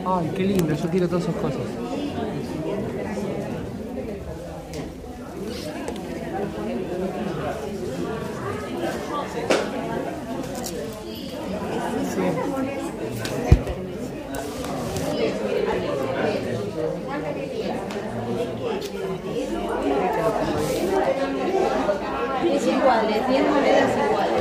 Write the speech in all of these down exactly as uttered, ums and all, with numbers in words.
Ay, qué lindo, yo quiero todas esas cosas. Es iguales, diez monedas iguales.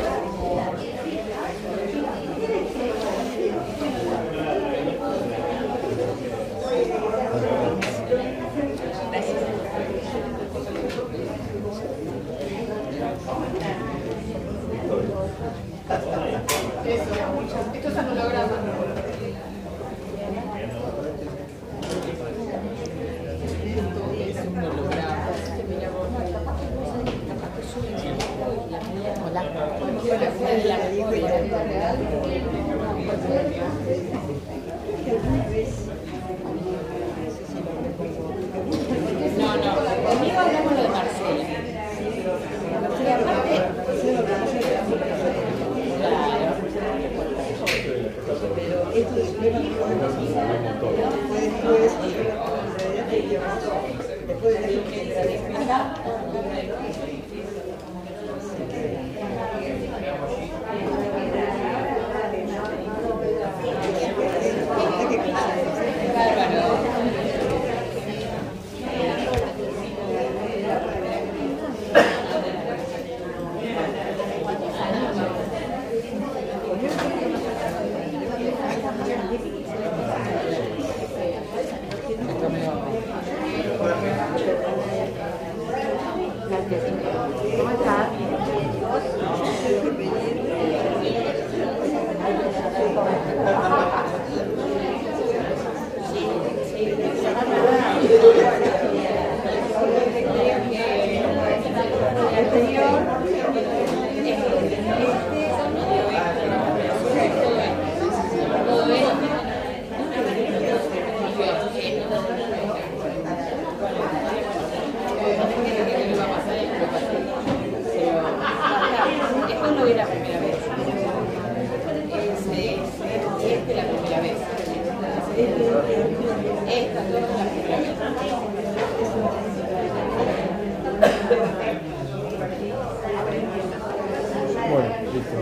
Esto es un holograma. No, no, conmigo hablamos lo de Marcela. Y aparte, claro. Pero esto es un después, después de la ¿Cómo estás? Esto no era la primera vez. Este, este es la primera vez. Esta no es la primera vez. Bueno, listo.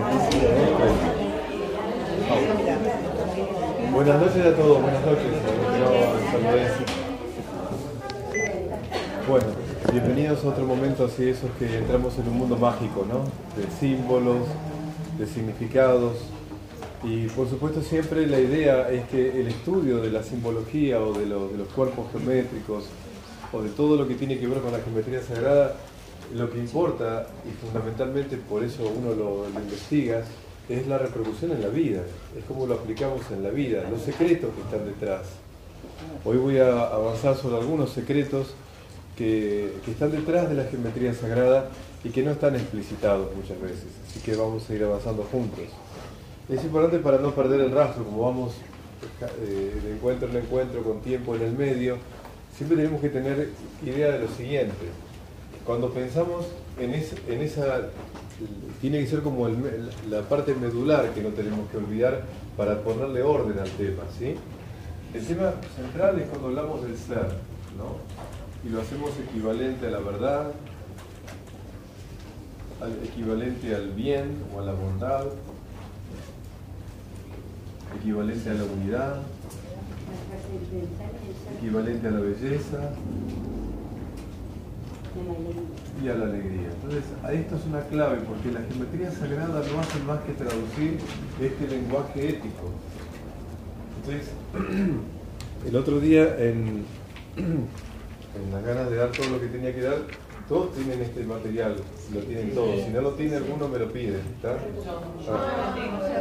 Buenas noches a todos, buenas noches. Bueno, bienvenidos a otro momento así, esos que entramos en un mundo mágico, ¿no? De símbolos, de significados. Y por supuesto siempre la idea es que el estudio de la simbología o de, lo, de los cuerpos geométricos o de todo lo que tiene que ver con la geometría sagrada, lo que importa, y fundamentalmente por eso uno lo, lo investiga, es la reproducción en la vida, es como lo aplicamos en la vida, los secretos que están detrás. Hoy voy a avanzar sobre algunos secretos que, que están detrás de la geometría sagrada y que no están explicitados muchas veces, así que vamos a ir avanzando juntos. Es importante para no perder el rastro, como vamos eh, de encuentro en encuentro con tiempo en el medio, siempre tenemos que tener idea de lo siguiente. Cuando pensamos en, es, en esa, tiene que ser como el, la parte medular que no tenemos que olvidar para ponerle orden al tema, ¿sí? El tema central es cuando hablamos del ser, ¿no? Y lo hacemos equivalente a la verdad, al equivalente al bien o a la bondad, equivalente a la unidad, equivalente a la belleza y a la alegría. Entonces, a esto es una clave, porque la geometría sagrada no hace más que traducir este lenguaje ético. Entonces, el otro día, en, en las ganas de dar todo lo que tenía que dar, todos tienen este material, lo tienen todos. Si no lo tiene alguno, me lo piden, ¿está? Ah.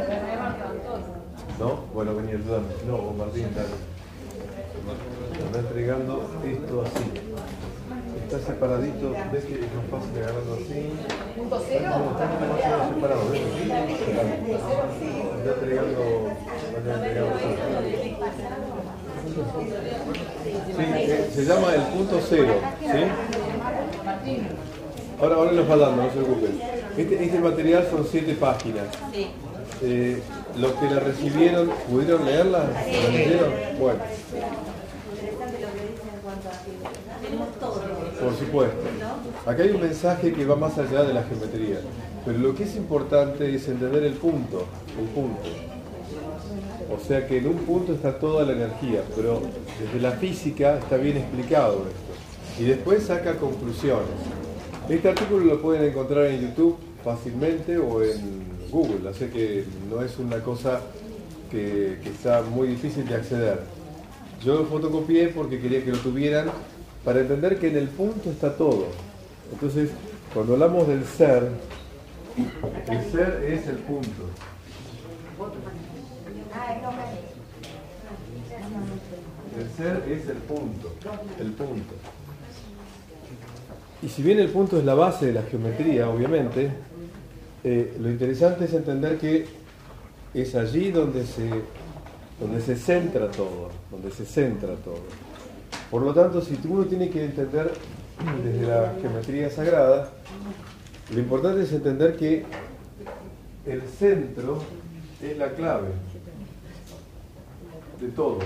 ¿No? Bueno, venía ayudando. No, vos Martín está, está entregando esto así. Está separadito, ves que es más fácil agarrarlo así. ¿Punto cero? No, está demasiado separado, ¿ves? Está entregando, está entregando así. Sí, se llama el punto cero, ¿sí? Ahora, ahora los va dando, no se preocupen. Este, este material son siete páginas. Eh, los que la recibieron, ¿pudieron leerla? ¿La leyeron? Bueno. Interesante lo que dice en cuanto a que tenemos todo. Por supuesto. Acá hay un mensaje que va más allá de la geometría. Pero lo que es importante es entender el punto, el punto. O sea que en un punto está toda la energía, pero desde la física está bien explicado esto. Y después saca conclusiones. Este artículo lo pueden encontrar en YouTube fácilmente o en Google, así que no es una cosa que, que está muy difícil de acceder. Yo lo fotocopié porque quería que lo tuvieran para entender que en el punto está todo. Entonces, cuando hablamos del ser, el ser es el punto. El ser es el punto, el punto. Y si bien el punto es la base de la geometría, obviamente, eh, lo interesante es entender que es allí donde se, donde se centra todo, donde se centra todo. Por lo tanto, si uno tiene que entender desde la geometría sagrada, lo importante es entender que el centro es la clave de todo.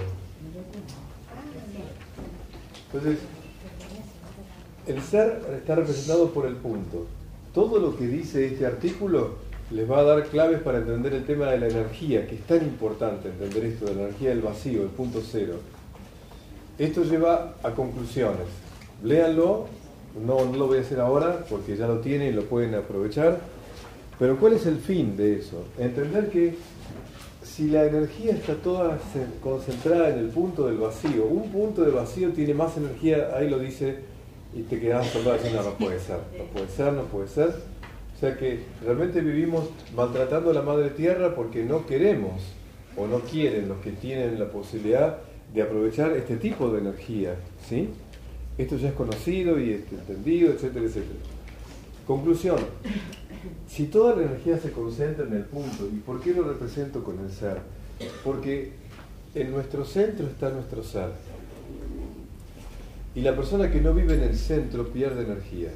Entonces, el ser está representado por el punto. Todo lo que dice este artículo les va a dar claves para entender el tema de la energía, que es tan importante entender esto de la energía del vacío, el punto cero. Esto lleva a conclusiones. Léanlo, no, no lo voy a hacer ahora porque ya lo tienen y lo pueden aprovechar. Pero ¿cuál es el fin de eso? Entender que si la energía está toda concentrada en el punto del vacío, un punto de vacío tiene más energía, ahí lo dice, y te quedas solo diciendo, no, no puede ser, no puede ser, no puede ser. O sea que realmente vivimos maltratando a la madre tierra porque no queremos o no quieren los que tienen la posibilidad de aprovechar este tipo de energía, ¿sí? Esto ya es conocido y es entendido, etcétera, etcétera. Conclusión. Si toda la energía se concentra en el punto, ¿y por qué lo represento con el ser? Porque en nuestro centro está nuestro ser. Y la persona que no vive en el centro pierde energía.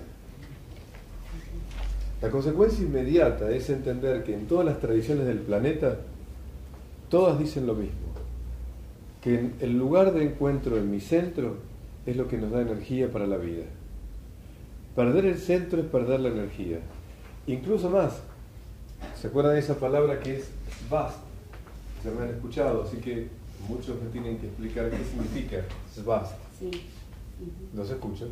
La consecuencia inmediata es entender que en todas las tradiciones del planeta, todas dicen lo mismo. Que el lugar de encuentro en mi centro es lo que nos da energía para la vida. Perder el centro es perder la energía. Incluso más, ¿se acuerdan de esa palabra que es svast? Se me han escuchado, así que muchos me tienen que explicar qué significa svast. Sí. ¿No se escucha?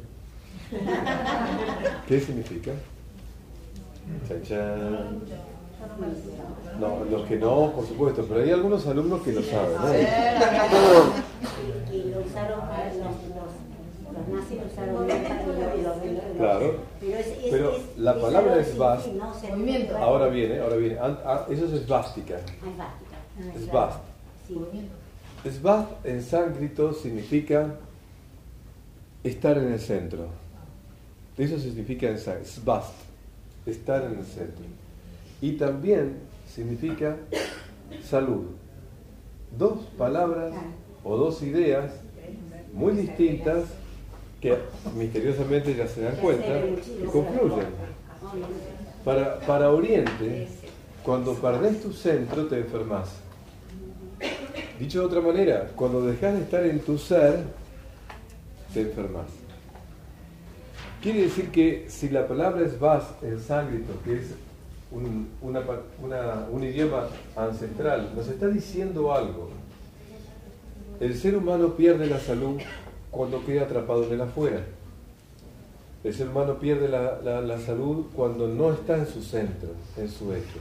¿Qué significa? Chan, chan. No, los que no, por supuesto, pero hay algunos alumnos que lo saben, ¿no? Y lo usaron para los, los, los nazis lo usaron para los, los, Claro, pero, es, es, pero es, la es palabra algo es sin vast. fin, ¿no? O sea, Movimiento. Ahora viene, ahora viene. Ah, eso es svástica. Ah, es básica. Svast. Sí. Svast en sánscrito significa estar en el centro. Eso significa en sánscrito. Svast, estar en el centro. Y también significa salud. Dos palabras o dos ideas muy distintas que misteriosamente ya se dan cuenta y confluyen. Para, para Oriente, cuando perdés tu centro te enfermas. Dicho de otra manera, cuando dejas de estar en tu ser, te enfermas. Quiere decir que si la palabra es vas en sánscrito, que es un, una, una, un idioma ancestral, nos está diciendo algo. El ser humano pierde la salud cuando queda atrapado en el afuera. El ser humano pierde la, la, la salud cuando no está en su centro, en su eje.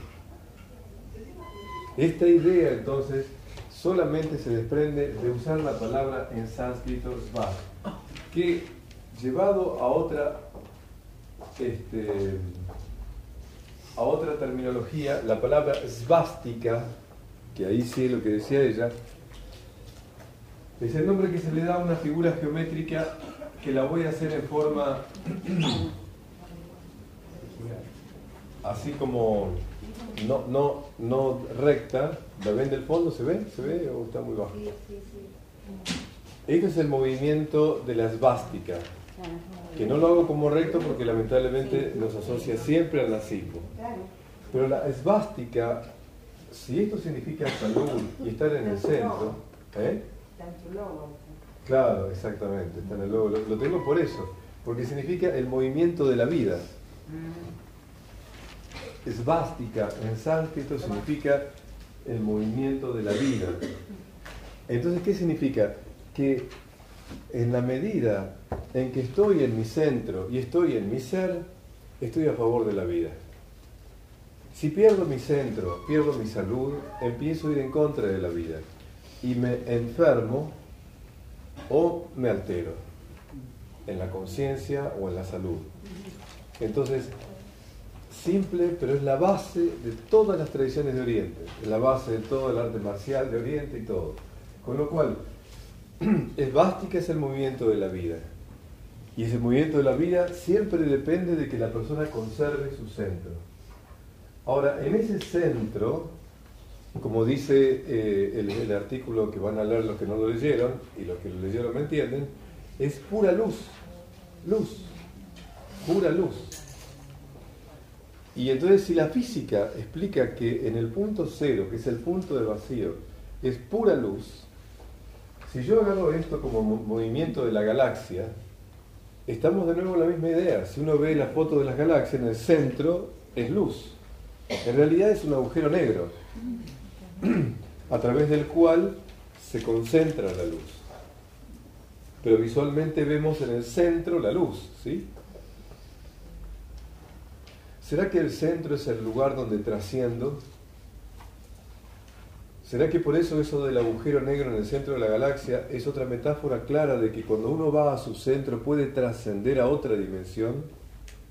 Esta idea, entonces, solamente se desprende de usar la palabra en sánscrito svast, que llevado a otra, este, a otra terminología, la palabra svástica, que ahí sí es lo que decía ella, es el nombre que se le da a una figura geométrica que la voy a hacer en forma así como no, no, no recta. ¿La ven del fondo? ¿Se ve? ¿Se ve o está muy bajo? Este es el movimiento de la svástica, que no lo hago como recto porque lamentablemente nos asocia siempre al nazismo. Pero la svástica si esto significa salud y estar en el centro, ¿eh? Claro, exactamente, está en el logo. Lo, lo tengo por eso, porque significa el movimiento de la vida. Svástica en sánscrito significa el movimiento de la vida. Entonces, ¿qué significa? Que en la medida en que estoy en mi centro y estoy en mi ser, estoy a favor de la vida. Si pierdo mi centro, pierdo mi salud, empiezo a ir en contra de la vida y me enfermo o me altero en la conciencia o en la salud. Entonces, simple, pero es la base de todas las tradiciones de Oriente, es la base de todo el arte marcial de Oriente y todo. Con lo cual, svástica es el movimiento de la vida. Y ese movimiento de la vida siempre depende de que la persona conserve su centro. Ahora, en ese centro, como dice eh, el, el artículo que van a leer los que no lo leyeron, y los que lo leyeron me entienden, es pura luz, luz, pura luz. Y entonces si la física explica que en el punto cero, que es el punto de vacío, es pura luz, si yo agarro esto como movimiento de la galaxia, estamos de nuevo en la misma idea. Si uno ve la foto de las galaxias, en el centro es luz. En realidad es un agujero negro, a través del cual se concentra la luz. Pero visualmente vemos en el centro la luz, ¿sí? ¿Será que el centro es el lugar donde trasciendo? ¿Será que por eso eso del agujero negro en el centro de la galaxia es otra metáfora clara de que cuando uno va a su centro puede trascender a otra dimensión?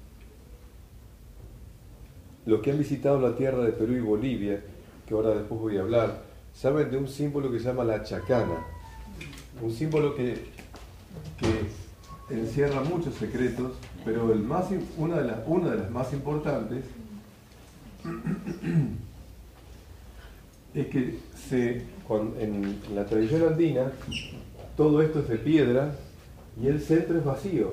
Los que han visitado la tierra de Perú y Bolivia, que ahora después voy a hablar, saben de un símbolo que se llama la chacana. Un símbolo que, que encierra muchos secretos, pero el más, una, de las, una de las más importantes es que se, cuando, en, en la tradición andina todo esto es de piedra y el centro es vacío.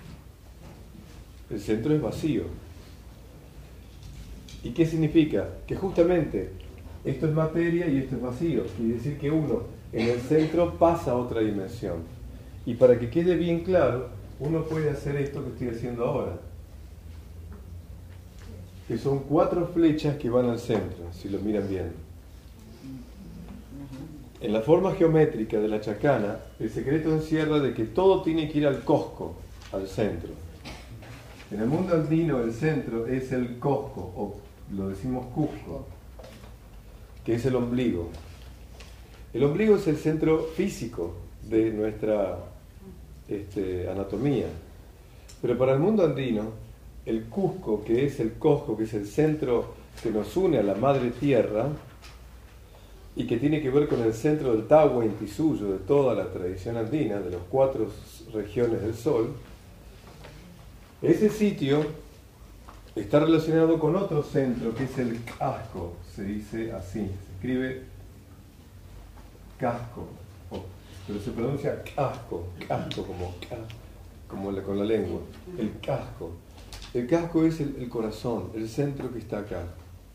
El centro es vacío. ¿Y qué significa? Que justamente esto es materia y esto es vacío. Quiere decir que uno en el centro pasa a otra dimensión. Y para que quede bien claro, uno puede hacer esto que estoy haciendo ahora. Que son cuatro flechas que van al centro, si lo miran bien. En la forma geométrica de la chacana, el secreto encierra de que todo tiene que ir al Cosco, al centro. En el mundo andino el centro es el Cosco, o lo decimos Cusco, que es el ombligo. El ombligo es el centro físico de nuestra este, anatomía. Pero para el mundo andino, el Cusco, que es el Cosco, que es el centro que nos une a la madre tierra, y que tiene que ver con el centro del Tahuá Inti Suyo, de toda la tradición andina, de las cuatro regiones del sol, ese sitio está relacionado con otro centro, que es el casco, se dice así, se escribe casco, oh, pero se pronuncia casco, casco como, como la, con la lengua, el casco. El casco es el, el corazón, el centro que está acá.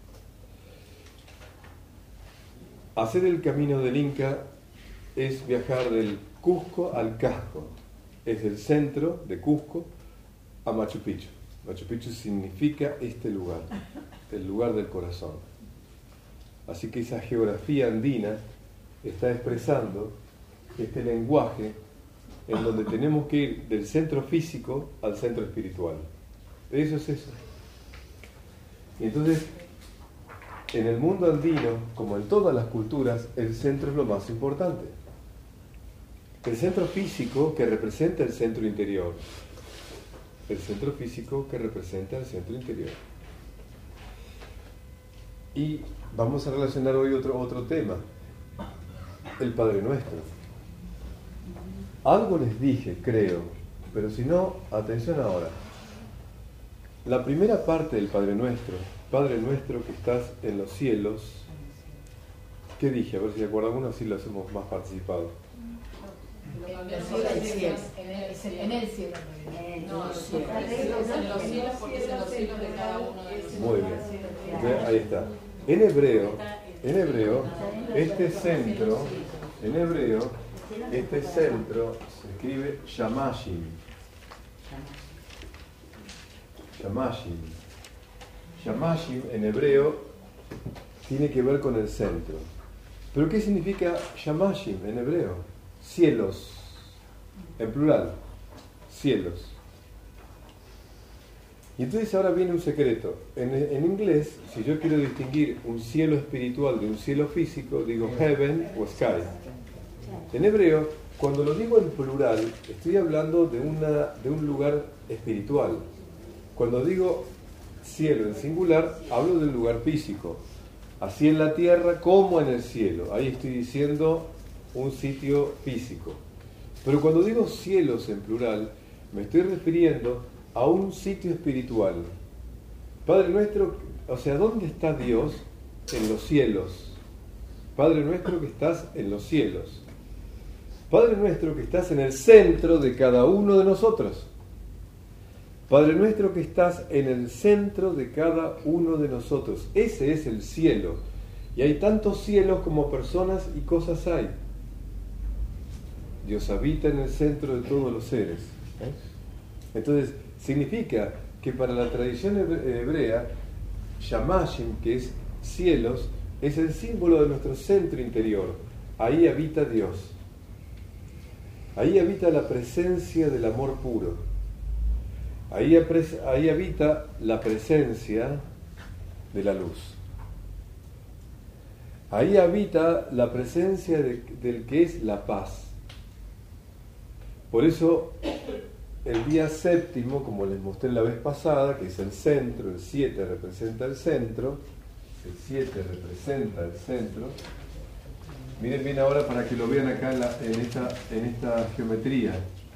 Hacer el camino del Inca es viajar del Cusco al casco, es el centro de Cusco a Machu Picchu. Machu Picchu significa este lugar, el lugar del corazón. Así que esa geografía andina está expresando este lenguaje en donde tenemos que ir del centro físico al centro espiritual. Eso es eso. Y entonces, en el mundo andino, como en todas las culturas, el centro es lo más importante. El centro físico que representa el centro interior. El centro físico que representa el centro interior. Y vamos a relacionar hoy otro, otro tema, el Padre Nuestro. Algo les dije, creo, pero si no, atención ahora. La primera parte del Padre Nuestro, Padre Nuestro que estás en los cielos, ¿qué dije? A ver si se acuerdan uno, así lo hacemos más participado. En el cielo. En el cielo. No, en los cielos porque es en los cielos de cada uno de nosotros. Muy bien. Entonces, ahí está. En hebreo, En hebreo, este centro, en hebreo, este centro se escribe Shamashim. Shamashim. Shamashim en hebreo tiene que ver con el centro. ¿Pero qué significa Shamashim en hebreo? Cielos, en plural, cielos. Y entonces ahora viene un secreto. En, en inglés, si yo quiero distinguir un cielo espiritual de un cielo físico, digo heaven o sky. En hebreo, cuando lo digo en plural, estoy hablando de, una, de un lugar espiritual. Cuando digo cielo en singular, hablo del lugar físico. Así en la tierra como en el cielo. Ahí estoy diciendo un sitio físico. Pero cuando digo cielos en plural, me estoy refiriendo a un sitio espiritual. Padre nuestro, o sea, ¿dónde está Dios? En los cielos. Padre nuestro que estás en los cielos. Padre nuestro que estás en el centro de cada uno de nosotros. Padre nuestro que estás en el centro de cada uno de nosotros. Ese es el cielo. Y hay tantos cielos como personas y cosas hay. Dios habita en el centro de todos los seres. ¿eh? Entonces, significa que para la tradición hebrea, Shamashim, que es cielos, es el símbolo de nuestro centro interior. Ahí habita Dios. Ahí habita la presencia del amor puro. Ahí, ahí habita la presencia de la luz. Ahí habita la presencia de, del que es la paz. Por eso, el día séptimo, como les mostré la vez pasada, que es el centro, el siete representa el centro, el siete representa el centro. Miren bien ahora para que lo vean acá en, la, en, esta, en esta geometría.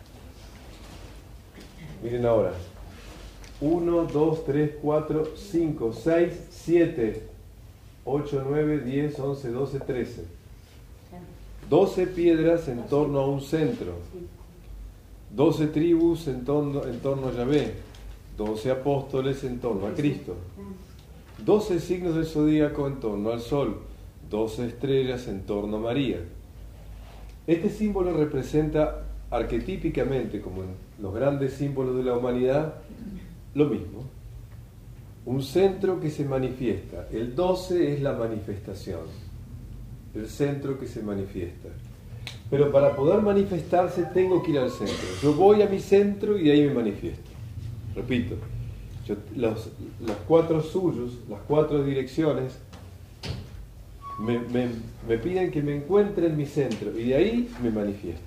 Miren ahora. uno, dos, tres, cuatro, cinco, seis, siete, ocho, nueve, diez, once, doce, trece. doce piedras en torno a un centro. doce tribus en torno, en torno a Yahvé. doce apóstoles en torno a Cristo. doce signos del zodíaco en torno al Sol. doce estrellas en torno a María. Este símbolo representa arquetípicamente, como en los grandes símbolos de la humanidad, lo mismo. Un centro que se manifiesta. El doce es la manifestación. El centro que se manifiesta. Pero para poder manifestarse tengo que ir al centro. Yo voy a mi centro y ahí me manifiesto. Repito, yo, los, los cuatro suyos, las cuatro direcciones, me, me, me piden que me encuentre en mi centro y de ahí me manifiesto.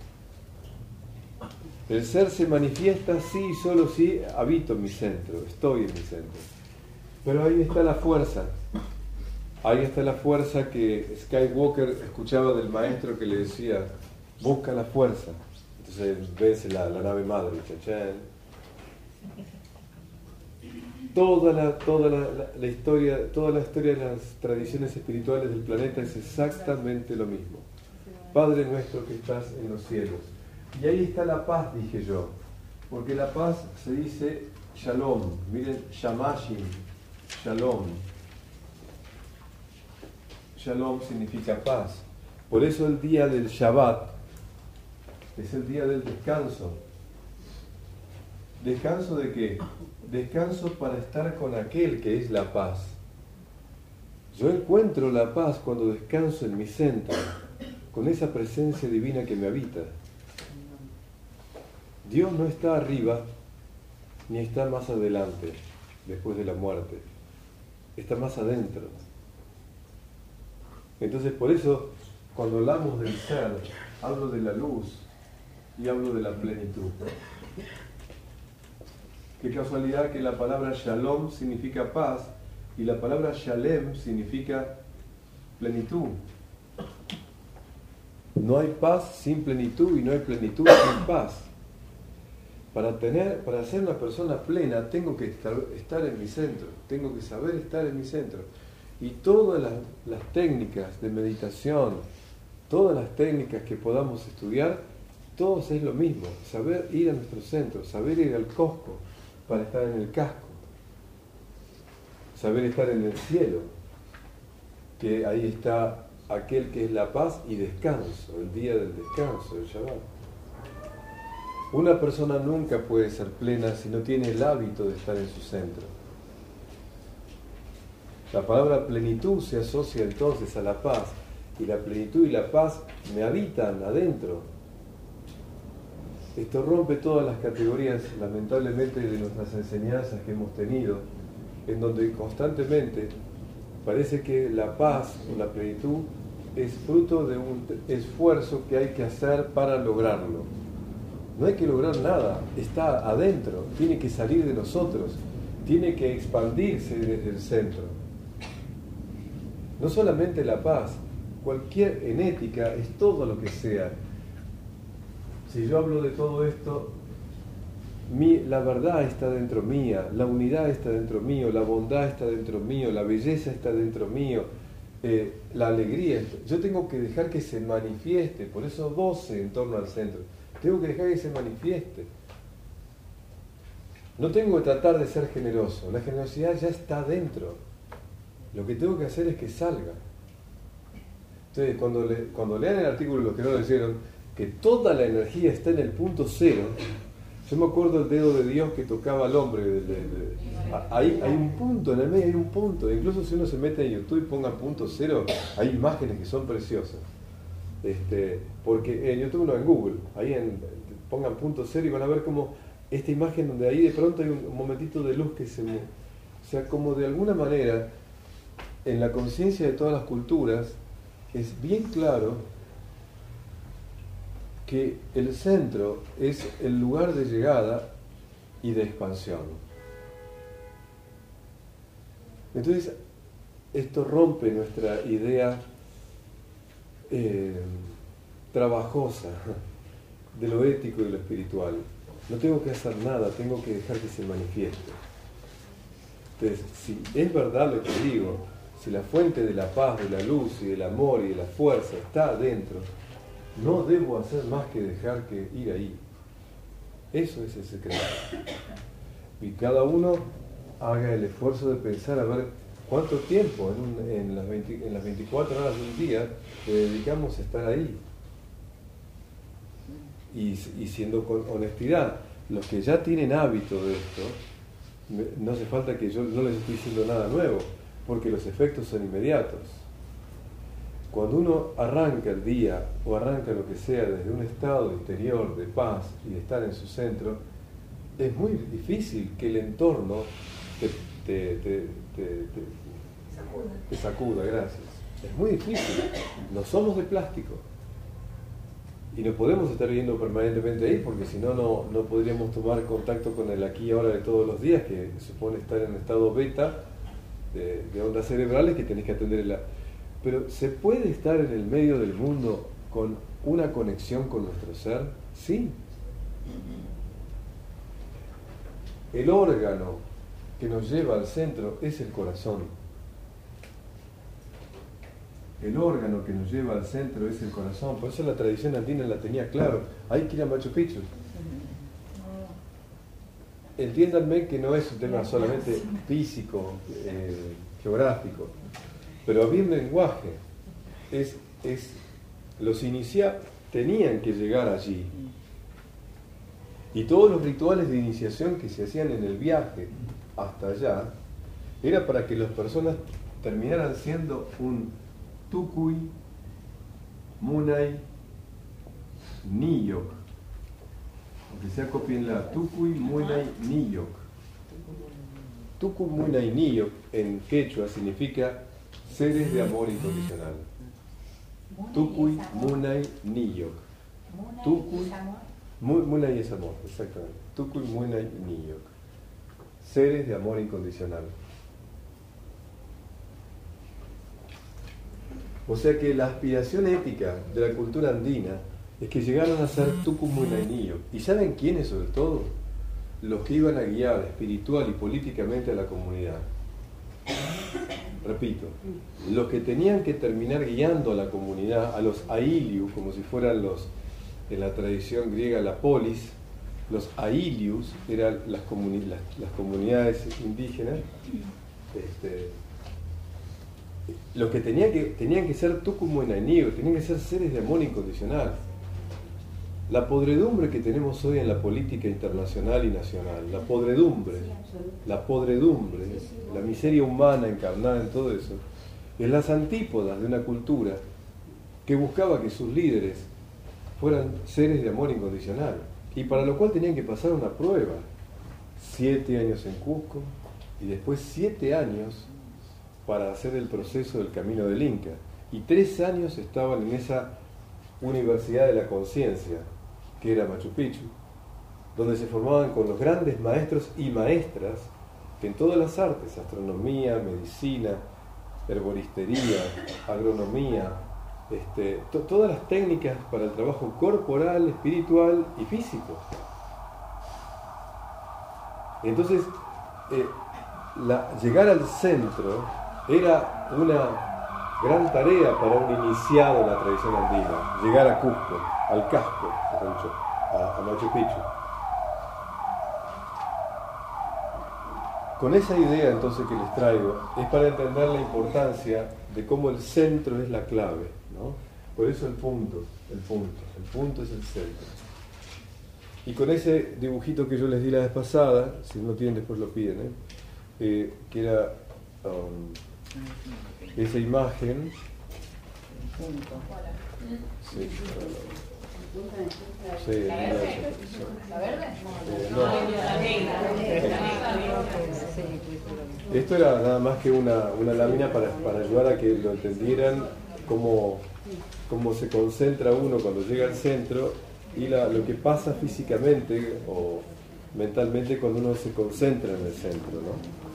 El ser se manifiesta sí y solo si habito en mi centro, estoy en mi centro. Pero ahí está la fuerza. Ahí está la fuerza que Skywalker escuchaba del maestro que le decía, busca la fuerza. Entonces vence la, la nave madre, chachán. Toda la, toda la, la, la historia, toda la historia de las tradiciones espirituales del planeta es exactamente lo mismo. Padre nuestro que estás en los cielos. Y ahí está la paz, dije yo, porque la paz se dice Shalom. Miren, Shamashim, Shalom. Shalom significa paz. Por eso el día del Shabbat es el día del descanso. ¿Descanso de qué? Descanso para estar con aquel que es la paz. Yo encuentro la paz cuando descanso en mi centro, con esa presencia divina que me habita. Dios no está arriba, ni está más adelante, después de la muerte. Está más adentro. Entonces, por eso, cuando hablamos del ser, hablo de la luz y hablo de la plenitud. Qué casualidad que la palabra Shalom significa paz y la palabra Shalem significa plenitud. No hay paz sin plenitud y no hay plenitud sin paz. Para tener, para ser una persona plena tengo que estar, estar en mi centro, tengo que saber estar en mi centro. Y todas las, las técnicas de meditación, todas las técnicas que podamos estudiar, todos es lo mismo, saber ir a nuestro centro, saber ir al cosco para estar en el casco, saber estar en el cielo. que ahí está aquel que es la paz y descanso, el día del descanso, el Shabbat. Una persona nunca puede ser plena si no tiene el hábito de estar en su centro. La palabra plenitud se asocia entonces a la paz, y la plenitud y la paz me habitan adentro. Esto rompe todas las categorías, lamentablemente, de nuestras enseñanzas que hemos tenido, en donde constantemente parece que la paz o la plenitud es fruto de un esfuerzo que hay que hacer para lograrlo. No hay que lograr nada, está adentro, tiene que salir de nosotros, tiene que expandirse desde el centro. No solamente la paz, cualquier en ética es todo lo que sea. Si yo hablo de todo esto, mi, la verdad está dentro mía, la unidad está dentro mío, la bondad está dentro mío, la belleza está dentro mío, eh, la alegría. Yo tengo que dejar que se manifieste, por eso doce en torno al centro. Tengo que dejar que se manifieste. No tengo que tratar de ser generoso, la generosidad ya está dentro. Lo que tengo que hacer es que salga. Entonces, cuando, le, cuando lean el artículo, los que no lo hicieron, que toda la energía está en el punto cero. Yo me acuerdo del dedo de Dios que tocaba al hombre. De, de, de, hay, hay un punto, en el medio hay un punto. Incluso si uno se mete en YouTube y ponga punto cero, hay imágenes que son preciosas. Este, porque en YouTube no, en Google, ahí en, pongan punto cero y van a ver como esta imagen donde ahí de pronto hay un, un momentito de luz que se mueve. O sea, como de alguna manera, en la conciencia de todas las culturas, es bien claro que el centro es el lugar de llegada y de expansión. Entonces, esto rompe nuestra idea eh, trabajosa de lo ético y de lo espiritual. No tengo que hacer nada, tengo que dejar que se manifieste. Entonces, si es verdad lo que digo, si la fuente de la paz, de la luz y del amor y de la fuerza está adentro, no debo hacer más que dejar que ir ahí. Eso es el secreto. Y cada uno haga el esfuerzo de pensar a ver cuánto tiempo en, un, en, las, veinte, en las veinticuatro horas de un día le dedicamos a estar ahí. Y, y siendo con honestidad, los que ya tienen hábito de esto, no hace falta que yo no les estoy diciendo nada nuevo, porque los efectos son inmediatos. Cuando uno arranca el día o arranca lo que sea desde un estado interior de paz y de estar en su centro, es muy difícil que el entorno te, te, te, te, te, sacuda. te sacuda, gracias. Es muy difícil. No somos de plástico. Y no podemos estar viviendo permanentemente ahí porque si no, no podríamos tomar contacto con el aquí y ahora de todos los días, que supone estar en estado beta de, de ondas cerebrales que tenés que atender en la... Pero ¿se puede estar en el medio del mundo con una conexión con nuestro ser? Sí. El órgano que nos lleva al centro es el corazón. El órgano que nos lleva al centro es el corazón. Por eso la tradición andina la tenía claro. Hay que ir a Machu Picchu. Entiéndanme que no es un tema solamente físico, eh, geográfico, pero había un lenguaje. Es, es, los iniciados tenían que llegar allí. Y todos los rituales de iniciación que se hacían en el viaje hasta allá, era para que las personas terminaran siendo un Tukui Munay Niyok. Aunque sea copienla, Tukui Munay Niyok. Tukui Munay Niyok en quechua significa seres de amor incondicional. Tukui Munay Niyok. Tukui Munay es amor, exactamente. Tukui Munay Niyok. Seres de amor incondicional. O sea que la aspiración ética de la cultura andina es que llegaron a ser Tukui Munay Niyok. ¿Y saben quiénes sobre todo? Los que iban a guiar espiritual y políticamente a la comunidad. Repito, los que tenían que terminar guiando a la comunidad, a los ailius, como si fueran los, en la tradición griega, la polis, los ailius eran las, comuni las, las comunidades indígenas, este, lo que tenían que, tenían que ser tucumuenaniego, tenían que ser seres de amor incondicional. La podredumbre que tenemos hoy en la política internacional y nacional, la podredumbre, la podredumbre, la miseria humana encarnada en todo eso, es las antípodas de una cultura que buscaba que sus líderes fueran seres de amor incondicional, y para lo cual tenían que pasar una prueba. Siete años en Cusco y después siete años para hacer el proceso del camino del Inca, y tres años estaban en esa Universidad de la Conciencia, que era Machu Picchu, donde se formaban con los grandes maestros y maestras que en todas las artes, astronomía, medicina, herboristería, agronomía, este, to, todas las técnicas para el trabajo corporal, espiritual y físico. Entonces, eh, la, llegar al centro era una gran tarea para un iniciado en la tradición andina, llegar a Cusco, al casco, dicho, a, a Machu Picchu. Con esa idea entonces que les traigo, es para entender la importancia de cómo el centro es la clave, ¿no? Por eso el punto, el punto, el punto es el centro. Y con ese dibujito que yo les di la vez pasada, si no tienen después lo piden, ¿eh? Eh, que era um, esa imagen. Sí, sí, ¿La verde? ¿La verde? Eh, no. Esto era nada más que una, una lámina para, para ayudar a que lo entendieran cómo, cómo se concentra uno cuando llega al centro y la, lo que pasa físicamente o mentalmente cuando uno se concentra en el centro, ¿no?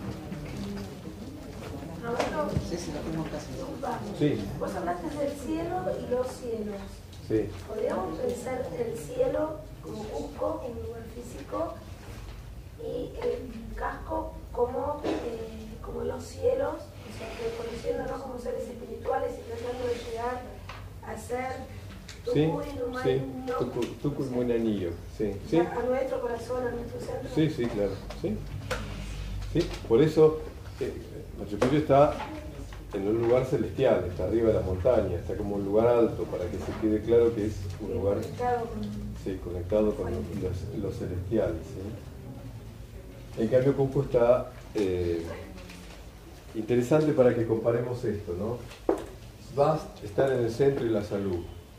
Sí, sí, la tengo casi. Sí. Vos hablaste del cielo y los cielos. Sí. Podríamos pensar el cielo como Cusco, como un lugar físico, y el casco como, eh, como los cielos, o sea, que conociéndonos como seres espirituales y tratando de llegar a ser Sí, Tucuy, sí, Tucuy, Tucumuenanillo, sí, sí. a nuestro corazón, a nuestro centro. Sí, sí, claro, sí. Sí, por eso eh, Machu Picchu está en un lugar celestial, está arriba de la montaña, está como un lugar alto, para que se quede claro que es un lugar Conectado con... sí, conectado con los, los celestiales. ¿Sí? En cambio, Cusco está eh, interesante para que comparemos esto, ¿no? Va a estar en el centro y la salud.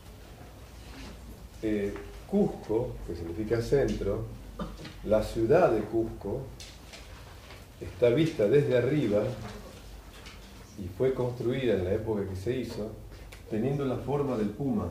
Eh, Cusco, que significa centro, la ciudad de Cusco, está vista desde arriba y fue construida en la época que se hizo, teniendo la forma del puma.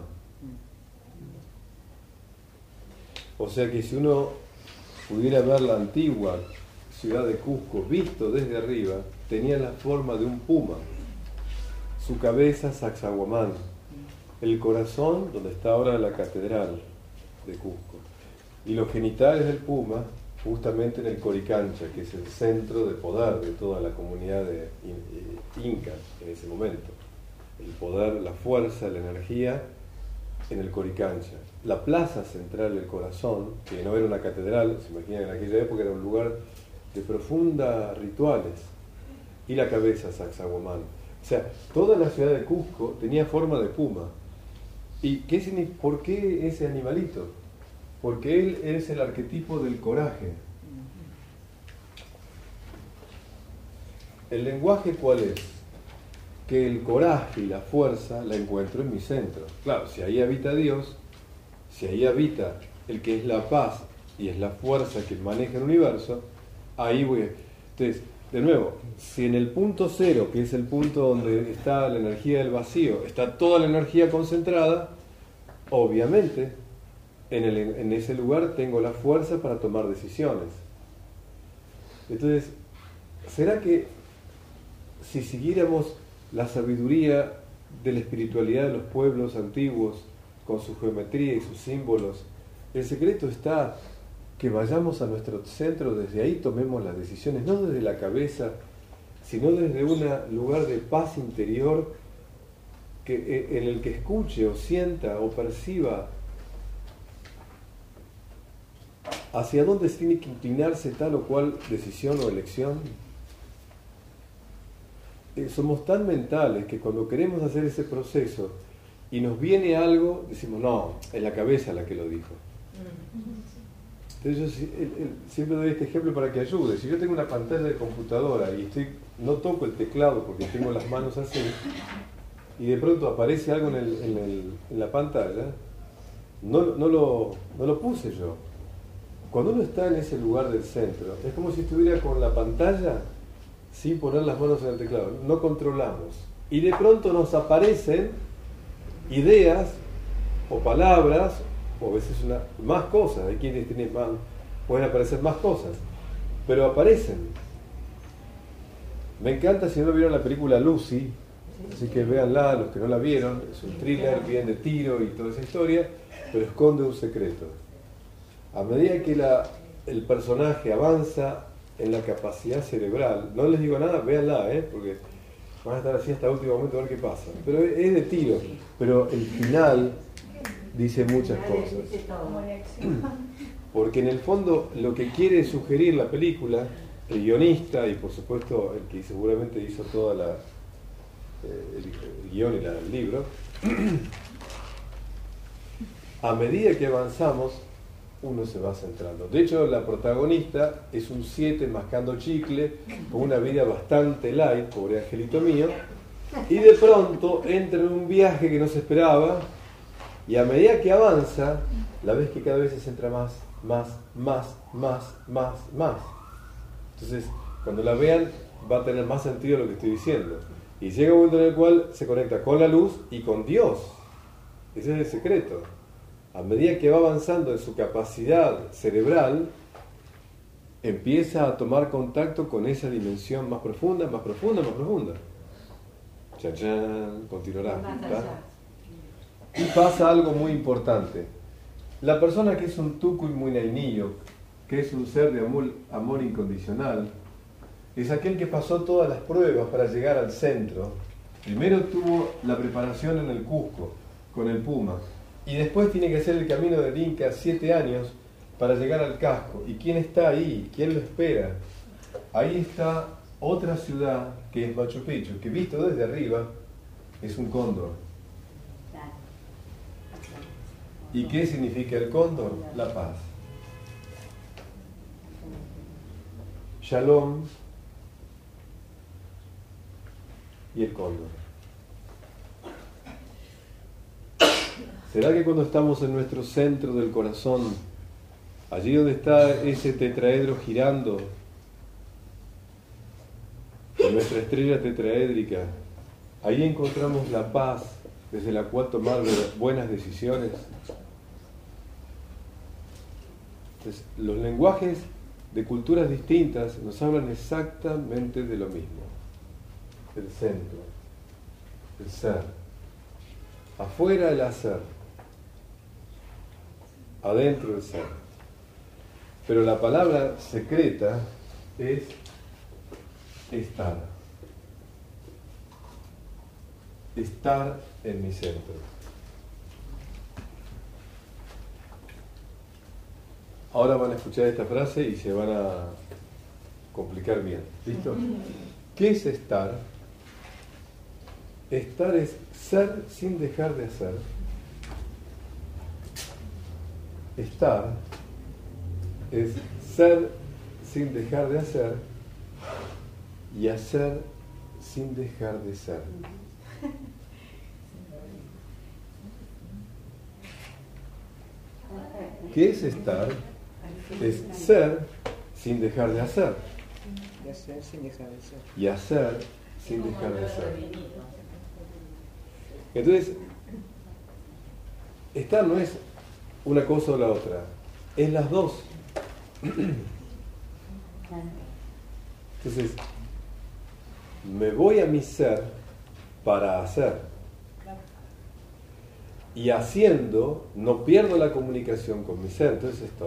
O sea que si uno pudiera ver la antigua ciudad de Cusco visto desde arriba, tenía la forma de un puma. Su cabeza Sacsayhuamán, el corazón donde está ahora la catedral de Cusco, y los genitales del puma justamente en el Coricancha, que es el centro de poder de toda la comunidad de incas en ese momento. El poder, la fuerza, la energía en el Coricancha. La plaza central del corazón, que no era una catedral, se imaginan en aquella época era un lugar de profundas rituales, y la cabeza Sacsayhuamán. O sea, toda la ciudad de Cusco tenía forma de puma. ¿Y qué, por qué ese animalito? Porque él es el arquetipo del coraje. ¿El lenguaje cuál es? Que el coraje y la fuerza la encuentro en mi centro. Claro, si ahí habita Dios, si ahí habita el que es la paz y es la fuerza que maneja el universo, ahí voy a... Entonces, de nuevo, si en el punto cero, que es el punto donde está la energía del vacío, está toda la energía concentrada, obviamente en, el, en ese lugar tengo la fuerza para tomar decisiones. Entonces, ¿será que si siguiéramos la sabiduría de la espiritualidad de los pueblos antiguos con su geometría y sus símbolos, el secreto está que vayamos a nuestro centro, desde ahí tomemos las decisiones, no desde la cabeza, sino desde un lugar de paz interior que, en el que escuche o sienta o perciba hacia dónde tiene que inclinarse tal o cual decisión o elección. eh, somos tan mentales que cuando queremos hacer ese proceso y nos viene algo, decimos, no, es la cabeza la que lo dijo. Entonces yo el, el, siempre doy este ejemplo para que ayude. Si yo tengo una pantalla de computadora y estoy, no toco el teclado porque tengo las manos así, y de pronto aparece algo en, el, en, el, en la pantalla, no, no, lo, no lo puse yo. Cuando uno está en ese lugar del centro, es como si estuviera con la pantalla sin poner las manos en el teclado. No controlamos. Y de pronto nos aparecen ideas o palabras, o a veces una, más cosas. Hay quienes tienen más, pueden aparecer más cosas, pero aparecen. Me encanta, si no vieron la película Lucy, así que véanla, los que no la vieron. Es un thriller bien de tiro y toda esa historia, pero esconde un secreto. A medida que la, el personaje avanza en la capacidad cerebral, no les digo nada, véanla, ¿eh? Porque van a estar así hasta el último momento a ver qué pasa. Pero es de tiro, pero el final dice muchas cosas. Porque en el fondo lo que quiere sugerir la película, el guionista y por supuesto el que seguramente hizo toda la eh, el, el guión y la, el libro, a medida que avanzamos uno se va centrando. De hecho, la protagonista es un siete mascando chicle, con una vida bastante light, pobre angelito mío, y de pronto entra en un viaje que no se esperaba, y a medida que avanza, la ves que cada vez se centra más, más, más, más, más, más. Entonces, cuando la vean, va a tener más sentido lo que estoy diciendo. Y llega un momento en el cual se conecta con la luz y con Dios. Ese es el secreto. A medida que va avanzando en su capacidad cerebral, empieza a tomar contacto con esa dimensión más profunda, más profunda, más profunda. Chan, chan, continuará. Y pasa algo muy importante. La persona que es un tukuy muinayniyok, que es un ser de amor, amor incondicional, es aquel que pasó todas las pruebas para llegar al centro. Primero tuvo la preparación en el Cusco, con el Puma. Y después tiene que hacer el camino del Inca siete años para llegar al casco. ¿Y quién está ahí? ¿Quién lo espera? Ahí está otra ciudad que es Machu Picchu, que visto desde arriba es un cóndor. ¿Y qué significa el cóndor? La paz. Shalom y el cóndor. ¿Será que cuando estamos en nuestro centro del corazón, allí donde está ese tetraedro girando, en nuestra estrella tetraédrica, ahí encontramos la paz desde la cual tomar buenas decisiones? Entonces, los lenguajes de culturas distintas nos hablan exactamente de lo mismo, del centro, del ser. Afuera el hacer, adentro el ser. Pero la palabra secreta es estar. Estar en mi centro. Ahora van a escuchar esta frase y se van a complicar bien. ¿Listo? ¿Qué es estar? Estar es ser sin dejar de hacer. Estar es ser sin dejar de hacer y hacer sin dejar de ser. ¿Qué es estar? Es ser sin dejar de hacer. Y hacer sin dejar de ser. Y hacer sin dejar de ser. Entonces, estar no es una cosa o la otra, es las dos. Entonces, me voy a mi ser para hacer. Y haciendo, no pierdo la comunicación con mi ser, entonces estoy.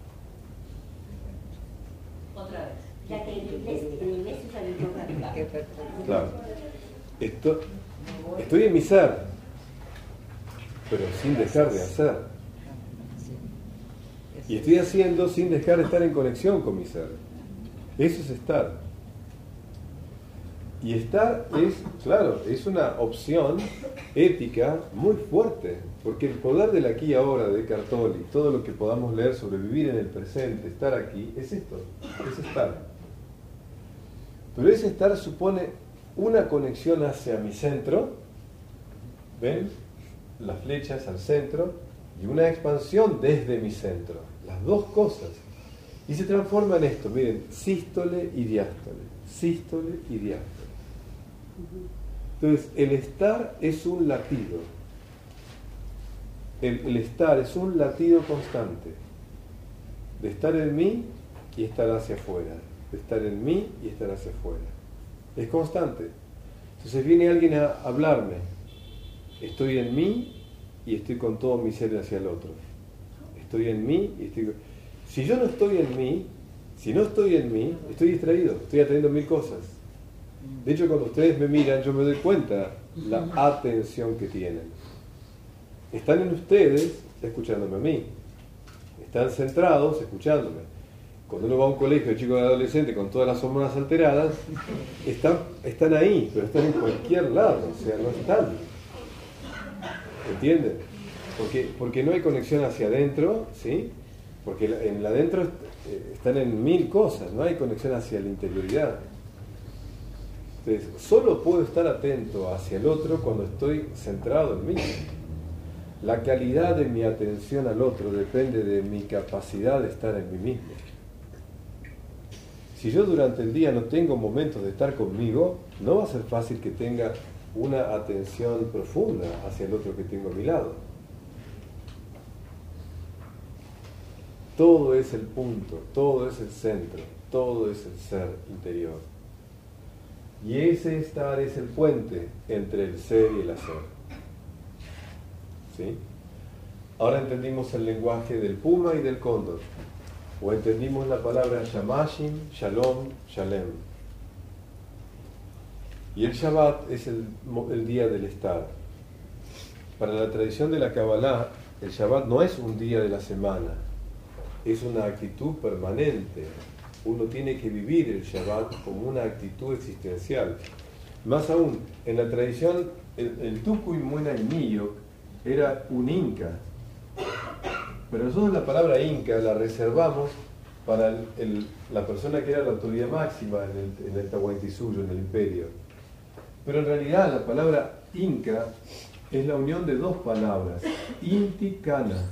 Otra vez. Ya que en inglés, en inglés usa el mismo verbo. Qué perfecto. Claro. Estoy, estoy en mi ser, pero sin dejar de hacer. Y estoy haciendo sin dejar de estar en conexión con mi ser. Eso es estar. Y estar es, claro, es una opción ética muy fuerte, porque el poder del aquí y ahora de Eckhart Tolle, todo lo que podamos leer sobre vivir en el presente, estar aquí, es esto, es estar. Pero ese estar supone una conexión hacia mi centro, ¿ven? Las flechas al centro, y una expansión desde mi centro, las dos cosas. Y se transforma en esto, miren, sístole y diástole, sístole y diástole. Entonces, el estar es un latido. El, el estar es un latido constante. De estar en mí y estar hacia afuera. De estar en mí y estar hacia afuera. Es constante. Entonces viene alguien a hablarme. Estoy en mí y estoy con todo mi ser hacia el otro. Estoy en mí y estoy... Si yo no estoy en mí, si no estoy en mí, estoy distraído. Estoy atendiendo mil cosas. De hecho, cuando ustedes me miran, yo me doy cuenta la atención que tienen. Están en ustedes escuchándome a mí. Están centrados escuchándome. Cuando uno va a un colegio de chicos y adolescentes con todas las hormonas alteradas, están, están ahí, pero están en cualquier lado, o sea, no están. ¿Entienden? Porque, porque no hay conexión hacia adentro, ¿sí? Porque en el adentro están en mil cosas, no hay conexión hacia la interioridad. Entonces, solo puedo estar atento hacia el otro cuando estoy centrado en mí. La calidad de mi atención al otro depende de mi capacidad de estar en mí mismo. Si yo durante el día no tengo momentos de estar conmigo, no va a ser fácil que tenga una atención profunda hacia el otro que tengo a mi lado. Todo es el punto, todo es el centro, todo es el ser interior. Y ese estar es el puente entre el ser y el hacer. ¿Sí? Ahora entendimos el lenguaje del puma y del cóndor. O entendimos la palabra Shamashim, Shalom, Shalem. Y el Shabbat es el, el día del estar. Para la tradición de la Kabbalah, el Shabbat no es un día de la semana, es una actitud permanente. Uno tiene que vivir el Shabbat como una actitud existencial. Más aún, en la tradición, el, el Tukuy Muena Niyok era un inca. Pero nosotros la palabra inca la reservamos para el, el, la persona que era la autoridad máxima en el, en el Tahuantinsuyo, en el imperio. Pero en realidad la palabra inca es la unión de dos palabras, inti kana.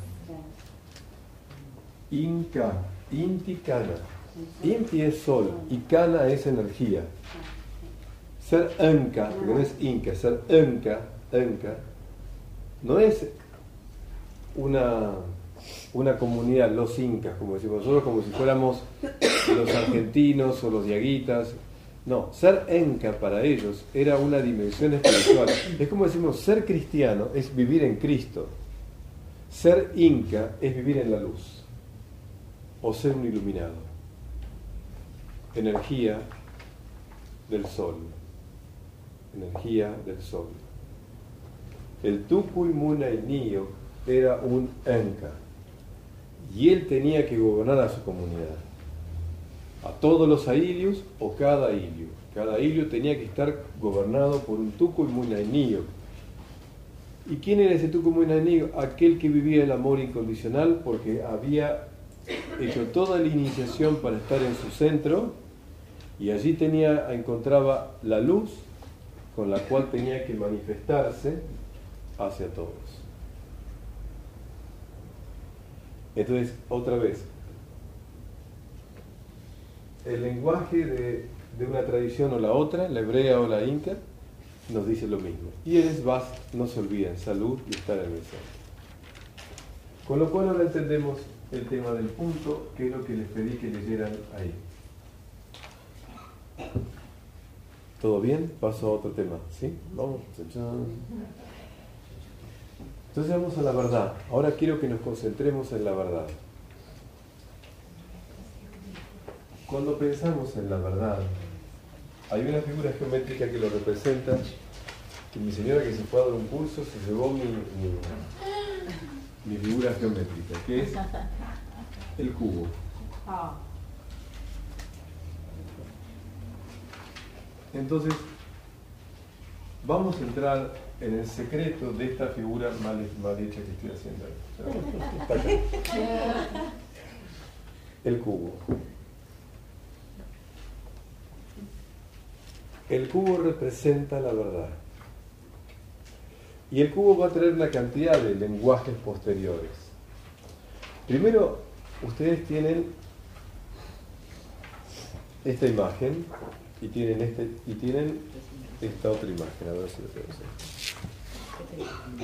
Inca, inti kana. Inti es sol y kana es energía. Ser enca, porque no es inca, ser enca, enca, no es una, una comunidad, los incas, como decimos nosotros, como si fuéramos los argentinos o los diaguitas. No, ser enca para ellos era una dimensión espiritual. Es como decimos, ser cristiano es vivir en Cristo. Ser inca es vivir en la luz. O ser un iluminado. Energía del sol. Energía del sol. El Tukuy Munay Niyok era un enca. Y él tenía que gobernar a su comunidad. A todos los ailius o cada ailio. Cada ailio tenía que estar gobernado por un Tukuy Munay Niyok. ¿Y quién era ese Tukuy Munay Niyok? Aquel que vivía el amor incondicional porque había hecho toda la iniciación para estar en su centro y allí tenía, encontraba la luz con la cual tenía que manifestarse hacia todos. Entonces, otra vez, el lenguaje de, de una tradición o la otra, la hebrea o la inca, nos dice lo mismo. Y eres vas, no se olviden, salud y estar en el centro. Con lo cual ahora entendemos el tema del punto, que es lo que les pedí que leyeran ahí. ¿Todo bien? Paso a otro tema, ¿sí? Vamos. Entonces vamos a la verdad. Ahora quiero que nos concentremos en la verdad. Cuando pensamos en la verdad, hay una figura geométrica que lo representa, que mi señora que se fue a dar un curso se llevó mi, mi, mi figura geométrica, que es el cubo. Entonces, vamos a entrar en el secreto de esta figura mal, mal hecha que estoy haciendo ahí. Está acá. El cubo. El cubo representa la verdad. Y el cubo va a tener una cantidad de lenguajes posteriores. Primero, ustedes tienen esta imagen y tienen, este, y tienen esta otra imagen. A ver si lo puedo hacer.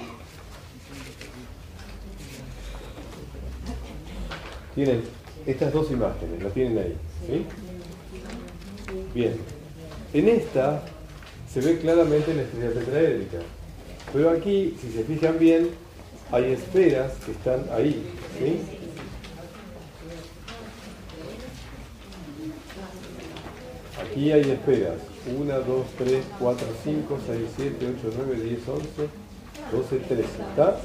Tienen estas dos imágenes, las tienen ahí. ¿Sí? Bien. En esta se ve claramente la estrella tetraédrica. Pero aquí, si se fijan bien, hay esferas que están ahí. ¿Sí? Aquí hay esferas. uno, dos, tres, cuatro, cinco, seis, siete, ocho, nueve, diez, once, doce, trece. ¿Está?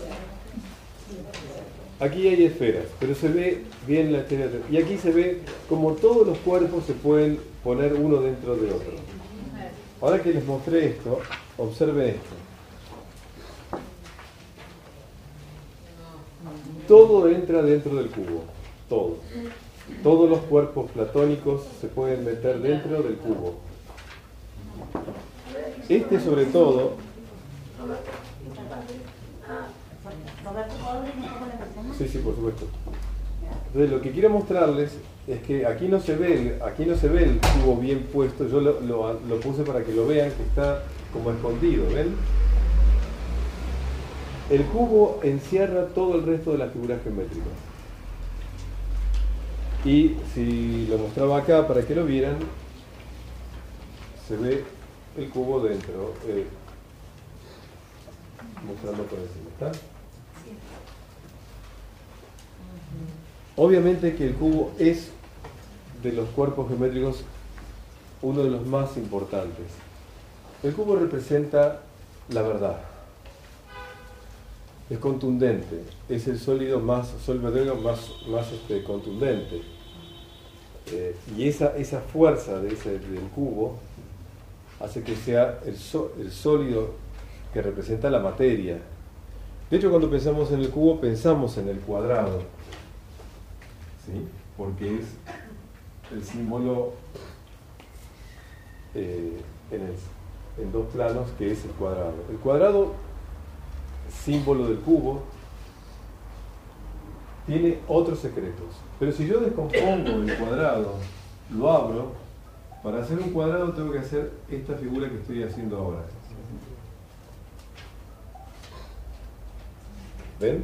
Aquí hay esferas, pero se ve bien la estrella tetraédrica. Y aquí se ve como todos los cuerpos se pueden poner uno dentro de otro. Ahora que les mostré esto, observen esto. Todo entra dentro del cubo, todo. Todos los cuerpos platónicos se pueden meter dentro del cubo. Este sobre todo... Sí, sí, por supuesto. Entonces lo que quiero mostrarles es que aquí no se ve, aquí no se ve el cubo bien puesto. Yo lo, lo, lo puse para que lo vean, que está como escondido, ¿ven? El cubo encierra todo el resto de las figuras geométricas. Y si lo mostraba acá para que lo vieran, se ve el cubo dentro, eh, mostrando por encima, ¿está? Obviamente que el cubo es de los cuerpos geométricos uno de los más importantes. El cubo representa la verdad. Es contundente, es el sólido más, sólido más, más este, contundente. Eh, y esa, esa fuerza de ese, del cubo hace que sea el, so, el sólido que representa la materia. De hecho, cuando pensamos en el cubo, pensamos en el cuadrado, ¿sí? Porque es el símbolo eh, en, el, en dos planos, que es el cuadrado. El cuadrado, símbolo del cubo, tiene otros secretos. Pero si yo descompongo el cuadrado, lo abro, para hacer un cuadrado tengo que hacer esta figura que estoy haciendo ahora. ¿Ven?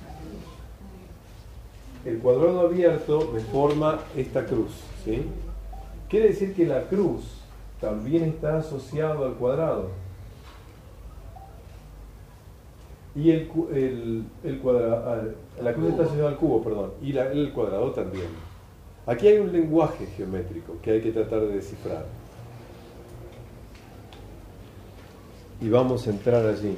El cuadrado abierto me forma esta cruz, ¿sí? Quiere decir que la cruz también está asociada al cuadrado. Y el, el, el cuadrado, la cruz está asociada al cubo, perdón, y la, el cuadrado también. Aquí hay un lenguaje geométrico que hay que tratar de descifrar. Y vamos a entrar allí.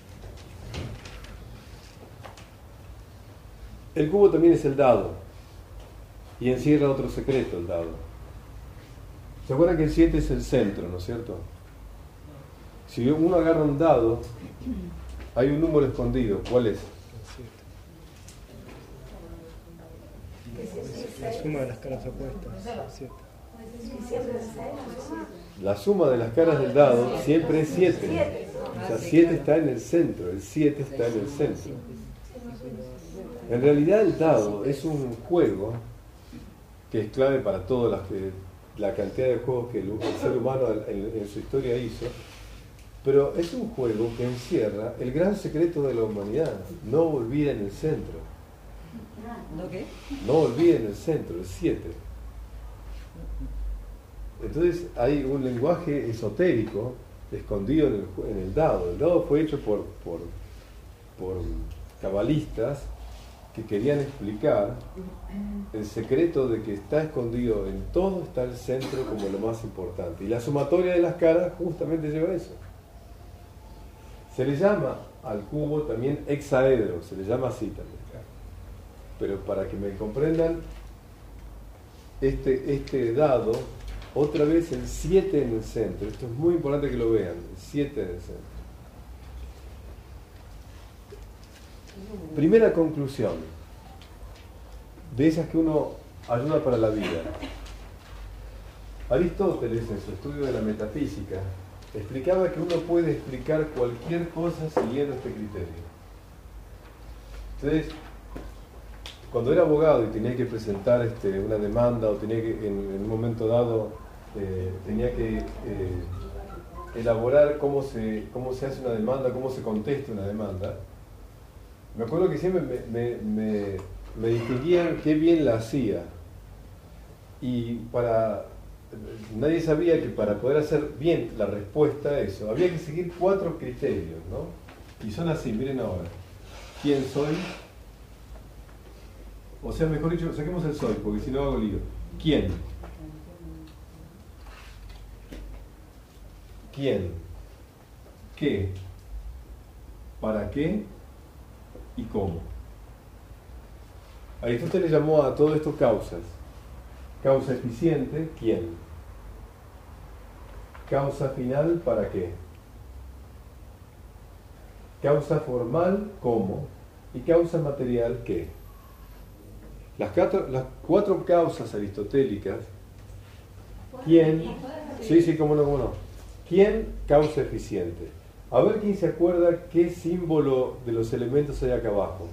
El cubo también es el dado. Y encierra otro secreto, el dado. ¿Se acuerdan que el siete es el centro, ¿no es cierto? Si uno agarra un dado, hay un número escondido. ¿Cuál es? La suma de las caras opuestas. siete. La suma de las caras del dado siempre es siete. O sea, siete está en el centro. El siete está en el centro. En realidad el dado es un juego que es clave para toda la, la cantidad de juegos que el, el ser humano en, en su historia hizo. Pero es un juego que encierra el gran secreto de la humanidad. No olviden el centro. ¿No qué? No olviden el centro, el siete. Entonces hay un lenguaje esotérico escondido en el, en el dado. El dado fue hecho por, por, por cabalistas que querían explicar el secreto de que está escondido en todo, está el centro como lo más importante. Y la sumatoria de las caras justamente lleva a eso. Se le llama al cubo también hexaedro, se le llama así también. Pero para que me comprendan, este, este dado otra vez el siete en el centro. Esto es muy importante que lo vean, el siete en el centro. Primera conclusión, de esas que uno ayuda para la vida. Aristóteles, en su estudio de la metafísica, explicaba que uno puede explicar cualquier cosa siguiendo este criterio. Entonces, cuando era abogado y tenía que presentar este, una demanda o tenía que, en, en un momento dado, eh, tenía que eh, elaborar cómo se, cómo se hace una demanda, cómo se contesta una demanda, me acuerdo que siempre me, me, me, me distinguían qué bien la hacía. Y para nadie sabía que para poder hacer bien la respuesta a eso, había que seguir cuatro criterios, ¿no? Y son así, miren ahora. ¿Quién soy? O sea, mejor dicho, saquemos el soy, porque si no hago lío. ¿Quién? ¿Quién? ¿Qué? ¿Para qué? ¿Y cómo? Aristóteles llamó a todo esto causas. Causa eficiente, ¿quién? Causa final, ¿para qué? Causa formal, ¿cómo? Y causa material, ¿qué? Las cuatro, las cuatro causas aristotélicas, ¿quién? Sí, sí, cómo no, cómo no. ¿Quién? Causa eficiente. A ver quién se acuerda qué símbolo de los elementos hay acá abajo.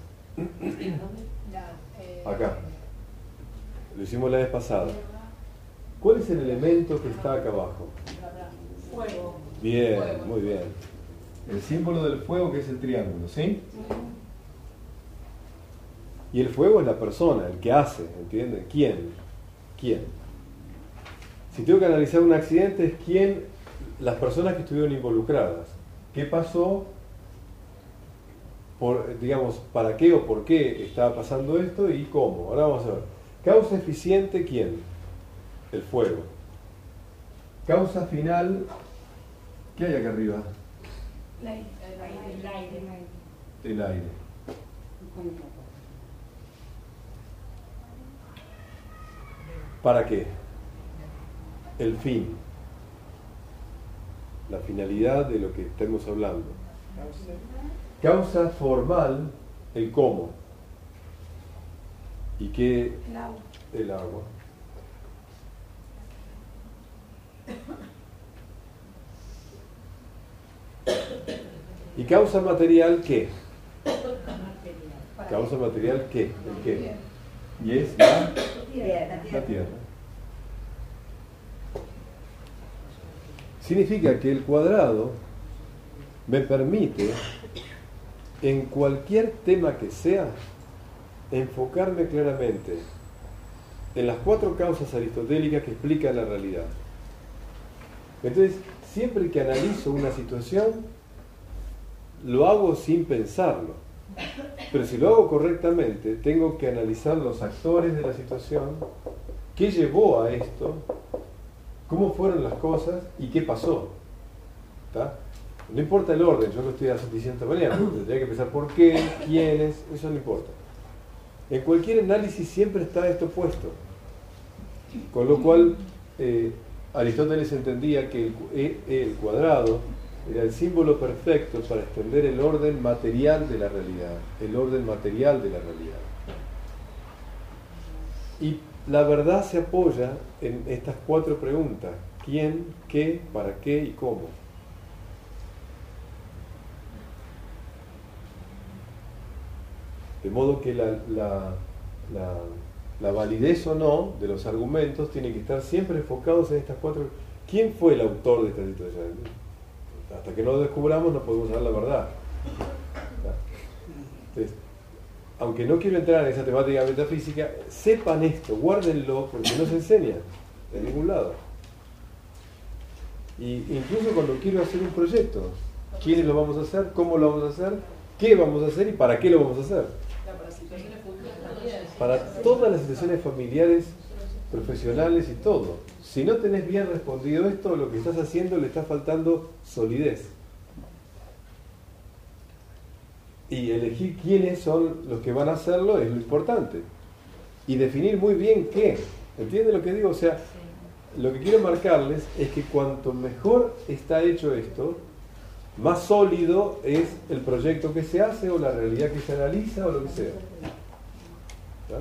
Acá. Lo hicimos la vez pasada. ¿Cuál es el elemento que está acá abajo? Fuego. Bien, Fuego. muy bien. El símbolo del fuego, que es el triángulo, ¿sí? Y el fuego es la persona, el que hace, ¿entienden? ¿Quién? ¿Quién? Si tengo que analizar un accidente, es quién, las personas que estuvieron involucradas. ¿Qué pasó? Por, digamos, ¿para qué o por qué estaba pasando esto y cómo? Ahora vamos a ver. Causa eficiente, ¿quién? El fuego. Causa final, ¿qué hay acá arriba? El aire. El aire. El aire. ¿Para qué? El fin. La finalidad de lo que estemos hablando. Causa formal, el cómo. ¿Y qué? El agua. El agua. ¿Y causa material qué? Causa material qué? ¿El qué? Y es la, la tierra. Significa que el cuadrado me permite, en cualquier tema que sea, enfocarme claramente en las cuatro causas aristotélicas que explican la realidad. Entonces, siempre que analizo una situación, lo hago sin pensarlo. Pero si lo hago correctamente, tengo que analizar los actores de la situación, qué llevó a esto, cómo fueron las cosas y qué pasó. ¿Está? No importa el orden, yo lo estoy diciendo esta mañana, tendría que pensar por qué, quiénes, eso no importa. En cualquier análisis siempre está esto puesto. Con lo cual, eh, Aristóteles entendía que el, el cuadrado era el símbolo perfecto para extender el orden material de la realidad, el orden material de la realidad. Y la verdad se apoya en estas cuatro preguntas: ¿quién, qué, para qué y cómo? De modo que la, la, la, la validez o no de los argumentos tiene que estar siempre enfocados en estas cuatro. ¿Quién fue el autor de esta situación? Hasta que no lo descubramos no podemos saber la verdad. Entonces, aunque no quiero entrar en esa temática metafísica, sepan esto, guárdenlo, porque no se enseña de ningún lado. Y incluso cuando quiero hacer un proyecto, ¿quiénes lo vamos a hacer? ¿Cómo lo vamos a hacer? ¿Qué vamos a hacer? ¿Y para qué lo vamos a hacer? Para situaciones futuras también. Para todas las situaciones familiares, profesionales y todo. Si no tenés bien respondido esto, lo que estás haciendo le está faltando solidez. Y elegir quiénes son los que van a hacerlo es lo importante. Y definir muy bien qué. ¿Entienden lo que digo? O sea, lo que quiero marcarles es que cuanto mejor está hecho esto, más sólido es el proyecto que se hace o la realidad que se analiza o lo que sea. ¿Está?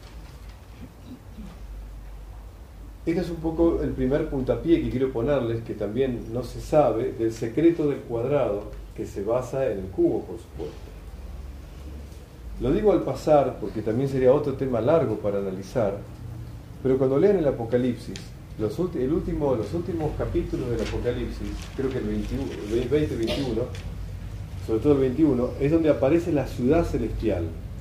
Este es un poco el primer puntapié que quiero ponerles, que también no se sabe, del secreto del cuadrado, que se basa en el cubo, por supuesto. Lo digo al pasar, porque también sería otro tema largo para analizar, pero cuando lean el Apocalipsis, los, el último, los últimos capítulos del Apocalipsis, creo que el veintiuno, veinte veintiuno, sobre todo el veintiuno, es donde aparece la ciudad celestial.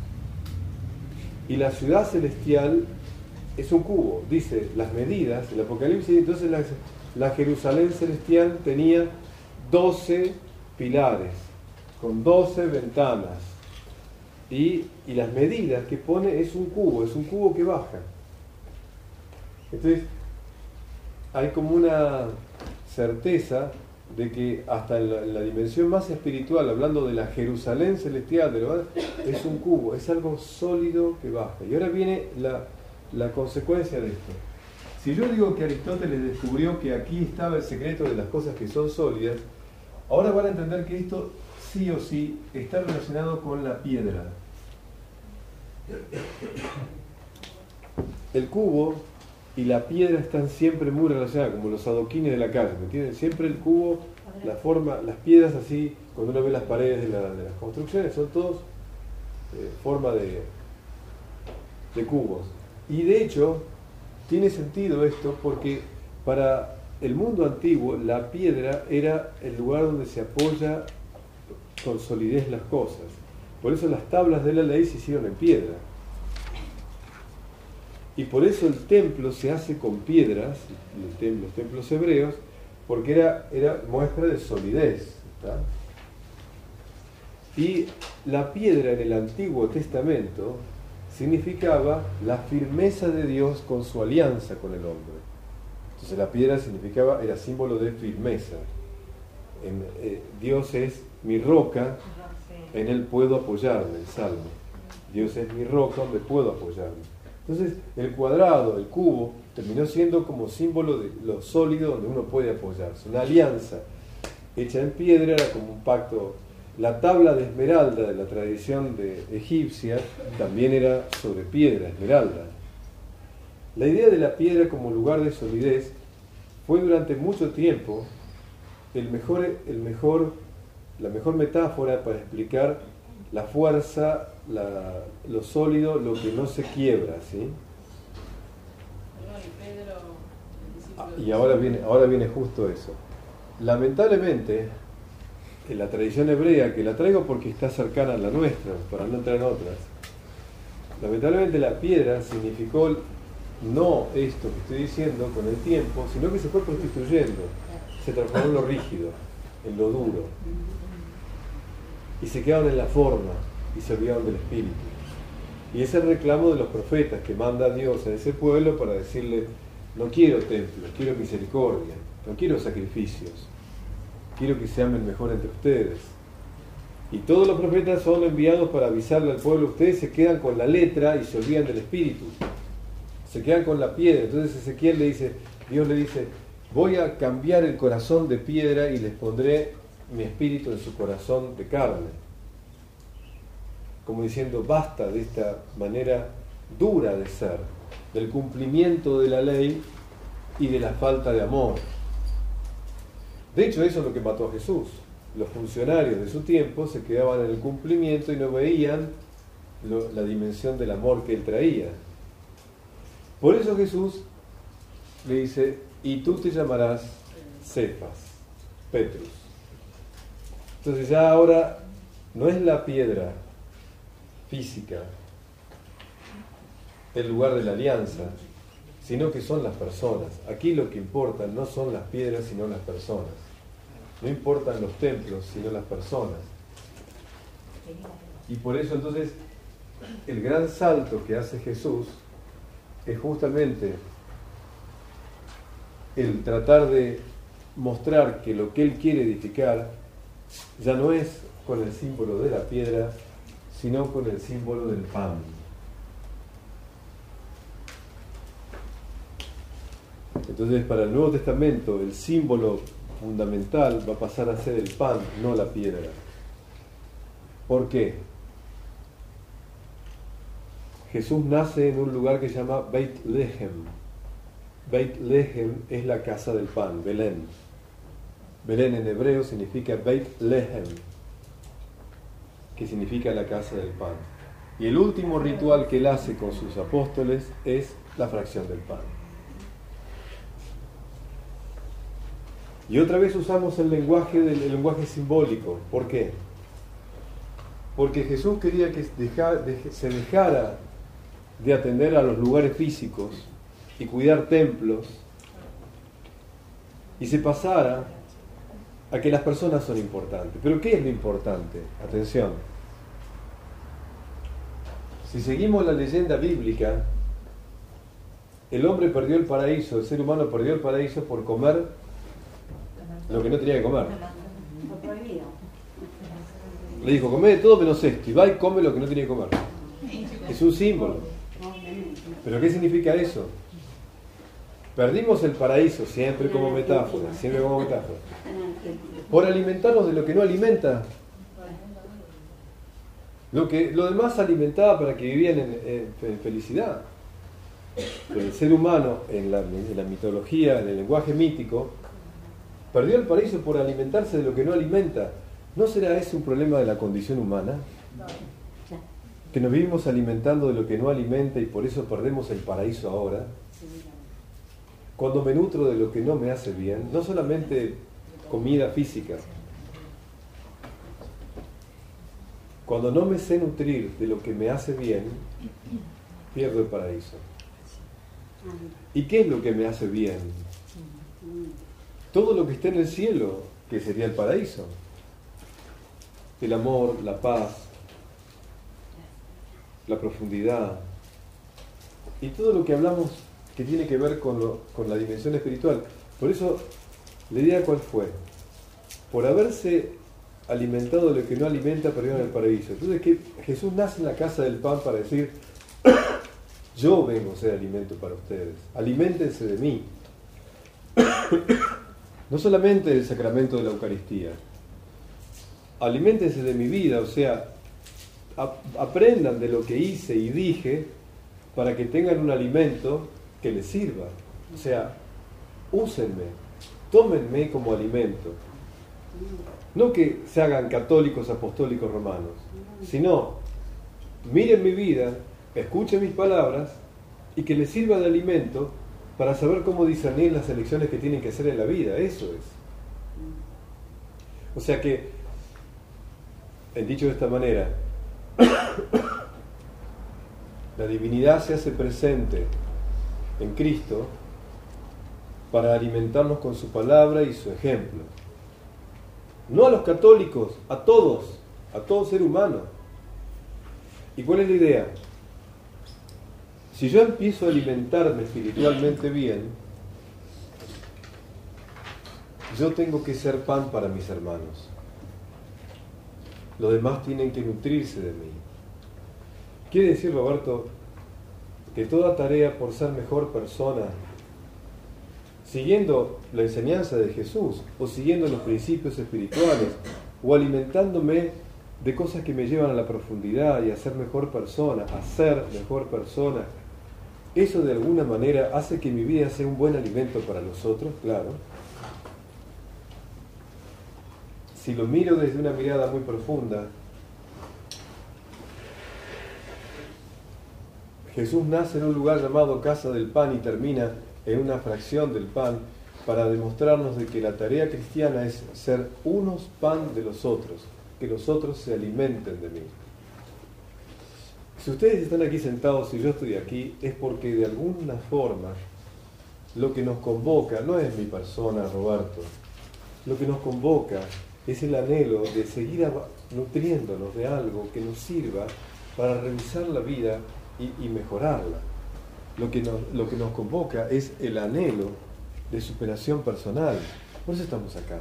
Y la ciudad celestial es un cubo, dice las medidas, el Apocalipsis, entonces la, la Jerusalén celestial tenía doce pilares, con doce ventanas, y, y las medidas que pone es un cubo, es un cubo que baja. Entonces, hay como una certeza de que hasta en la, en la dimensión más espiritual, hablando de la Jerusalén celestial, de lo, es un cubo, es algo sólido que baja. Y ahora viene la, la consecuencia de esto. Si yo digo que Aristóteles descubrió que aquí estaba el secreto de las cosas que son sólidas, ahora van a entender que esto sí o sí está relacionado con la piedra. El cubo y la piedra están siempre muy relacionadas, como los adoquines de la calle, ¿me entienden? Siempre el cubo, la forma, las piedras así, cuando uno ve las paredes de, la, de las construcciones, son todos eh, forma de, de cubos. Y de hecho, tiene sentido esto porque para el mundo antiguo la piedra era el lugar donde se apoya con solidez las cosas. Por eso las tablas de la ley se hicieron en piedra. Y por eso el templo se hace con piedras, los templos hebreos, porque era, era muestra de solidez. ¿Está? Y la piedra en el Antiguo Testamento significaba la firmeza de Dios con su alianza con el hombre. Entonces la piedra significaba, era símbolo de firmeza. En, eh, Dios es mi roca, en Él puedo apoyarme, el Salmo. Dios es mi roca donde puedo apoyarme. Entonces el cuadrado, el cubo, terminó siendo como símbolo de lo sólido donde uno puede apoyarse. Una alianza hecha en piedra era como un pacto. La tabla de esmeralda de la tradición de egipcia también era sobre piedra, esmeralda. La idea de la piedra como lugar de solidez fue durante mucho tiempo el mejor, el mejor, la mejor metáfora para explicar la fuerza, la, lo sólido, lo que no se quiebra, ¿sí? Ah, y ahora viene, ahora viene justo eso. Lamentablemente, en la tradición hebrea, que la traigo porque está cercana a la nuestra, para no entrar en otras, lamentablemente la piedra significó no esto que estoy diciendo con el tiempo, sino que se fue prostituyendo, se transformó en lo rígido, en lo duro, y se quedaron en la forma y se olvidaron del espíritu. Y es el reclamo de los profetas que manda Dios a ese pueblo para decirle: no quiero templos, quiero misericordia, no quiero sacrificios, quiero que se amen mejor entre ustedes. Y todos los profetas son enviados para avisarle al pueblo: ustedes se quedan con la letra y se olvidan del espíritu, se quedan con la piedra. Entonces Ezequiel le dice, Dios le dice: voy a cambiar el corazón de piedra y les pondré mi espíritu en su corazón de carne. Como diciendo, basta de esta manera dura de ser, del cumplimiento de la ley y de la falta de amor. De hecho, eso es lo que mató a Jesús. Los funcionarios de su tiempo se quedaban en el cumplimiento y no veían lo, la dimensión del amor que él traía. Por eso Jesús le dice: y tú te llamarás Cefas, Petrus. Entonces ya ahora no es la piedra física el lugar de la alianza, sino que son las personas. Aquí lo que importa no son las piedras, sino las personas. No importan los templos, sino las personas. Y por eso entonces el gran salto que hace Jesús es justamente el tratar de mostrar que lo que Él quiere edificar ya no es con el símbolo de la piedra, sino con el símbolo del pan. Entonces, para el Nuevo Testamento, el símbolo fundamental va a pasar a ser el pan, no la piedra. ¿Por qué? Jesús nace en un lugar que se llama Beit Lehem. Beit Lehem es la casa del pan, Belén. Belén en hebreo significa Beit Lehem, que significa la casa del pan. Y el último ritual que él hace con sus apóstoles es la fracción del pan. Y otra vez usamos el lenguaje del el lenguaje simbólico. ¿Por qué? Porque Jesús quería que deja, de, se dejara de atender a los lugares físicos y cuidar templos y se pasara a que las personas son importantes. ¿Pero qué es lo importante? Atención. Si seguimos la leyenda bíblica, el hombre perdió el paraíso, el ser humano perdió el paraíso por comer lo que no tenía que comer. Le dijo, come de todo menos esto, y va y come lo que no tenía que comer. Es un símbolo. ¿Pero qué significa eso? Perdimos el paraíso, siempre como metáfora, siempre como metáfora, por alimentarnos de lo que no alimenta. Lo que lo demás alimentaba para que vivían en, en, en felicidad. Pero el ser humano, en la, en la mitología, en el lenguaje mítico, perdió el paraíso por alimentarse de lo que no alimenta. ¿No será ese un problema de la condición humana? Que nos vivimos alimentando de lo que no alimenta y por eso perdemos el paraíso ahora. Cuando me nutro de lo que no me hace bien, no solamente comida física, cuando no me sé nutrir de lo que me hace bien, pierdo el paraíso. ¿Y qué es lo que me hace bien? Todo lo que está en el cielo, que sería el paraíso. El amor, la paz, la profundidad y todo lo que hablamos que tiene que ver con, lo, con la dimensión espiritual. Por eso, la idea cuál fue, por haberse alimentado de lo que no alimenta, perdieron el paraíso. Entonces que Jesús nace en la casa del pan para decir, yo vengo a ser alimento para ustedes, aliméntense de mí. No solamente del sacramento de la Eucaristía, aliméntense de mi vida, o sea, ap- aprendan de lo que hice y dije para que tengan un alimento que les sirva. O sea, úsenme, tómenme como alimento. No que se hagan católicos, apostólicos, romanos, sino miren mi vida, escuchen mis palabras y que les sirva de alimento para saber cómo discernir las elecciones que tienen que hacer en la vida. Eso es. O sea que, en dicho de esta manera, la divinidad se hace presente en Cristo para alimentarnos con su palabra y su ejemplo. No a los católicos, a todos, a todo ser humano. ¿Y cuál es la idea? Si yo empiezo a alimentarme espiritualmente bien, yo tengo que ser pan para mis hermanos. Los demás tienen que nutrirse de mí. Quiere decir, Roberto, que toda tarea por ser mejor persona, siguiendo la enseñanza de Jesús, o siguiendo los principios espirituales, o alimentándome de cosas que me llevan a la profundidad y a ser mejor persona, a ser mejor persona, eso de alguna manera hace que mi vida sea un buen alimento para los otros, claro. Si lo miro desde una mirada muy profunda, Jesús nace en un lugar llamado Casa del Pan y termina en una fracción del pan para demostrarnos de que la tarea cristiana es ser unos pan de los otros, que los otros se alimenten de mí. Si ustedes están aquí sentados y yo estoy aquí, es porque de alguna forma lo que nos convoca no es mi persona, Roberto, lo que nos convoca es el anhelo de seguir nutriéndonos de algo que nos sirva para revisar la vida y, y mejorarla. Lo que, nos, lo que nos convoca es el anhelo de superación personal. Por eso estamos acá.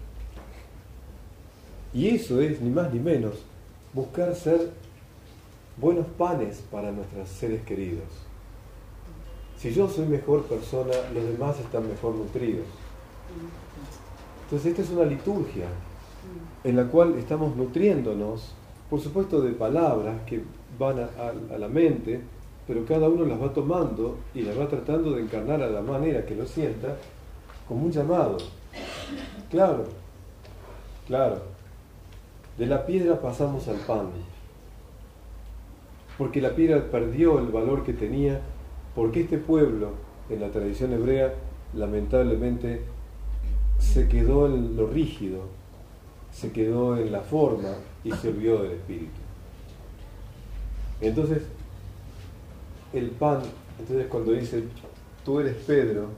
Y eso es, ni más ni menos, buscar ser buenos panes para nuestros seres queridos. Si Si yo soy mejor persona, los demás están mejor nutridos. Entonces esta es una liturgia en la cual estamos nutriéndonos, por supuesto, de palabras que van a, a, a la mente, pero cada uno las va tomando y las va tratando de encarnar a la manera que lo sienta, como un llamado. Claro, claro. De la piedra pasamos al pan, porque la piedra perdió el valor que tenía, porque este pueblo, en la tradición hebrea, lamentablemente se quedó en lo rígido, se quedó en la forma y se olvidó del espíritu. Entonces, el pan, entonces cuando dice, tú eres Pedro,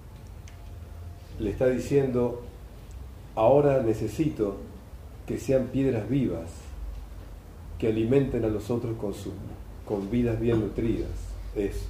le está diciendo, ahora necesito que sean piedras vivas, que alimenten a los otros con, su, con vidas bien nutridas. Eso.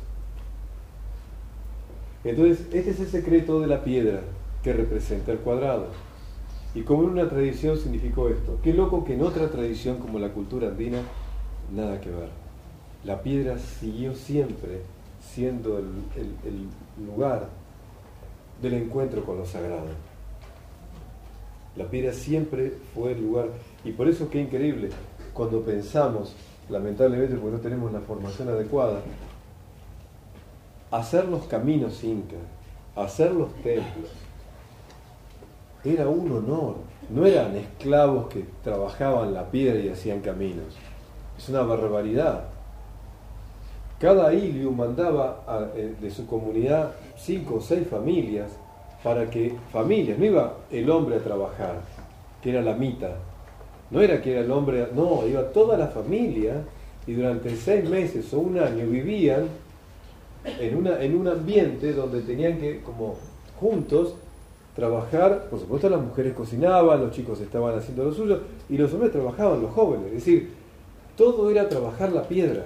Entonces, este es el secreto de la piedra que representa el cuadrado. Y como en una tradición significó esto. Qué loco que en otra tradición como la cultura andina, nada que ver. La piedra siguió siempre siendo el, el, el lugar del encuentro con lo sagrado. La piedra siempre fue el lugar. Y por eso qué increíble, cuando pensamos, lamentablemente porque no tenemos la formación adecuada, hacer los caminos incas, hacer los templos, era un honor. No eran esclavos que trabajaban la piedra y hacían caminos. Es una barbaridad. Cada ilio mandaba a, de su comunidad cinco o seis familias para que, familias, no iba el hombre a trabajar, que era la mitad, no era que era el hombre, no, iba toda la familia y durante seis meses o un año vivían en, una, en un ambiente donde tenían que, como juntos, trabajar. Por supuesto las mujeres cocinaban, los chicos estaban haciendo lo suyo y los hombres trabajaban, los jóvenes, es decir, todo era trabajar la piedra,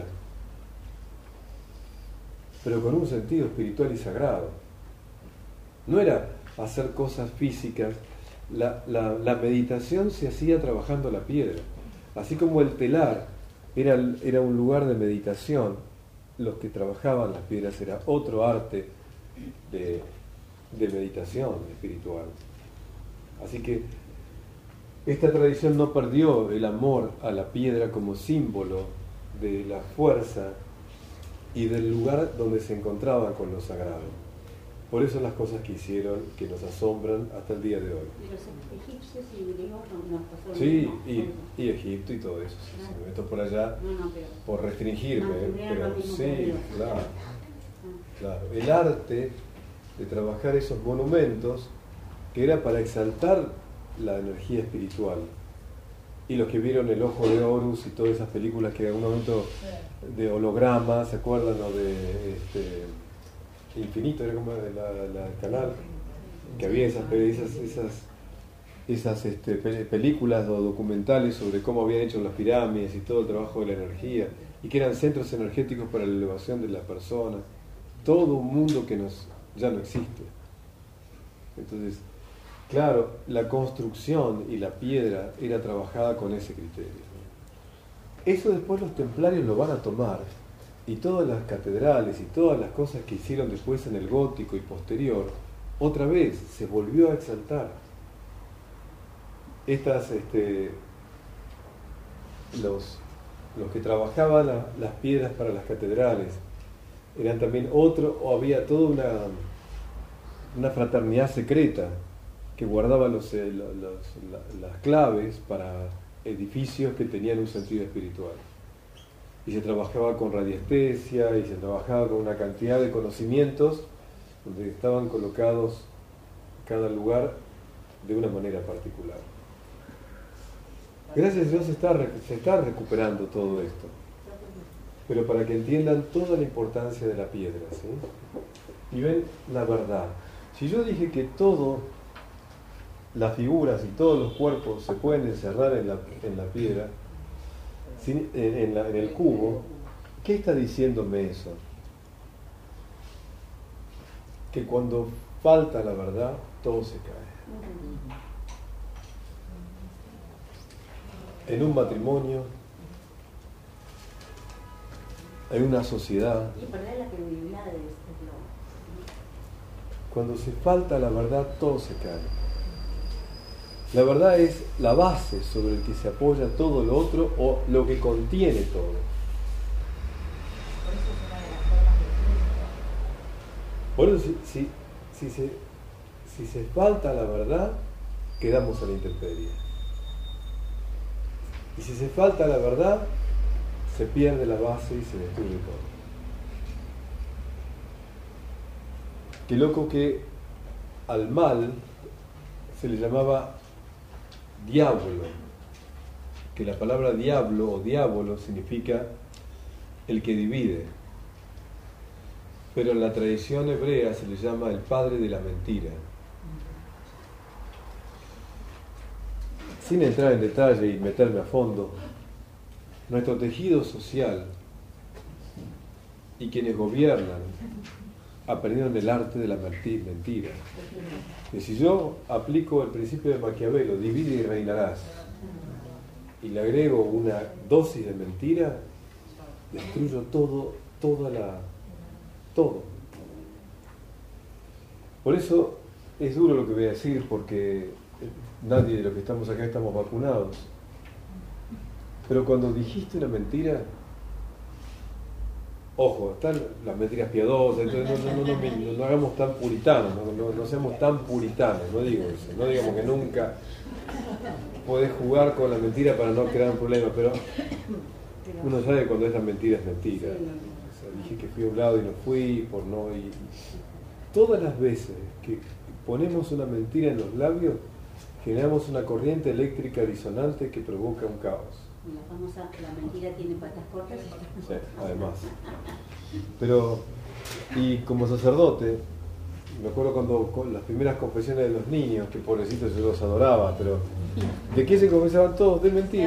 pero con un sentido espiritual y sagrado. No era hacer cosas físicas, la, la, la meditación se hacía trabajando la piedra, así como el telar era, era un lugar de meditación, los que trabajaban las piedras era otro arte de, de meditación espiritual. Así que esta tradición no perdió el amor a la piedra como símbolo de la fuerza y del lugar donde se encontraba con lo sagrado. Por eso las cosas que hicieron, que nos asombran hasta el día de hoy. Y los egipcios y griegos nos pasaron. Sí, y, y Egipto y todo eso. Si me meto por allá, no, no, pero, por restringirme, no, pero sí, Dios. claro, claro. El arte de trabajar esos monumentos, que era para exaltar la energía espiritual. Y los que vieron El Ojo de Horus y todas esas películas que en algún momento de holograma, ¿se acuerdan? O de este, Infinito, era como de la, la canal, que había esas, esas, esas, esas este, películas o documentales sobre cómo habían hecho las pirámides y todo el trabajo de la energía, y que eran centros energéticos para la elevación de la persona. Todo un mundo que nos, ya no existe. Entonces, claro, la construcción y la piedra era trabajada con ese criterio. Eso después los templarios lo van a tomar, y todas las catedrales y todas las cosas que hicieron después en el gótico y posterior, otra vez se volvió a exaltar. Estas, este, los, los que trabajaban la, las piedras para las catedrales, eran también otro, o había toda una, una fraternidad secreta que guardaba los, los, los, las claves para edificios que tenían un sentido espiritual. Y se trabajaba con radiestesia y se trabajaba con una cantidad de conocimientos donde estaban colocados cada lugar de una manera particular. Gracias a Dios se está, se está recuperando todo esto, pero para que entiendan toda la importancia de la piedra, ¿sí? Y ven la verdad. Si yo dije que todo, las figuras y todos los cuerpos se pueden encerrar en la, en la piedra, en, en, la, en el cubo, ¿qué está diciéndome eso? Que cuando falta la verdad, todo se cae. En un matrimonio, en una sociedad. Y perder la credibilidad de, de, Cuando se falta la verdad, todo se cae. La verdad es la base sobre el que se apoya todo lo otro o lo que contiene todo. Por eso, si, si, si, se, si se falta la verdad, quedamos a la intemperie. Y si se falta la verdad, se pierde la base y se destruye todo. Qué loco que al mal se le llamaba diablo, que la palabra diablo o diablo significa el que divide, pero en la tradición hebrea se le llama el padre de la mentira. Sin entrar en detalle y meterme a fondo, nuestro tejido social y quienes gobiernan aprendieron el arte de la mentira. Y si yo aplico el principio de Maquiavelo, divide y reinarás, y le agrego una dosis de mentira, destruyo todo, toda la, todo. Por eso es duro lo que voy a decir, porque nadie de los que estamos acá estamos vacunados. Pero cuando dijiste una mentira, ojo, están las mentiras piadosas, entonces no, no, no, no, no hagamos tan puritanos, no, no, no seamos tan puritanos, no digo eso, no digamos que nunca podés jugar con la mentira para no crear un problema, pero uno sabe cuando esa mentira es mentira. O sea, dije que fui a un lado y no fui, por no ir. Todas las veces que ponemos una mentira en los labios, generamos una corriente eléctrica disonante que provoca un caos. La famosa, la mentira tiene patas cortas. Sí, además. Pero, y como sacerdote, me acuerdo cuando con las primeras confesiones de los niños, que pobrecitos yo los adoraba, pero ¿de qué se confesaban todos? De mentir.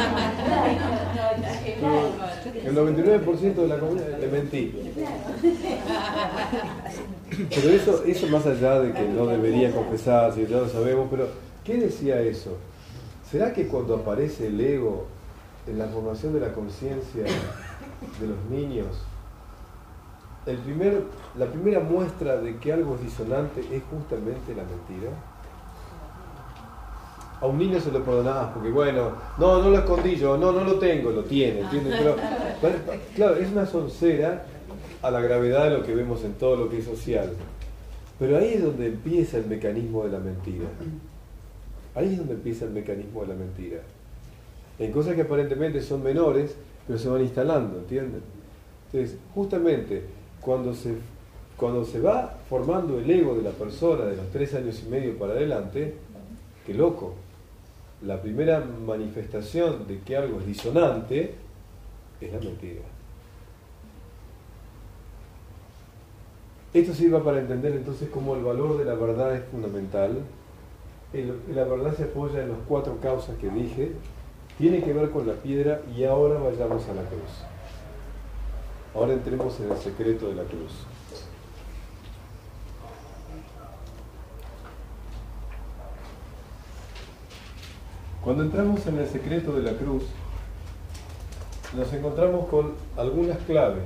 El noventa y nueve por ciento de la comunidad de mentir. Pero eso, eso más allá de que no debería confesarse, ya lo sabemos, pero ¿qué decía eso? ¿Será que cuando aparece el ego en la formación de la conciencia de los niños, el primer, la primera muestra de que algo es disonante es justamente la mentira? A un niño se lo perdonás porque, bueno, no, no lo escondí yo, no, no lo tengo, lo tiene, ¿entiendes? Pero, claro, es una soncera a la gravedad de lo que vemos en todo lo que es social. Pero ahí es donde empieza el mecanismo de la mentira. Ahí es donde empieza el mecanismo de la mentira. En cosas que aparentemente son menores, pero se van instalando, ¿entienden? Entonces, justamente, cuando se, cuando se va formando el ego de la persona de los tres años y medio para adelante, qué loco, la primera manifestación de que algo es disonante es la mentira. Esto sirve para entender entonces cómo el valor de la verdad es fundamental. El, la verdad se apoya en las cuatro causas que dije, tiene que ver con la piedra, y ahora vayamos a la cruz. Ahora entremos en el secreto de la cruz. Cuando entramos en el secreto de la cruz, nos encontramos con algunas claves.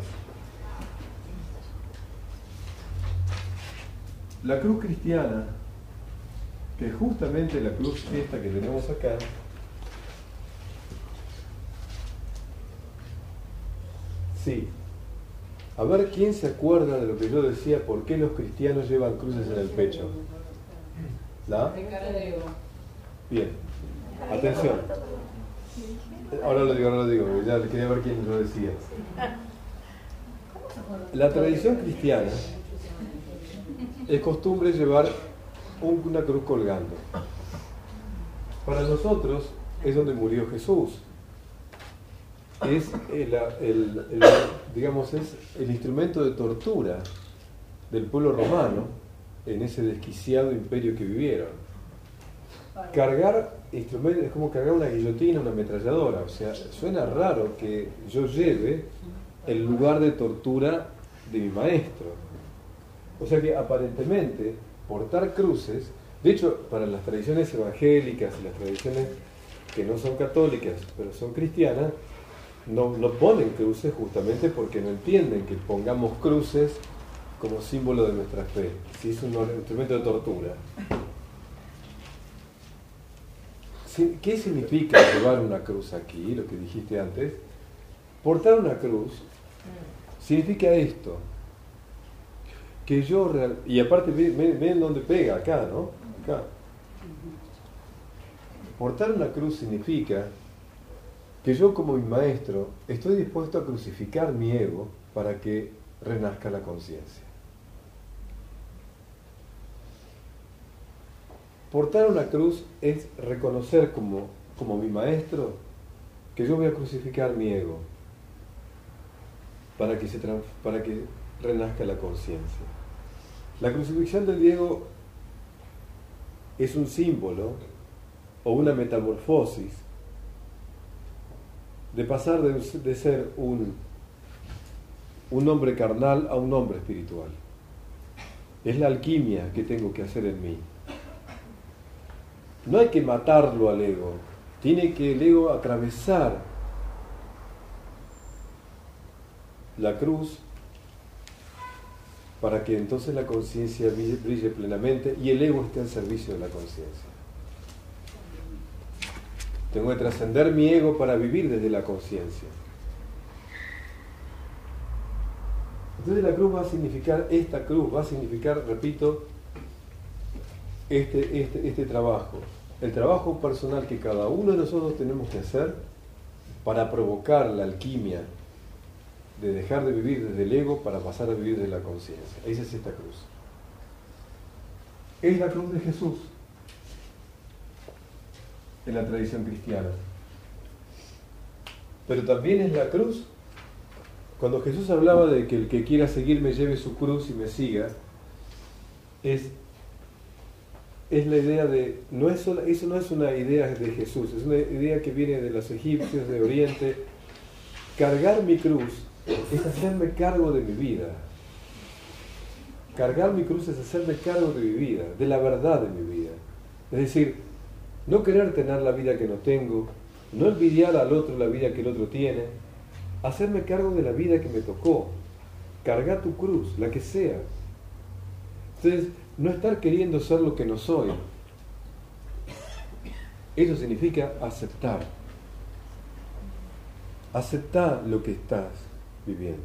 La cruz cristiana, que es justamente la cruz esta que tenemos acá, sí. A ver quién se acuerda de lo que yo decía, por qué los cristianos llevan cruces en el pecho. ¿La? Bien. Atención. Ahora lo digo, ahora lo digo, ya quería ver quién lo decía. La tradición cristiana es costumbre llevar una cruz colgando. Para nosotros es donde murió Jesús. Es el, el, el, digamos, es el instrumento de tortura del pueblo romano en ese desquiciado imperio que vivieron. Cargar instrumentos es como cargar una guillotina, una ametralladora. O sea, suena raro que yo lleve el lugar de tortura de mi maestro. O sea que aparentemente portar cruces, de hecho para las tradiciones evangélicas y las tradiciones que no son católicas pero son cristianas, no, no ponen cruces justamente porque no entienden que pongamos cruces como símbolo de nuestra fe, si es un instrumento de tortura. ¿Qué significa llevar una cruz aquí? Lo que dijiste antes. Portar una cruz significa esto. Que yo real... Y aparte, ven, ven dónde pega, acá, ¿no? Acá. Portar una cruz significa que yo como mi maestro estoy dispuesto a crucificar mi ego para que renazca la conciencia. Portar una cruz es reconocer como, como mi maestro que yo voy a crucificar mi ego para que, se trans, para que renazca la conciencia. La crucifixión del ego es un símbolo o una metamorfosis de pasar de, de ser un, un hombre carnal a un hombre espiritual. Es la alquimia que tengo que hacer en mí. No hay que matarlo al ego, tiene que el ego atravesar la cruz para que entonces la conciencia brille, brille plenamente y el ego esté al servicio de la conciencia. Tengo que trascender mi ego para vivir desde la conciencia. Entonces la cruz va a significar, esta cruz va a significar, repito, este, este, este trabajo. El trabajo personal que cada uno de nosotros tenemos que hacer para provocar la alquimia de dejar de vivir desde el ego para pasar a vivir desde la conciencia. Esa es esta cruz. Es la cruz de Jesús en la tradición cristiana. Pero también es la cruz, cuando Jesús hablaba de que el que quiera seguirme lleve su cruz y me siga, es, es la idea de, no es sola, eso no es una idea de Jesús, es una idea que viene de los egipcios, de Oriente. Cargar mi cruz es hacerme cargo de mi vida. Cargar mi cruz es hacerme cargo de mi vida, de la verdad de mi vida. Es decir, no querer tener la vida que no tengo, no envidiar al otro la vida que el otro tiene, hacerme cargo de la vida que me tocó. Cargar tu cruz, la que sea. Entonces, no estar queriendo ser lo que no soy. Eso significa aceptar. Aceptar lo que estás viviendo.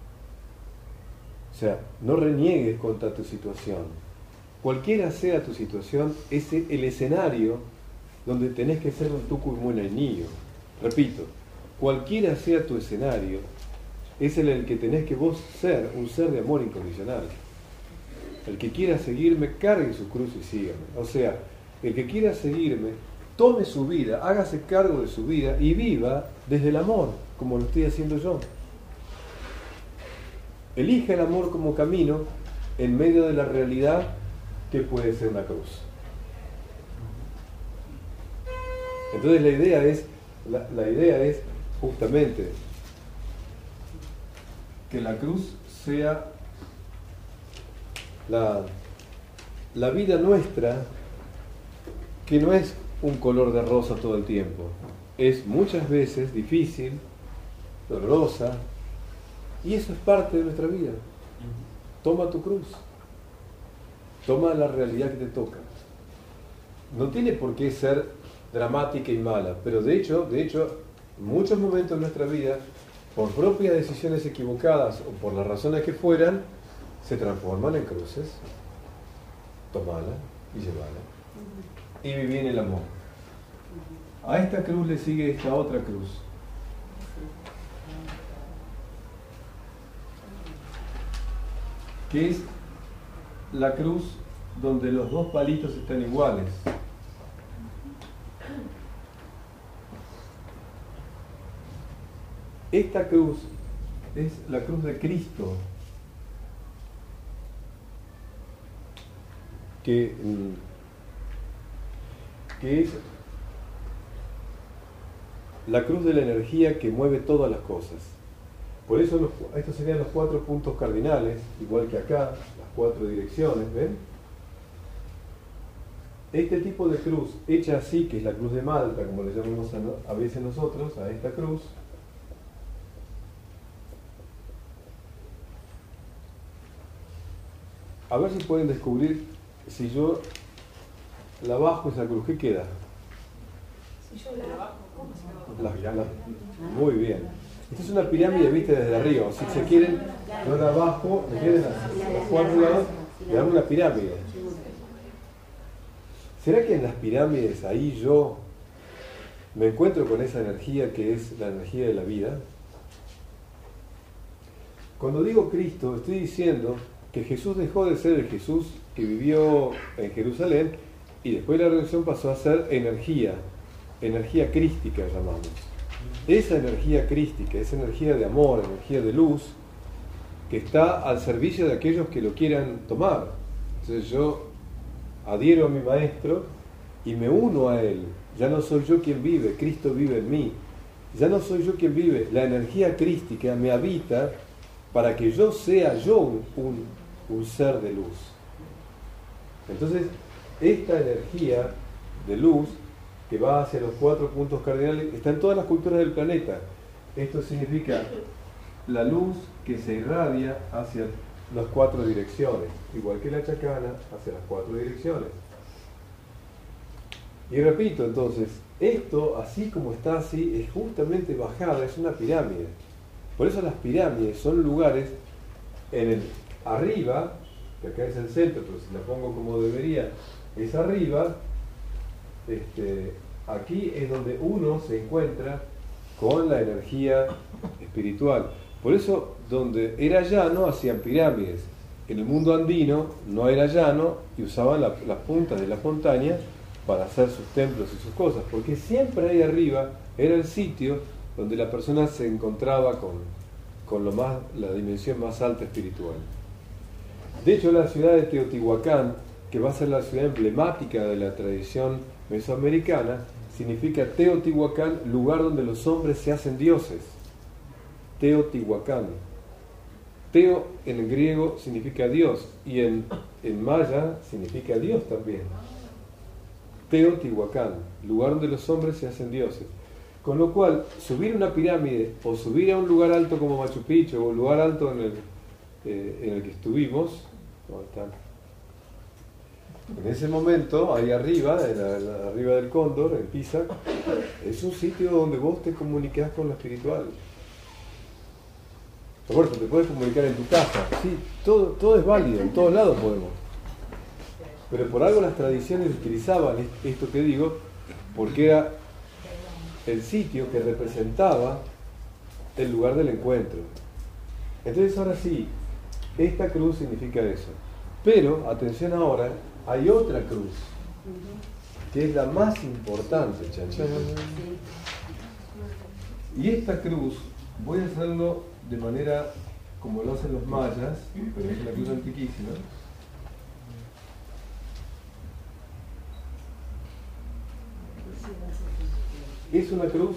O sea, no reniegues contra tu situación. Cualquiera sea tu situación, es el escenario donde tenés que ser un tucu y muenainío. Repito, cualquiera sea tu escenario, es el en el que tenés que vos ser un ser de amor incondicional. El que quiera seguirme, cargue su cruz y sígame. O sea, el que quiera seguirme, tome su vida, hágase cargo de su vida y viva desde el amor, como lo estoy haciendo yo. Elija el amor como camino en medio de la realidad que puede ser una cruz. Entonces la idea es, la, la idea es justamente que la cruz sea la, la vida nuestra, que no es un color de rosa todo el tiempo, es muchas veces difícil, dolorosa, y eso es parte de nuestra vida. Toma tu cruz, toma la realidad que te toca. No tiene por qué ser dramática y mala, pero de hecho, de hecho, muchos momentos de nuestra vida, por propias decisiones equivocadas o por las razones que fueran, se transforman en cruces. Tomala y llevala. Y viví en el amor. A esta cruz le sigue esta otra cruz. Que es la cruz donde los dos palitos están iguales. Esta cruz es la cruz de Cristo, que, que es la cruz de la energía que mueve todas las cosas. Por eso los, estos serían los cuatro puntos cardinales, igual que acá, las cuatro direcciones, ¿ven? Este tipo de cruz, hecha así, que es la cruz de Malta, como le llamamos a, a veces nosotros, a esta cruz, a ver si pueden descubrir, si yo la bajo esa cruz, ¿qué queda? Si yo la... La, la, muy bien. Esta es una pirámide vista desde arriba. Si se quieren, yo la bajo, me queden a los cuatro lados y hago una pirámide. ¿Será que en las pirámides ahí yo me encuentro con esa energía que es la energía de la vida? Cuando digo Cristo, estoy diciendo que Jesús dejó de ser el Jesús que vivió en Jerusalén y después de la redención pasó a ser energía, energía crística llamamos. Esa energía crística, esa energía de amor, energía de luz, que está al servicio de aquellos que lo quieran tomar. Entonces yo adhiero a mi maestro y me uno a él. Ya no soy yo quien vive, Cristo vive en mí. Ya no soy yo quien vive, la energía crística me habita para que yo sea yo un, un, un ser de luz. Entonces, esta energía de luz que va hacia los cuatro puntos cardinales está en todas las culturas del planeta. Esto significa la luz que se irradia hacia las cuatro direcciones, igual que la chacana hacia las cuatro direcciones. Y repito, entonces, esto, así como está así, es justamente bajada, es una pirámide. Por eso las pirámides son lugares en el arriba, que acá es el centro, pero si la pongo como debería, es arriba, este, aquí es donde uno se encuentra con la energía espiritual. Por eso, donde era llano, hacían pirámides. En el mundo andino no era llano y usaban la, las puntas de las montañas para hacer sus templos y sus cosas, porque siempre ahí arriba era el sitio donde la persona se encontraba con, con lo más, la dimensión más alta espiritual. De hecho, la ciudad de Teotihuacán, que va a ser la ciudad emblemática de la tradición mesoamericana, significa Teotihuacán, lugar donde los hombres se hacen dioses. Teotihuacán. Teo en griego significa Dios y en, en maya significa Dios también. Teotihuacán, lugar donde los hombres se hacen dioses. Con lo cual, subir una pirámide o subir a un lugar alto como Machu Picchu o un lugar alto en el, eh, en el que estuvimos, ¿dónde están? En ese momento, ahí arriba, en la, en la, arriba del Cóndor, en Pisa, es un sitio donde vos te comunicás con lo espiritual. Por supuesto, te puedes comunicar en tu casa, sí, todo, todo es válido, en todos lados podemos. Pero por algo las tradiciones utilizaban esto que digo, porque era el sitio que representaba el lugar del encuentro. Entonces ahora sí, esta cruz significa eso. Pero, atención ahora, hay otra cruz, que es la más importante, chanchán. Y esta cruz, voy a hacerlo de manera como lo hacen los mayas, pero es una cruz antiquísima. Es una cruz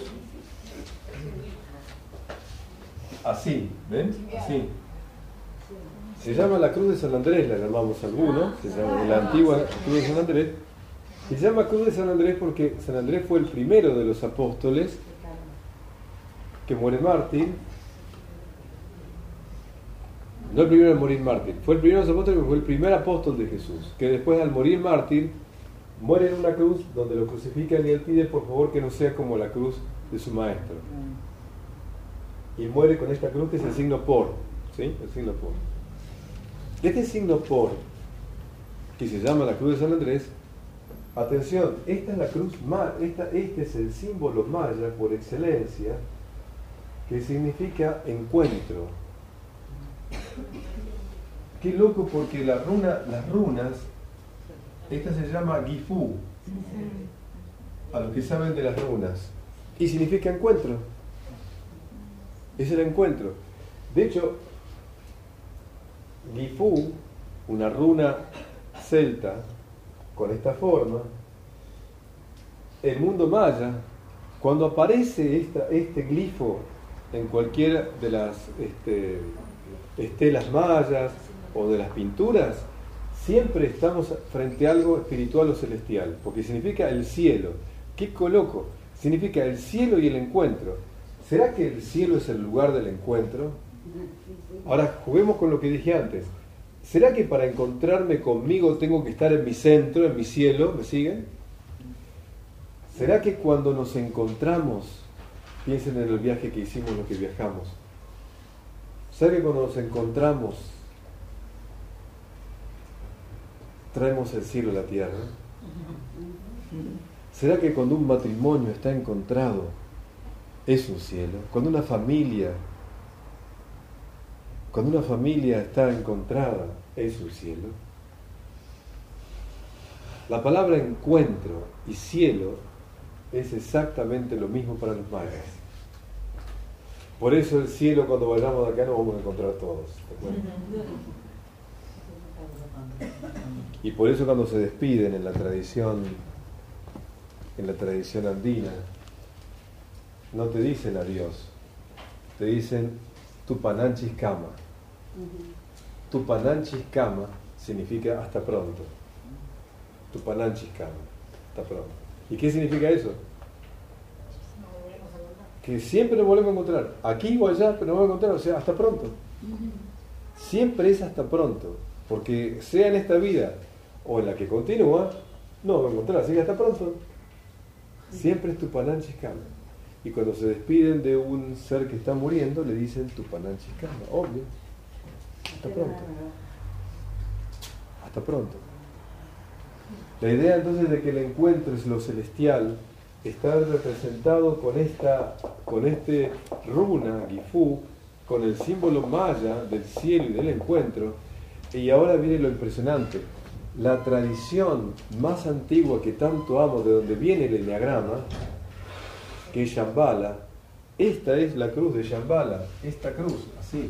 así, ¿ven? Así. Se llama la cruz de San Andrés, la llamamos algunos, se llama la antigua cruz de San Andrés. Se llama cruz de San Andrés porque San Andrés fue el primero de los apóstoles que muere mártir. No el primero en morir mártir, fue el primero de los apóstoles porque fue el primer apóstol de Jesús, que después al morir mártir muere en una cruz donde lo crucifican y él pide por favor que no sea como la cruz de su maestro. Y muere con esta cruz que es el signo por, ¿sí? El signo por. Este signo por, que se llama la cruz de San Andrés, atención, esta es la cruz, esta, este es el símbolo maya por excelencia, que significa encuentro. Qué loco porque la runa, las runas, esta se llama Gifu, a los que saben de las runas, y significa encuentro. Es el encuentro. De hecho, Gifu, una runa celta con esta forma, el mundo maya, cuando aparece esta, este glifo en cualquiera de las este, estelas mayas o de las pinturas, siempre estamos frente a algo espiritual o celestial, porque significa el cielo. ¿Qué coloco? Significa el cielo y el encuentro. ¿Será que el cielo es el lugar del encuentro? Ahora juguemos con lo que dije antes. ¿Será que para encontrarme conmigo tengo que estar en mi centro, en mi cielo? ¿Me siguen? ¿Será que cuando nos encontramos, piensen en el viaje que hicimos los que viajamos, ¿será que cuando nos encontramos traemos el cielo a la tierra? ¿Será que cuando un matrimonio está encontrado es un cielo? Cuando una familia, cuando una familia está encontrada es un cielo. La palabra encuentro y cielo es exactamente lo mismo para los mayas. Por eso el cielo, cuando vayamos de acá, nos vamos a encontrar todos. Y por eso cuando se despiden en la tradición, en la tradición andina, no te dicen adiós, te dicen Tupananchis Kama. Tupananchis Kama significa hasta pronto. Tupananchis Kama, hasta pronto. ¿Y qué significa eso? Que siempre nos volvemos a encontrar, aquí o allá, pero nos vamos a encontrar, o sea, hasta pronto. Siempre es hasta pronto, porque sea en esta vida o en la que continúa, no vamos a encontrar, así que hasta pronto. Siempre es Tupananchis Kama. Y cuando se despiden de un ser que está muriendo, le dicen Tupananchis Kama, obvio. Hasta pronto. Hasta pronto. La idea entonces de que el encuentro es lo celestial está representado con esta, con este runa, Gifu, con el símbolo maya del cielo y del encuentro. Y ahora viene lo impresionante. La tradición más antigua que tanto amo, de donde viene el enneagrama, que es Shambhala, esta es la cruz de Shambhala, esta cruz, así.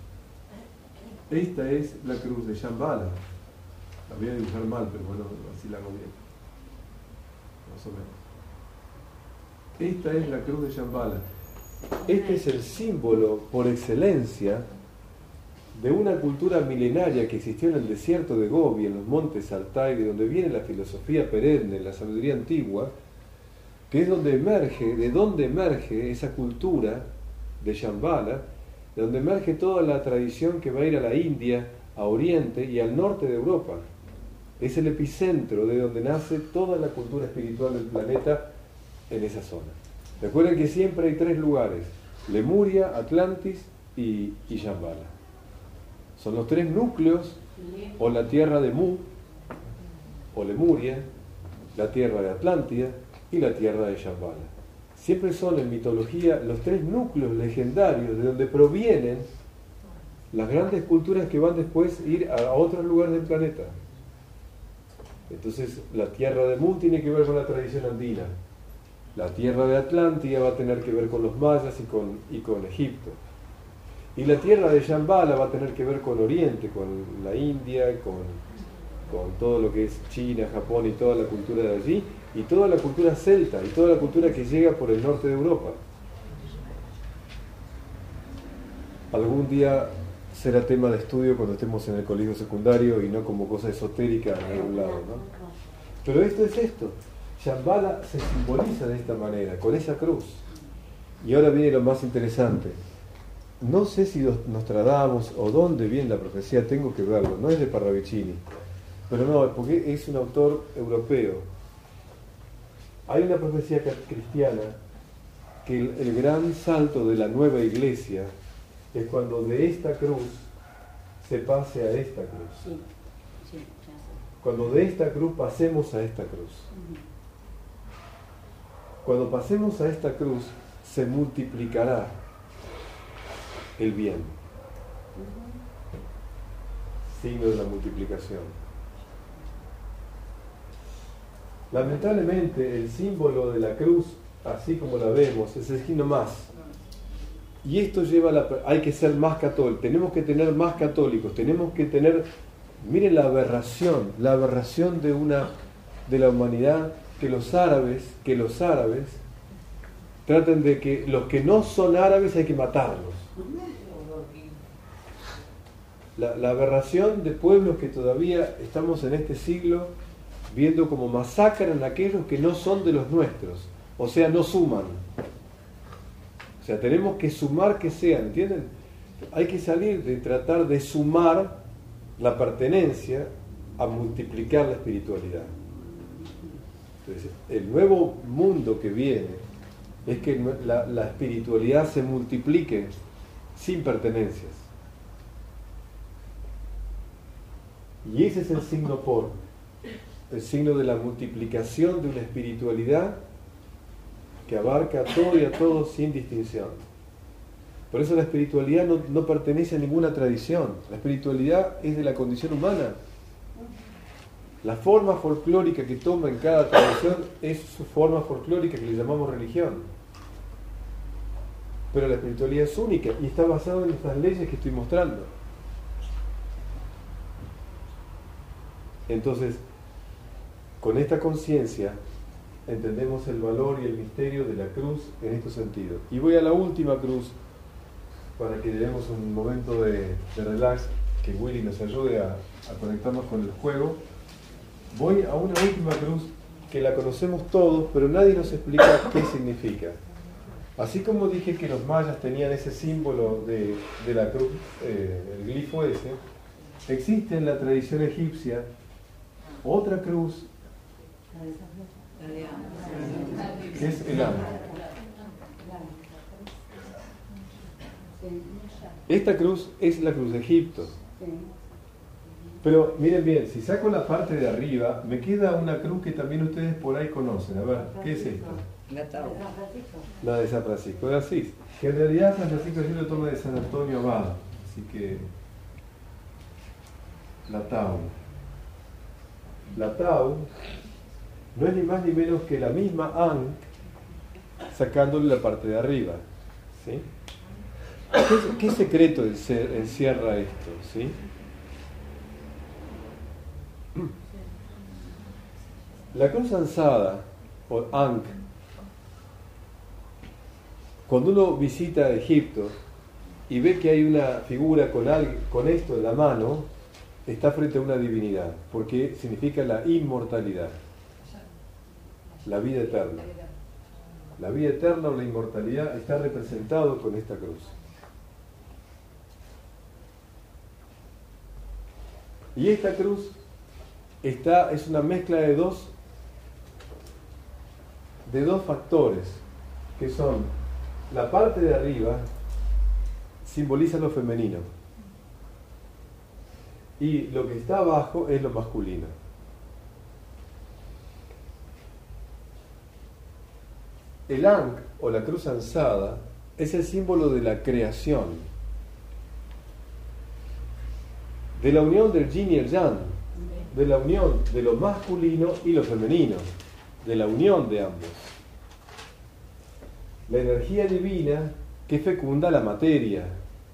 Esta es la cruz de Shambhala. La voy a dibujar mal, pero bueno, así la hago bien. Más o menos. Esta es la cruz de Shambhala. Este es el símbolo por excelencia de una cultura milenaria que existió en el desierto de Gobi, en los montes Altai, de donde viene la filosofía perenne, la sabiduría antigua, que es donde emerge, de donde emerge esa cultura de Shambhala, de donde emerge toda la tradición que va a ir a la India, a Oriente y al norte de Europa. Es el epicentro de donde nace toda la cultura espiritual del planeta en esa zona. Recuerden que siempre hay tres lugares: Lemuria, Atlantis y, y Shambhala. Son los tres núcleos, o la tierra de Mu, o Lemuria, la tierra de Atlántida y la tierra de Shambhala. Siempre son en mitología los tres núcleos legendarios de donde provienen las grandes culturas que van después a ir a otros lugares del planeta. Entonces la tierra de Mu tiene que ver con la tradición andina, la tierra de Atlántida va a tener que ver con los mayas y con, y con Egipto, y la tierra de Shambhala va a tener que ver con Oriente, con la India, con, con todo lo que es China, Japón y toda la cultura de allí, y toda la cultura celta y toda la cultura que llega por el norte de Europa. Algún día será tema de estudio cuando estemos en el colegio secundario y no como cosa esotérica en algún lado, ¿no? Pero esto es esto. Shambhala se simboliza de esta manera, con esa cruz. Y ahora viene lo más interesante. No sé si Nostradamus o dónde viene la profecía, tengo que verlo, no es de Parravicini, pero no, porque es un autor europeo. Hay una profecía cristiana que el, el gran salto de la nueva iglesia es cuando de esta cruz se pase a esta cruz. Sí, sí, ya sé. Cuando de esta cruz pasemos a esta cruz. Cuando pasemos a esta cruz se multiplicará el bien. Signo de la multiplicación. Lamentablemente el símbolo de la cruz, así como la vemos, es el signo más. Y esto lleva a la... hay que ser más católicos, tenemos que tener más católicos, tenemos que tener... Miren la aberración, la aberración de una de la humanidad, que los árabes, que los árabes traten de que los que no son árabes hay que matarlos. La, la aberración de pueblos que todavía estamos en este siglo viendo como masacran a aquellos que no son de los nuestros, o sea, no suman. O sea, tenemos que sumar que sean, ¿entienden? Hay que salir de tratar de sumar la pertenencia a multiplicar la espiritualidad. Entonces, el nuevo mundo que viene es que la, la espiritualidad se multiplique sin pertenencias. Y ese es el signo por, el signo de la multiplicación de una espiritualidad que abarca a todo y a todos sin distinción. Por eso la espiritualidad no, no pertenece a ninguna tradición. La espiritualidad es de la condición humana. La forma folclórica que toma en cada tradición es su forma folclórica que le llamamos religión. Pero la espiritualidad es única y está basada en estas leyes que estoy mostrando. Entonces, con esta conciencia entendemos el valor y el misterio de la cruz en estos sentidos. Y voy a la última cruz para que lleguemos un momento de, de relax, que Willy nos ayude a, a conectarnos con el juego. Voy a una última cruz que la conocemos todos, pero nadie nos explica qué significa. Así como dije que los mayas tenían ese símbolo de, de la cruz, eh, el glifo ese, existe en la tradición egipcia otra cruz que es el ángel. Esta cruz es la cruz de Egipto. Pero miren bien, si saco la parte de arriba, me queda una cruz que también ustedes por ahí conocen. A ver, ¿qué es esta? La tabla. La de San Francisco de Asís. Que en realidad San Francisco de Asís lo toma de San Antonio Abad. Así que la Tau. La Tau no es ni más ni menos que la misma An sacándole la parte de arriba. ¿Sí? ¿Qué, qué secreto encierra esto? ¿Sí? La cruz ansada, o Ankh, cuando uno visita Egipto y ve que hay una figura con, algo, con esto en la mano, está frente a una divinidad, porque significa la inmortalidad, la vida eterna. La vida eterna o la inmortalidad está representado con esta cruz. Y esta cruz está, es una mezcla de dos, de dos factores, que son la parte de arriba simboliza lo femenino y lo que está abajo es lo masculino. El Ankh o la cruz ansada es el símbolo de la creación, de la unión del yin y el yang, de la unión de lo masculino y lo femenino, de la unión de ambos. La energía divina que fecunda la materia.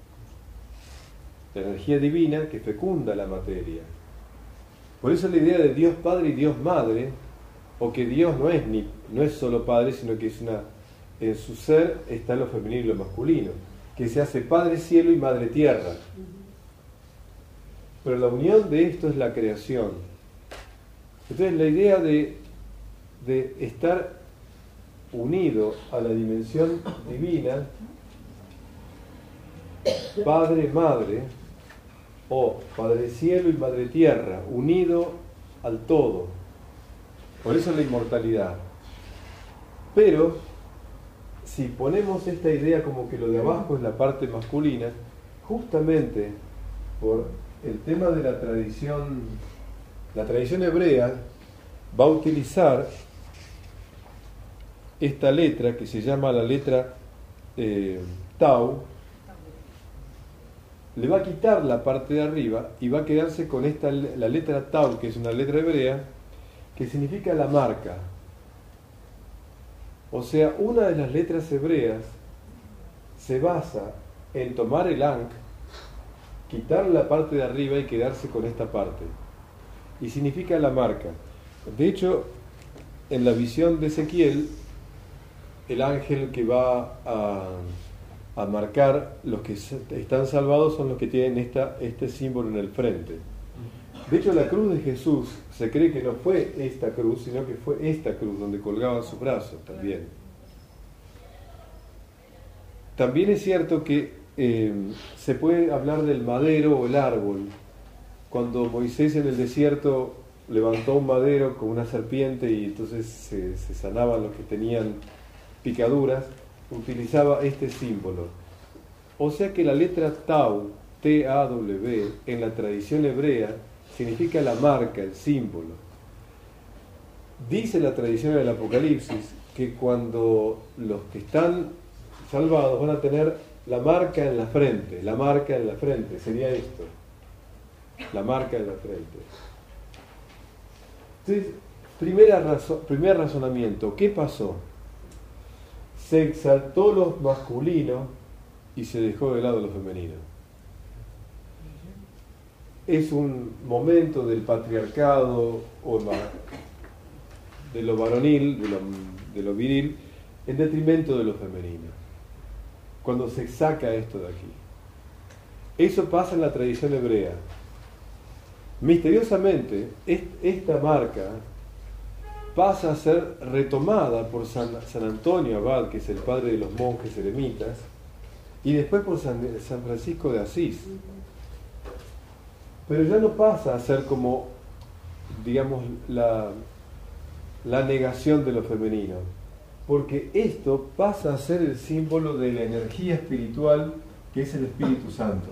La energía divina que fecunda la materia. Por eso la idea de Dios Padre y Dios Madre, o que Dios no es, ni, no es solo Padre, sino que es una, en su ser está lo femenino y lo masculino, que se hace Padre Cielo y Madre Tierra. Pero la unión de esto es la creación. Entonces la idea de, de estar unido a la dimensión divina, Padre, Madre, o Padre Cielo y Madre Tierra, unido al todo. Por eso la inmortalidad. Pero, si ponemos esta idea como que lo de abajo es la parte masculina, justamente por el tema de la tradición, la tradición hebrea va a utilizar esta letra que se llama la letra eh, Tau, le va a quitar la parte de arriba y va a quedarse con esta, la letra Tau, que es una letra hebrea que significa la marca. O sea, una de las letras hebreas se basa en tomar el Ankh, quitar la parte de arriba y quedarse con esta parte, y significa la marca. De hecho, en la visión de Ezequiel, el ángel que va a, a marcar los que están salvados son los que tienen esta, este símbolo en el frente. De hecho, la cruz de Jesús se cree que no fue esta cruz, sino que fue esta cruz donde colgaban sus brazos también. También es cierto que eh, se puede hablar del madero o el árbol, cuando Moisés en el desierto levantó un madero con una serpiente y entonces se, se sanaban los que tenían picaduras, utilizaba este símbolo. O sea que la letra Tau, T A W, en la tradición hebrea, significa la marca, el símbolo. Dice la tradición del Apocalipsis que cuando los que están salvados van a tener la marca en la frente, la marca en la frente, sería esto, la marca en la frente. Entonces, primera razón, primer razonamiento, ¿qué pasó? Se exaltó lo masculino y se dejó de lado lo femenino. Es un momento del patriarcado o de lo varonil, de lo, de lo viril, en detrimento de lo femenino. Cuando se saca esto de aquí. Eso pasa en la tradición hebrea. Misteriosamente, esta marca pasa a ser retomada por San, San Antonio Abad, que es el padre de los monjes eremitas, y después por San, San Francisco de Asís. Pero ya no pasa a ser como, digamos, la, la negación de lo femenino, porque esto pasa a ser el símbolo de la energía espiritual que es el Espíritu Santo.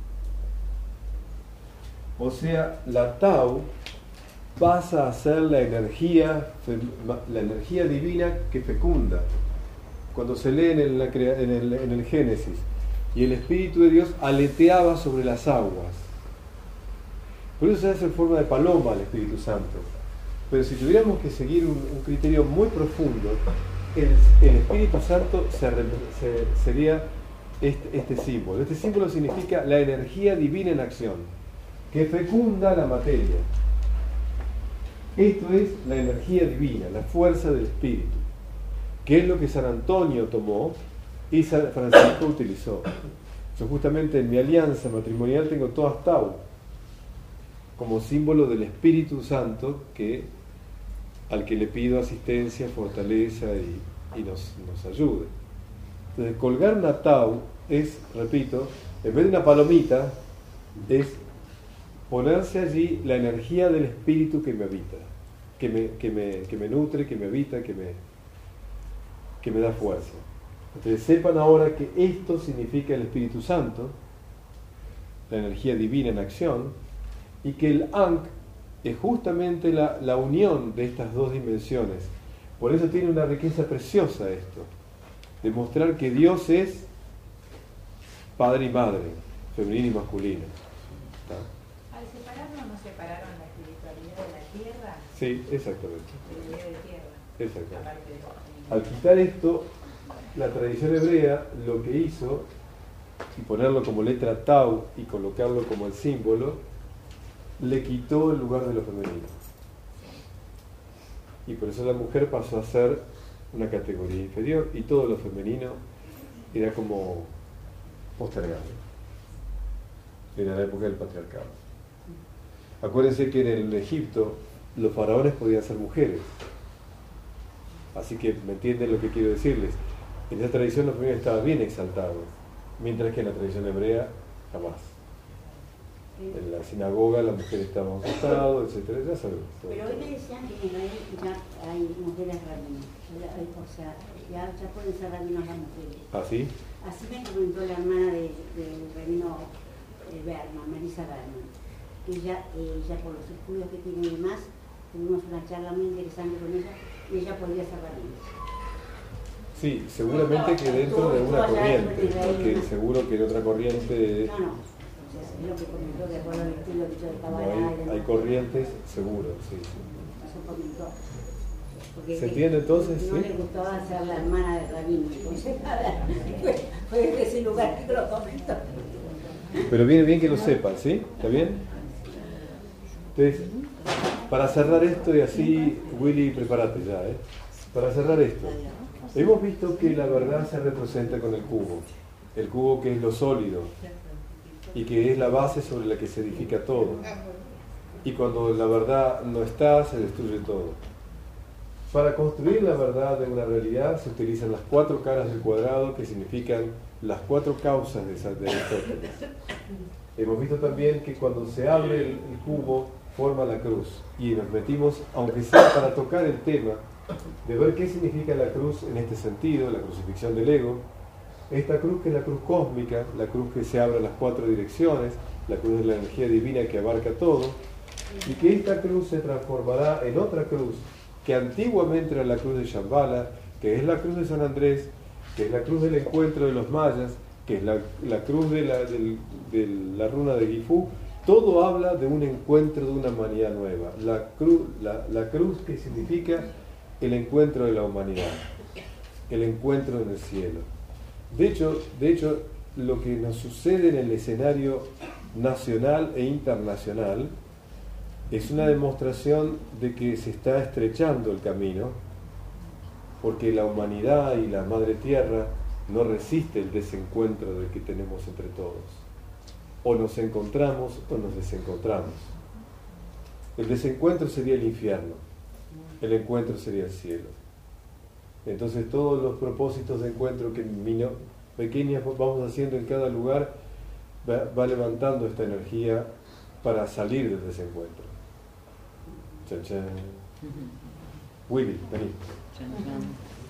O sea, la Tau pasa a ser la energía, la energía divina que fecunda. Cuando se lee en el, en el, en el Génesis, y el Espíritu de Dios aleteaba sobre las aguas. Por eso se hace en forma de paloma el Espíritu Santo. Pero si tuviéramos que seguir un, un criterio muy profundo, el, el Espíritu Santo se, se, sería este, este símbolo. Este símbolo significa la energía divina en acción, que fecunda la materia. Esto es la energía divina, la fuerza del Espíritu, que es lo que San Antonio tomó y San Francisco utilizó. Yo justamente en mi alianza matrimonial tengo todas Tau, como símbolo del Espíritu Santo que, al que le pido asistencia, fortaleza y, y nos, nos ayude. Entonces, colgar una Tau es, repito, en vez de una palomita, es ponerse allí la energía del Espíritu que me habita, que me, que me, que me nutre, que me habita, que me, que me da fuerza. Entonces sepan ahora que esto significa el Espíritu Santo, la energía divina en acción, y que el Ankh es justamente la, la unión de estas dos dimensiones. Por eso tiene una riqueza preciosa esto, demostrar que Dios es Padre y Madre, femenino y masculino. ¿Está? Al separarnos, ¿nos separaron la espiritualidad de la tierra? Sí, exactamente. El de tierra. Exactamente. Al quitar esto, la tradición hebrea lo que hizo, y ponerlo como letra Tau y colocarlo como el símbolo, le quitó el lugar de lo femenino. Y por eso la mujer pasó a ser una categoría inferior y todo lo femenino era como postergado. Era la época del patriarcado. Acuérdense que en el Egipto los faraones podían ser mujeres. Así que me entienden lo que quiero decirles. En esa tradición los femenino estaba bien exaltado, mientras que en la tradición hebrea jamás. En la sinagoga la mujer estaba a un costado, etcétera, ya sabemos. Pero hoy me decían que en Israel ya hay mujeres rabinas, o sea, ya, ya pueden ser rabinos las mujeres. ¿Ah, sí? Así me comentó la hermana del de, de rabino eh, Berman, Melissa Berman. Ella, ella, por los estudios que tiene y demás, tuvimos una charla muy interesante con ella, y ella podría ser rabina. Sí, seguramente que dentro de una corriente, porque seguro que en otra corriente... No, no. Es lo que comentó de acuerdo al estilo que yo de Kabbalah No, y hay, demás. hay corrientes, seguro, sí, sí. Eso comentó. Porque ¿Se entiende entonces? No ¿Sí? le gustaba ser la hermana de Rabino, entonces nada, fue, fue desde ese lugar que lo comentó. Pero viene bien que lo sepan, ¿sí? ¿Está bien? Entonces, para cerrar esto y así, Willy, prepárate ya, ¿eh? Para cerrar esto, hemos visto que la verdad se representa con el cubo, el cubo que es lo sólido, y que es la base sobre la que se edifica todo. Y cuando la verdad no está, se destruye todo. Para construir la verdad de una realidad se utilizan las cuatro caras del cuadrado, que significan las cuatro causas de Aristóteles. Hemos visto también que cuando se abre el, el cubo forma la cruz y nos metimos, aunque sea para tocar el tema de ver qué significa la cruz en este sentido, la crucifixión del ego. Esta cruz, que es la cruz cósmica, la cruz que se abre a las cuatro direcciones, la cruz de la energía divina que abarca todo, y que esta cruz se transformará en otra cruz que antiguamente era la cruz de Shambhala, que es la cruz de San Andrés, que es la cruz del encuentro de los mayas, que es la, la cruz de la, del, de la runa de Gifu. Todo habla de un encuentro de una humanidad nueva, la cruz, la, la cruz que significa el encuentro de la humanidad, el encuentro en el cielo. De hecho, de hecho, lo que nos sucede en el escenario nacional e internacional es una demostración de que se está estrechando el camino, porque la humanidad y la Madre Tierra no resiste el desencuentro del que tenemos entre todos. O nos encontramos o nos desencontramos. El desencuentro sería el infierno, el encuentro sería el cielo. Entonces todos los propósitos de encuentro que pequeñas vamos haciendo en cada lugar va, va levantando esta energía para salir del desencuentro. Chan, chan. Willy, vení. Chan, chan.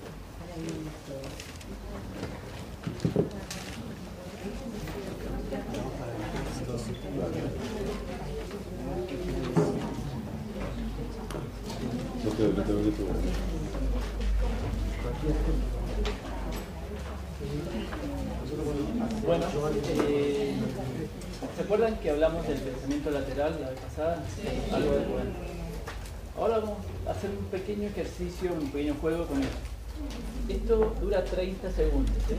No creo que tengo que tu. Bueno, eh, ¿se acuerdan que hablamos del pensamiento lateral la vez pasada? Sí. Algo de bueno. Ahora vamos a hacer un pequeño ejercicio, un pequeño juego con esto. Esto dura treinta segundos, ¿sí?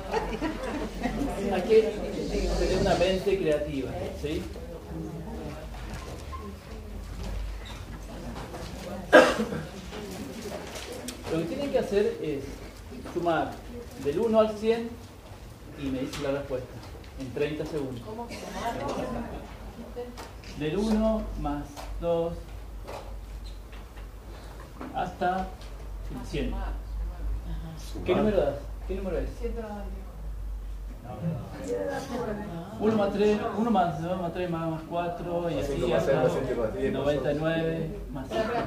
Hay que tener una mente creativa, ¿sí? Lo que tienen que hacer es sumar del uno al cien y me dicen la respuesta en treinta segundos. ¿Cómo sumar? Del uno más dos hasta el cien. ¿Qué número das? ¿Qué número es? uno más tres, uno más dos más tres más cuatro y así hasta noventa y nueve más.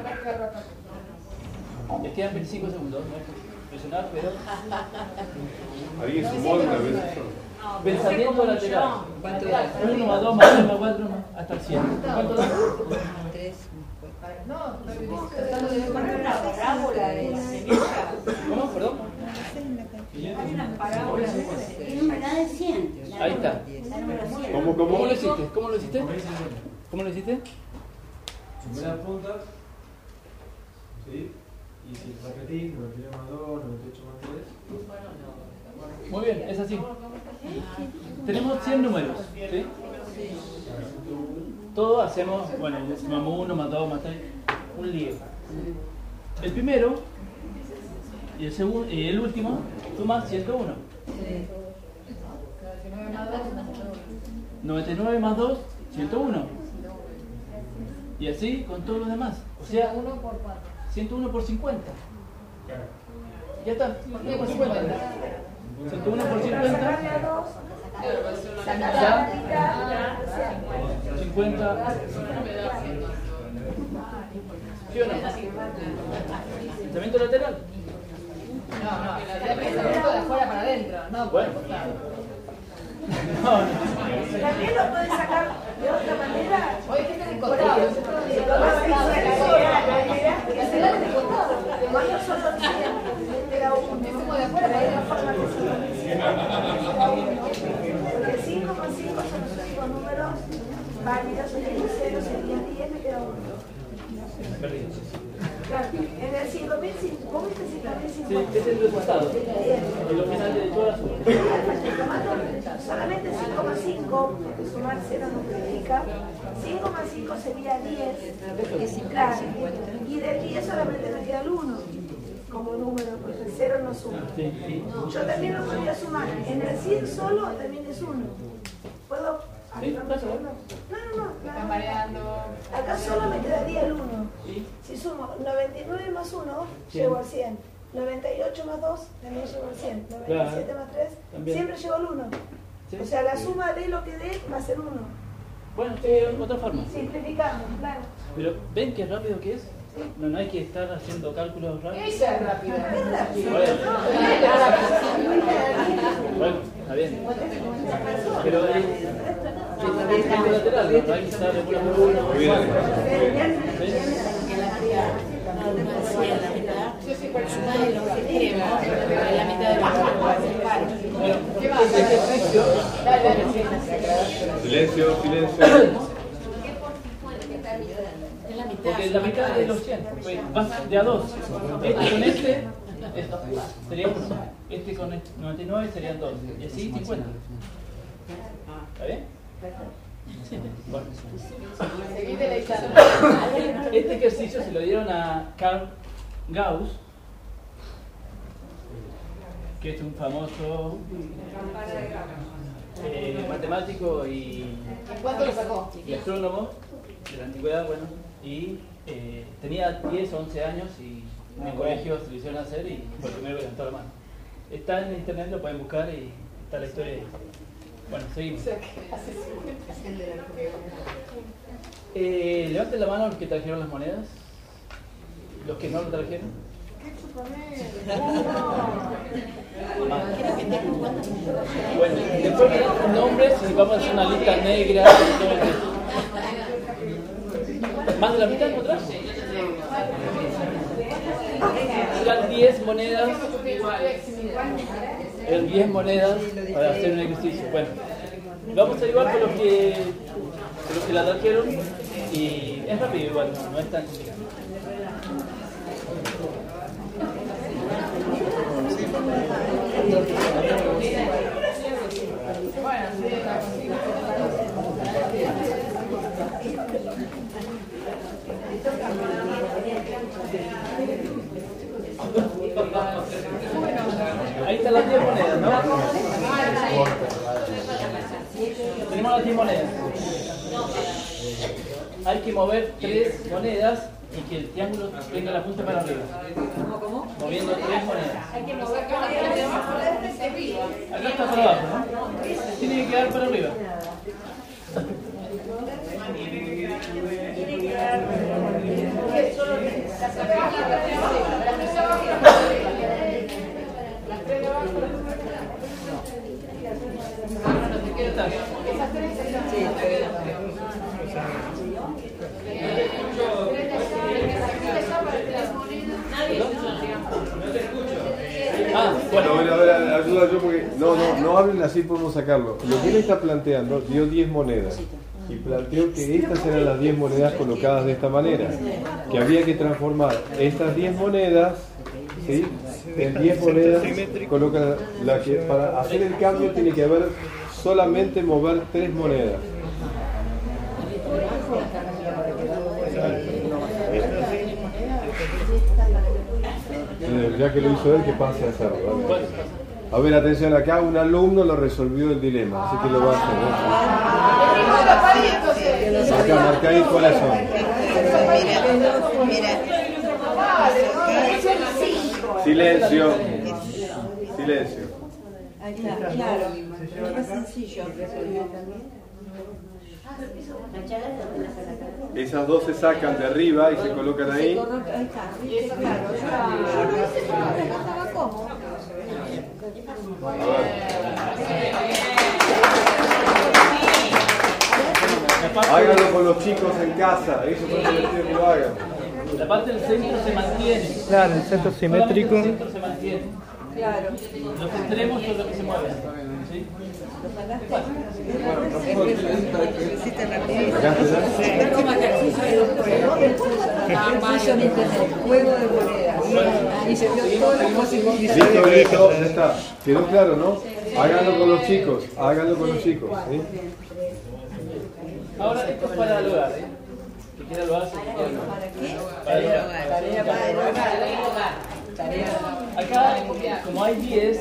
Les quedan veinticinco segundos, no hay que presionar, pero... ¿Alguien sumó alguna vez? Pensamiento lateral. uno más dos más tres más cuatro hasta el cien. ¿Cuánto da? tres. No, Poner una parábola de la semilla. ¿Cómo? Perdón. Hay una parábola El número de cien. Ahí está. La número cien. ¿Cómo, ¿Cómo cómo? lo hiciste? ¿Cómo lo hiciste? ¿Cómo lo hiciste? Sumé las puntas, ¿sí? Y si repetí, noventa y nueve más dos, noventa y ocho más tres. Muy bien, es así. Tenemos cien números, ¿sí? Todos hacemos, bueno, sumamos uno más dos más tres, un lío. El primero y el segundo y el último suma ciento uno. noventa y nueve más dos, ciento uno. Y así con todos los demás. O sea, ciento uno por cincuenta. Ya está, ciento uno por cincuenta. ciento uno por cincuenta. cincuenta. ¿Sí o no? Pensamiento lateral. No, no, sería pensamiento de afuera para adentro, no por el costado. No, no. También lo puedes sacar de otra manera. Oye, ¿qué es el costado? Nosotros Que se da de costado. Cuando solo era uno. es como de afuera para adentro. Porque cinco más cinco son los únicos números válidos. El cero sería diez, me queda uno. Claro, en el cinco mil, ¿cómo viste cinco mil Sí, cincuenta? es el resultado. El final de todas las sumas. Solamente cinco más cinco, porque sumar cero no significa. cinco más cinco sería diez. Claro. Y del diez solamente me queda el uno como número, porque el cero no suma. Sí, sí. Yo también lo podría sumar. En el cien solo también es uno. ¿Puedo? Sí, claro. No, no, no. Están variando. Acá solo me quedaría el uno. ¿Sí? Si sumo noventa y nueve más uno, llego al cien. noventa y ocho más dos, también llego al cien. noventa y siete más tres, También. siempre llego al uno. ¿Sí? O sea, la suma de lo que dé va a ser uno. Bueno, eh, otra forma. Simplificamos, claro. Pero ¿ven qué rápido que es? No, no hay que estar haciendo cálculos rápidos. Ella es rápida. Bueno, bueno, está bien. Pero eh, es es lateral, ¿no? Hay que estar de una forma. Muy bien. Sumar el extremo, la mitad de la Bueno, este ejercicio. Silencio, silencio. Es la mitad. Porque la mitad de los cien, pues vas de a dos. Este con este es- sería uno. Este con este noventa y nueve serían dos. Y así cincuenta. ¿Está bien? Bueno. Seguite leyendo. Este ejercicio se lo dieron a Carl Gauss, que es un famoso eh, matemático y, ¿Cuánto lo sacó? y astrónomo de la antigüedad, bueno, y eh, tenía diez o once años y en el colegio se lo hicieron hacer y fue el primero que levantó la mano. Está en internet, lo pueden buscar y está la historia ahí. Bueno, seguimos. Eh, levanten la mano los que trajeron las monedas, los que no lo trajeron. Bueno, después de los nombres y vamos a hacer una lista negra. ¿Más de la mitad no trajo? Eran diez monedas. Eran diez monedas para hacer un ejercicio. Bueno, vamos a ayudar con los que, con los que la trajeron y es rápido igual, no, no es tan complicado. Ahí están las diez monedas, ¿no? Tenemos las diez monedas. Hay que mover tres monedas y que el triángulo tenga la punta para arriba. ¿Cómo? Moviendo tres monedas. Hay que mover la parte de abajo de arriba. Acá está para abajo, ¿no? Tiene que quedar para arriba. ¿Qué está? Ah, Bueno, bueno. a ver, a ver, ayuda yo porque no, no, no hablen así, podemos sacarlo. Lo que él está planteando, dio diez monedas y planteó que estas eran las diez monedas colocadas de esta manera, que había que transformar estas diez monedas, ¿sí? En diez monedas, coloca la que para hacer el cambio tiene que haber solamente mover tres monedas. Eh, Ya que lo hizo él, que pase a hacerlo. ¿Vale? A ver, atención, acá un alumno lo resolvió el dilema, así que lo va a hacer, ¿no? Acá, marca ahí cuáles son. Silencio. Silencio. Ahí está, claro. Es más sencillo. Esas dos se sacan de arriba y se colocan ahí. Ahí está, ¿viste? Claro. Yo lo hice yo, acá estaba cómodo. A ver. Háganlo con los chicos en casa, eso es divertido que lo hagan. La parte del centro se mantiene. Claro, el centro simétrico. Solamente el centro se mantiene. Claro. Los extremos son los que se mueven. ¿Sí? Es como ejercicio de juego. Ejercicio de juego de monedas. Y se vio todas las posibilidades. Listo, listo, ya está. Quedó claro, ¿no? Háganlo con los chicos, háganlo con los chicos. ¿Sí? Ahora esto es para el hogar, ¿eh? Que quiera lo hace, que quiera lo hace. Para el hogar. Tarea para el hogar. Acá, como hay diez,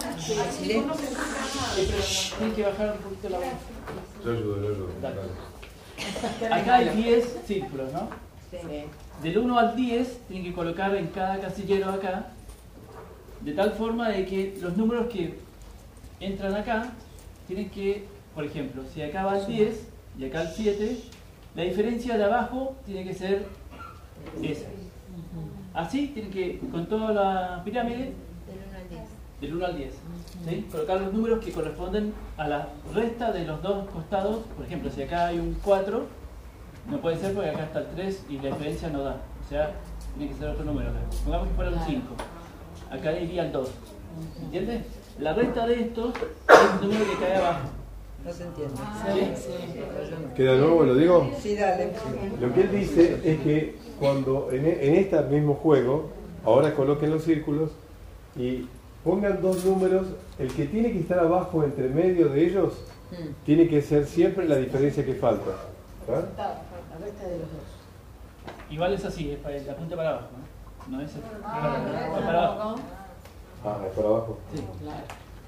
tienen que bajar un poquito la voz. Yo ayudo, yo ayudo. Dale. Acá hay diez círculos, ¿no? Del uno al diez tienen que colocar en cada casillero acá, de tal forma de que los números que entran acá tienen que, por ejemplo, si acá va el diez y acá el siete, la diferencia de abajo tiene que ser esa. Así tienen que, con toda la pirámide, del uno al diez, ¿sí? Colocar los números que corresponden a la resta de los dos costados. Por ejemplo, si acá hay un cuatro, no puede ser porque acá está el tres y la diferencia no da. O sea, tiene que ser otro número acá. Pongamos que fuera un cinco. Acá iría el dos. ¿Entiendes? La resta de estos es el número que cae abajo. No se entiende. ¿Sí? ¿Queda de nuevo? ¿Lo digo? Sí, dale. Lo que él dice es que cuando en, en este mismo juego, ahora coloquen los círculos y pongan dos números, el que tiene que estar abajo entre medio de ellos, mm. tiene que ser siempre la diferencia que falta. ¿Verdad? La resta de los dos. Igual es así, es para, la punta para abajo, ¿no? No es Ah, para, para abajo. Ah, es para abajo. Sí, claro.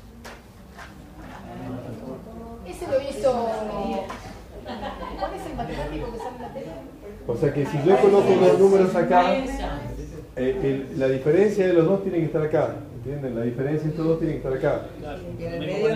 Ese lo hizo. ¿Cuál es el matemático que sale en la tele? O sea que si yo coloco unos números acá, eh, el, la diferencia de los dos tiene que estar acá. ¿Entienden? La diferencia de estos dos tiene que estar acá. Y en el medio.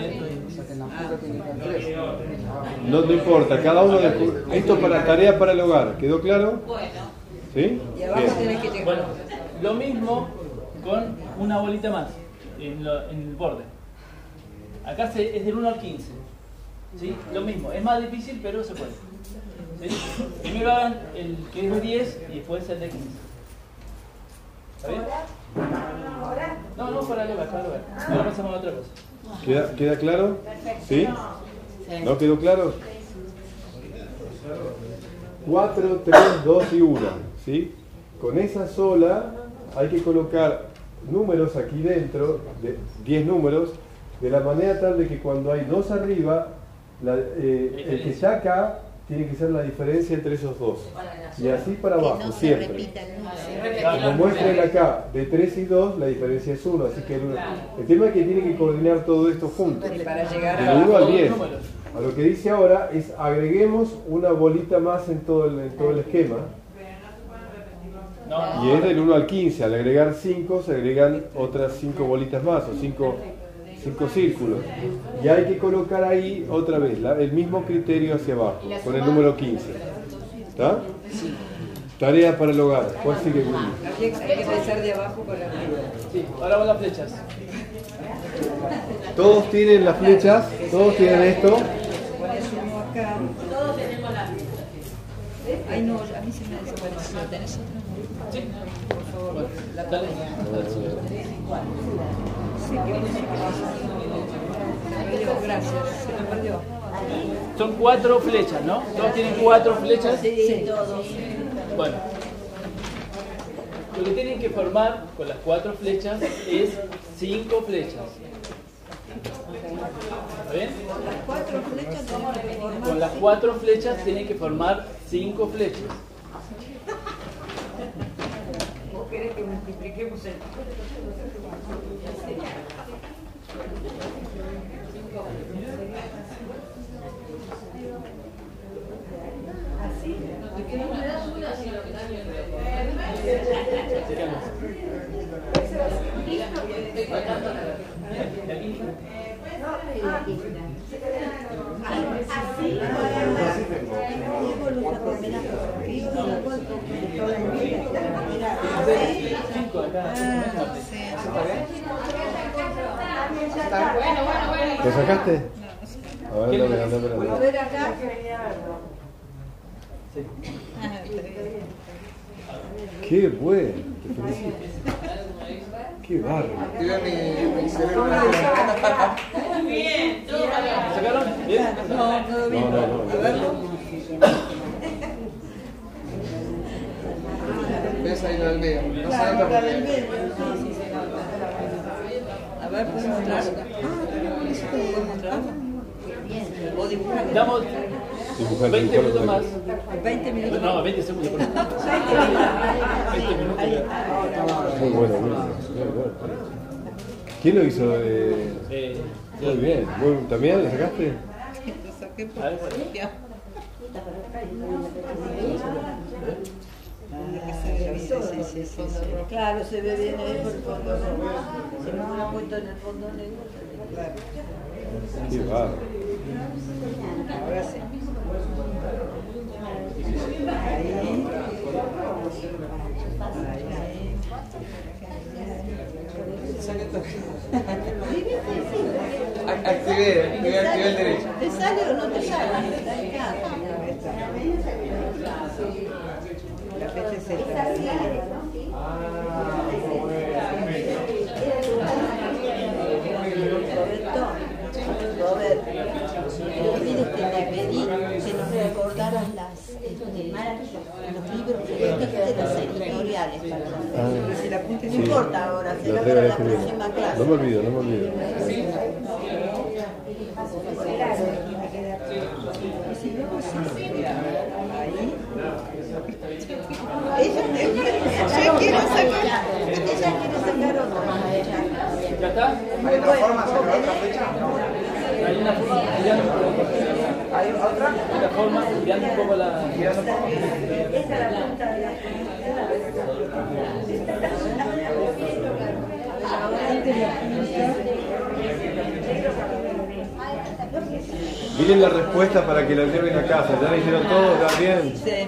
No, no importa, cada uno de esto para tarea para el hogar. ¿Quedó claro? Bueno. ¿Sí? Y abajo Bien. tenés que llegar. Bueno, lo mismo con una bolita más en, lo, en el borde. Acá se, es del uno al quince. ¿Sí? Lo mismo, es más difícil, pero se puede. ¿Sí? Primero hagan el que es de diez y después el de quince. ¿Está bien? ¿Ahora? No, no, para levar, para levar. Ahora pasamos a otra cosa. ¿Queda, ¿Queda claro? ¿Sí? ¿No quedó claro? cuatro, tres, dos y uno. ¿Sí? Con esa sola hay que colocar números aquí dentro, de diez números, de la manera tal de que cuando hay dos arriba, la, eh, el que está acá tiene que ser la diferencia entre esos dos. Y así para abajo, Que no se siempre. repitan, Como muestren acá, de tres y dos, la diferencia es uno. Así que el, el tema es que tiene que coordinar todo esto juntos. Y para llegar De a. uno al diez. A lo que dice ahora es agreguemos una bolita más en todo el, en todo el esquema. No, Y es del uno al quince. Al agregar cinco, se agregan otras cinco bolitas más o cinco círculos. Y hay que colocar ahí otra vez la, el mismo criterio hacia abajo, con el número quince. ¿Está? Tarea para el hogar. ¿Cuál sigue? Hay que hay que empezar de abajo para arriba. sí, ahora van las flechas. Todos tienen las flechas, todos tienen esto. Pones uno acá. Todos tenemos la flechas. Ay, no, a mí se me desapareció. ¿Tenés otra? Sí. Por favor, la Dale. Sí, que dice que se perdió, gracias. Se me perdió. Son cuatro flechas, ¿no? ¿Todos tienen cuatro flechas? Sí, todos. Bueno, lo que tienen que formar con las cuatro flechas es cinco flechas. ¿Está bien? Las cuatro flechas tenemos que formar. Con las cuatro flechas tienen que formar cinco flechas. ¿Vos querés que multipliquemos el? ¿Así? Cinco acá. Bueno, bueno, bueno. ¿Lo sacaste? A ver, dame, dame, dame, A dame. ver acá. Sí. Qué bueno, te felicito. Qué bárbaro. ¿Sacaron? ¿Bien? No, todo bien. No, no, no. A ver. ¿Ves ahí lo del medio? No Claro, sabes la del medio. Sí, sí, sí. A ver, ¿puedes mostrar? Ah, ¿eso te puedo mostrar? O dibujar. Damos Dibujar, veinte dibujar, minutos más. dibujar. veinte minutos. No, veinte segundos. Por favor. veinte minutos. Muy bueno, muy bueno. Bien, bien. ¿Quién lo hizo? Eh, Eh, muy bien. Muy, ¿También lo sacaste? Lo saqué por A ver, bueno. copia. Sí, sí, sí, sí. Claro, se ve bien ahí por el fondo. Si no lo han puesto en el fondo negro, claro. Qué bárbaro. Ahora sí. Activé, activé, activé el derecho. ¿Te sale o no te sale? La fecha es esta. Roberto, no olvides que te pedí que nos recordaras las, este, los libros que leíste, las editoriales para la si la apuntes, no importa ahora, será para la próxima clase. No me olvido, no me olvido. Ella, yo quiero sacar, ella quiere sacar otra. ¿Ya está? ¿Hay otra forma de sacar otra fecha? Hay una forma girando un poco. ¿Hay otra? Una forma girando un poco la. Esta es la punta de la Miren la respuesta para que la lleven a casa. ¿Ya dijeron todo? ¿Está bien? Sí.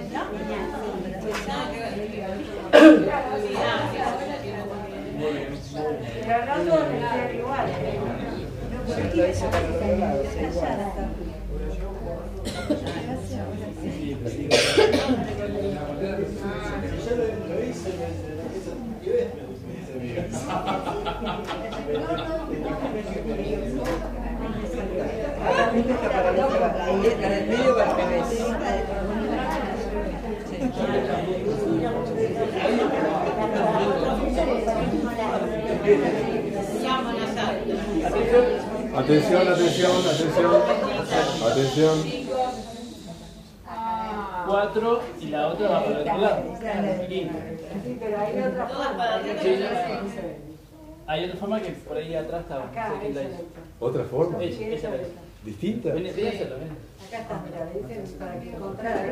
Pero no todos están igual. Lo hice para los dos lados, igual. La punta está para el otro lado, ahí para el medio para el revés. Atención, atención, atención. Atención. Cuatro y la otra va para el otro lado. Sí, pero hay otra forma. Sí. Hay otra forma que por ahí atrás estaba. No sé quién la hizo. ¿Otra forma? Ella, ella la hizo. ¿Distinta? Ven, ven a hacerlo, ven. Acá está, mira, dicen para que encontrar.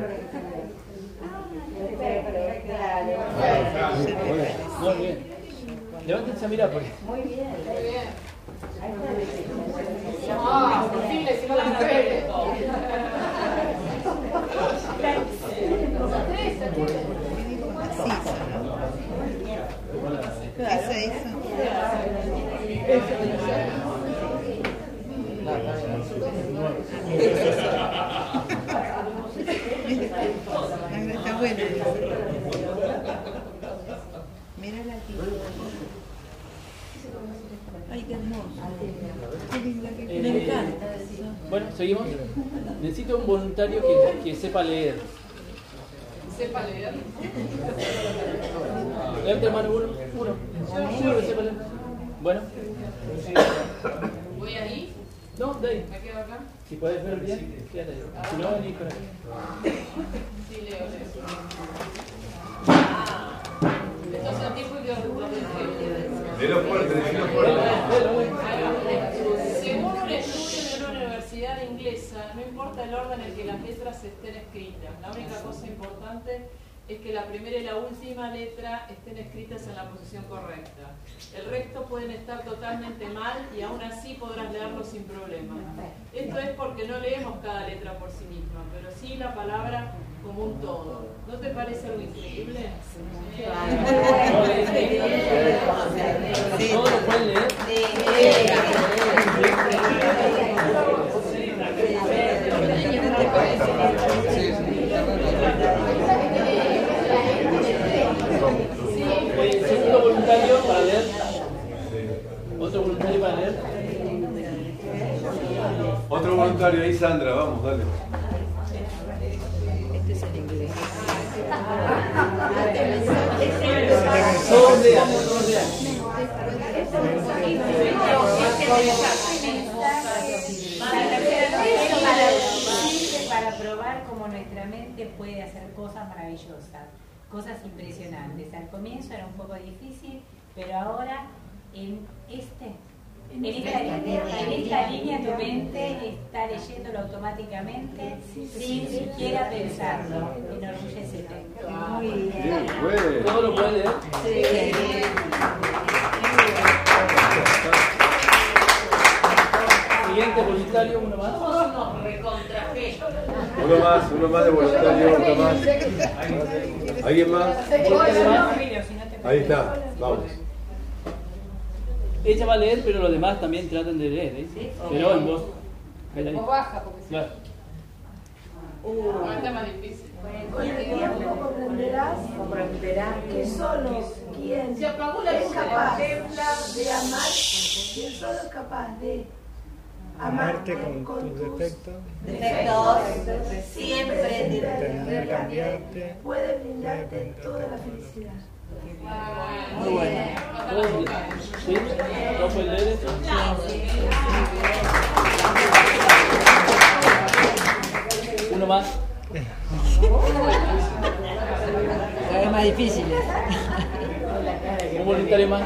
Muy bien. Levántense a mirar porque. Muy bien. Muy bien. Ah, por fin le hicimos la carrera. Eso hizo. Está bueno. Mírala aquí. Ay, qué hermoso. Qué linda que Eh, me encanta. Bueno, seguimos. Necesito un voluntario que, que sepa leer. Sepa leer. Levante la mano uno. Uno. Uno que sepa leer. Bueno. Voy ahí. No, de ahí. Me quedo acá. Si puedes ver bien, quédate ahí. Si no, venís por aquí. Sí, leo, leo. Entonces el tiempo que Dilo fuerte, dilo fuerte. según un estudio de una universidad inglesa, no importa el orden en el que las letras estén escritas. La única cosa importante es que la primera y la última letra estén escritas en la posición correcta. El resto pueden estar totalmente mal y aún así podrás leerlo sin problema. Esto es porque no leemos cada letra por sí misma, pero sí la palabra como un todo. ¿No te parece algo increíble? Sí. ¿Todos lo pueden leer? Eh, segundo voluntario para leer. Otro voluntario para leer. Otro voluntario ahí, Sandra, vamos, dale. Este es el inglés. Todos lean, todos lean. Para probar cómo nuestra mente puede hacer cosas maravillosas, cosas impresionantes. Al comienzo era un poco difícil, pero ahora en este en esta, en esta línea tu mente está leyéndolo automáticamente sin siquiera pensarlo. Enorgullécete. Muy bien. Bueno. ¿Todos lo pueden leer? Sí. Siguiente voluntario, uno más. Uno más, uno más de voluntario, otro más. ¿Alguien más? Ahí está, vamos. Ella va a leer, pero los demás también tratan de leer, ¿eh? ¿Sí? Pero en voz. Vos baja, porque si claro. Uh, es más difícil. Con el tiempo comprenderás, comprenderás que solo quien Se apagó la es luz. capaz de amar, quien solo es capaz de amarte con tus defectos, Defectos, siempre intentando cambiarte, puede brindarte toda la felicidad. Muy bueno. ¿Sí? ¿No fue leer esto? Uno más. Es más difícil. Un voluntario más.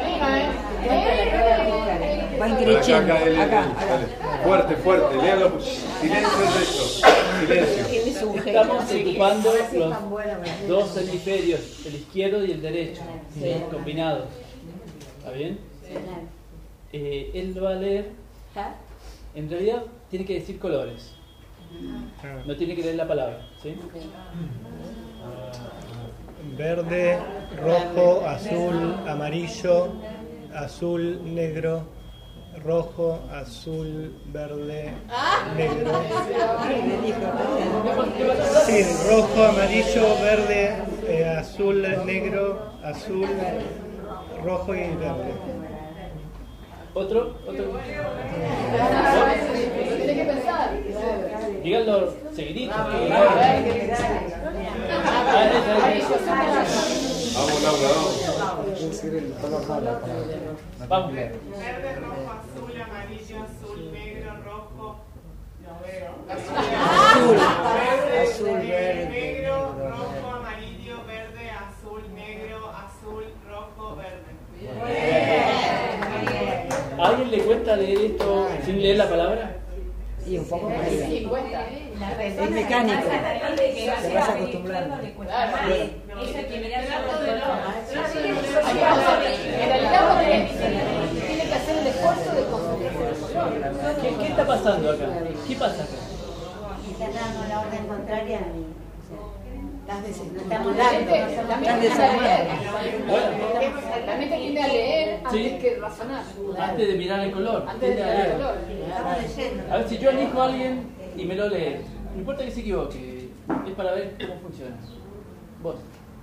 Va increciendo. Acá, acá, Acá, dale, dale. Fuerte, fuerte, léalo. Silencio el resto. Silencio. Estamos ocupando los dos hemisferios, el izquierdo y el derecho, ¿sí? Combinados. ¿Está bien? Eh, él lo va a leer. En realidad tiene que decir colores. No tiene que leer la palabra, ¿sí? verde, rojo, azul, amarillo, azul, negro, rojo, azul, verde, negro. Sí, rojo, amarillo, verde, eh, azul, negro, azul, rojo y verde. ¿Otro? ¿Otro? Tienes que pensar. Díganlo seguidito. Vamos, Laura, vamos. Vamos. Verde, rojo, azul, amarillo, azul, negro, rojo. No veo. Azul. Verde, Azul, verde, negro, negro, rojo, amarillo, verde, azul, negro, azul, rojo, verde. ¿A alguien le cuesta leer esto sin leer la palabra? Y un poco más. Sí, cuesta. Es mecánico. Te vas acostumbrando. Eso que mirar En realidad uno tiene tiene que hacer el esfuerzo de confundirse el color. ¿Qué, qué está pasando acá? ¿Qué pasa acá? Estás dando la orden contraria a mí. Estás desestimulando. También Estás desarmando. Bueno, la mente tiende a leer antes Sí. que razonar. antes de mirar el color. Antes de tiende a mirar el leer. color. Estamos leyendo. A ver, si yo elijo a alguien y me lo lee, no importa que se equivoque, es para ver cómo funciona. Vos.